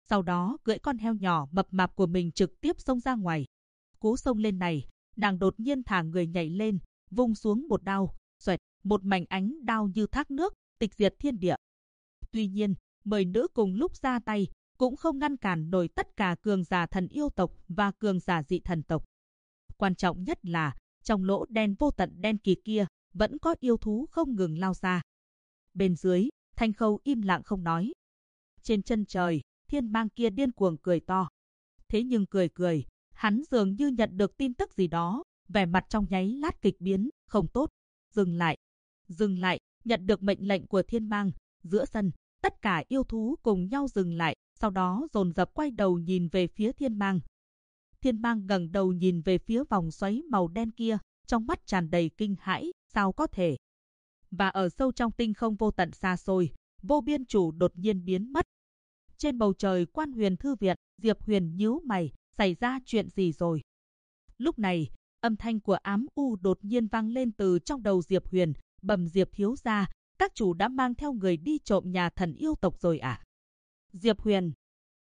Speaker 1: sau đó cưỡi con heo nhỏ mập mạp của mình trực tiếp xông ra ngoài. Cú xông lên này, nàng đột nhiên thả người nhảy lên, vung xuống một đao, xoẹt, một mảnh ánh đao như thác nước, tịch diệt thiên địa. Tuy nhiên, 10 nữ cùng lúc ra tay, cũng không ngăn cản nổi tất cả cường giả thần yêu tộc và cường giả dị thần tộc. Quan trọng nhất là, trong lỗ đen vô tận đen kịt kia, vẫn có yêu thú không ngừng lao ra. Bên dưới, Thanh Khâu im lặng không nói. Trên chân trời, thiên mang kia điên cuồng cười to. Thế nhưng cười, hắn dường như nhận được tin tức gì đó, vẻ mặt trong nháy lát kịch biến, không tốt. Dừng lại, nhận được mệnh lệnh của thiên mang, giữa sân, tất cả yêu thú cùng nhau dừng lại, sau đó dồn dập quay đầu nhìn về phía thiên mang. Thiên mang ngẩng đầu nhìn về phía vòng xoáy màu đen kia, trong mắt tràn đầy kinh hãi, sao có thể. Và ở sâu trong tinh không vô tận xa xôi, Vô Biên Chủ đột nhiên biến mất. Trên bầu trời Quan Huyền Thư viện, Diệp Huyền nhíu mày, xảy ra chuyện gì rồi? Lúc này, âm thanh của ám u đột nhiên vang lên từ trong đầu Diệp Huyền, bẩm Diệp thiếu gia, các chủ đã mang theo người đi trộm nhà thần yêu tộc rồi à? Diệp Huyền,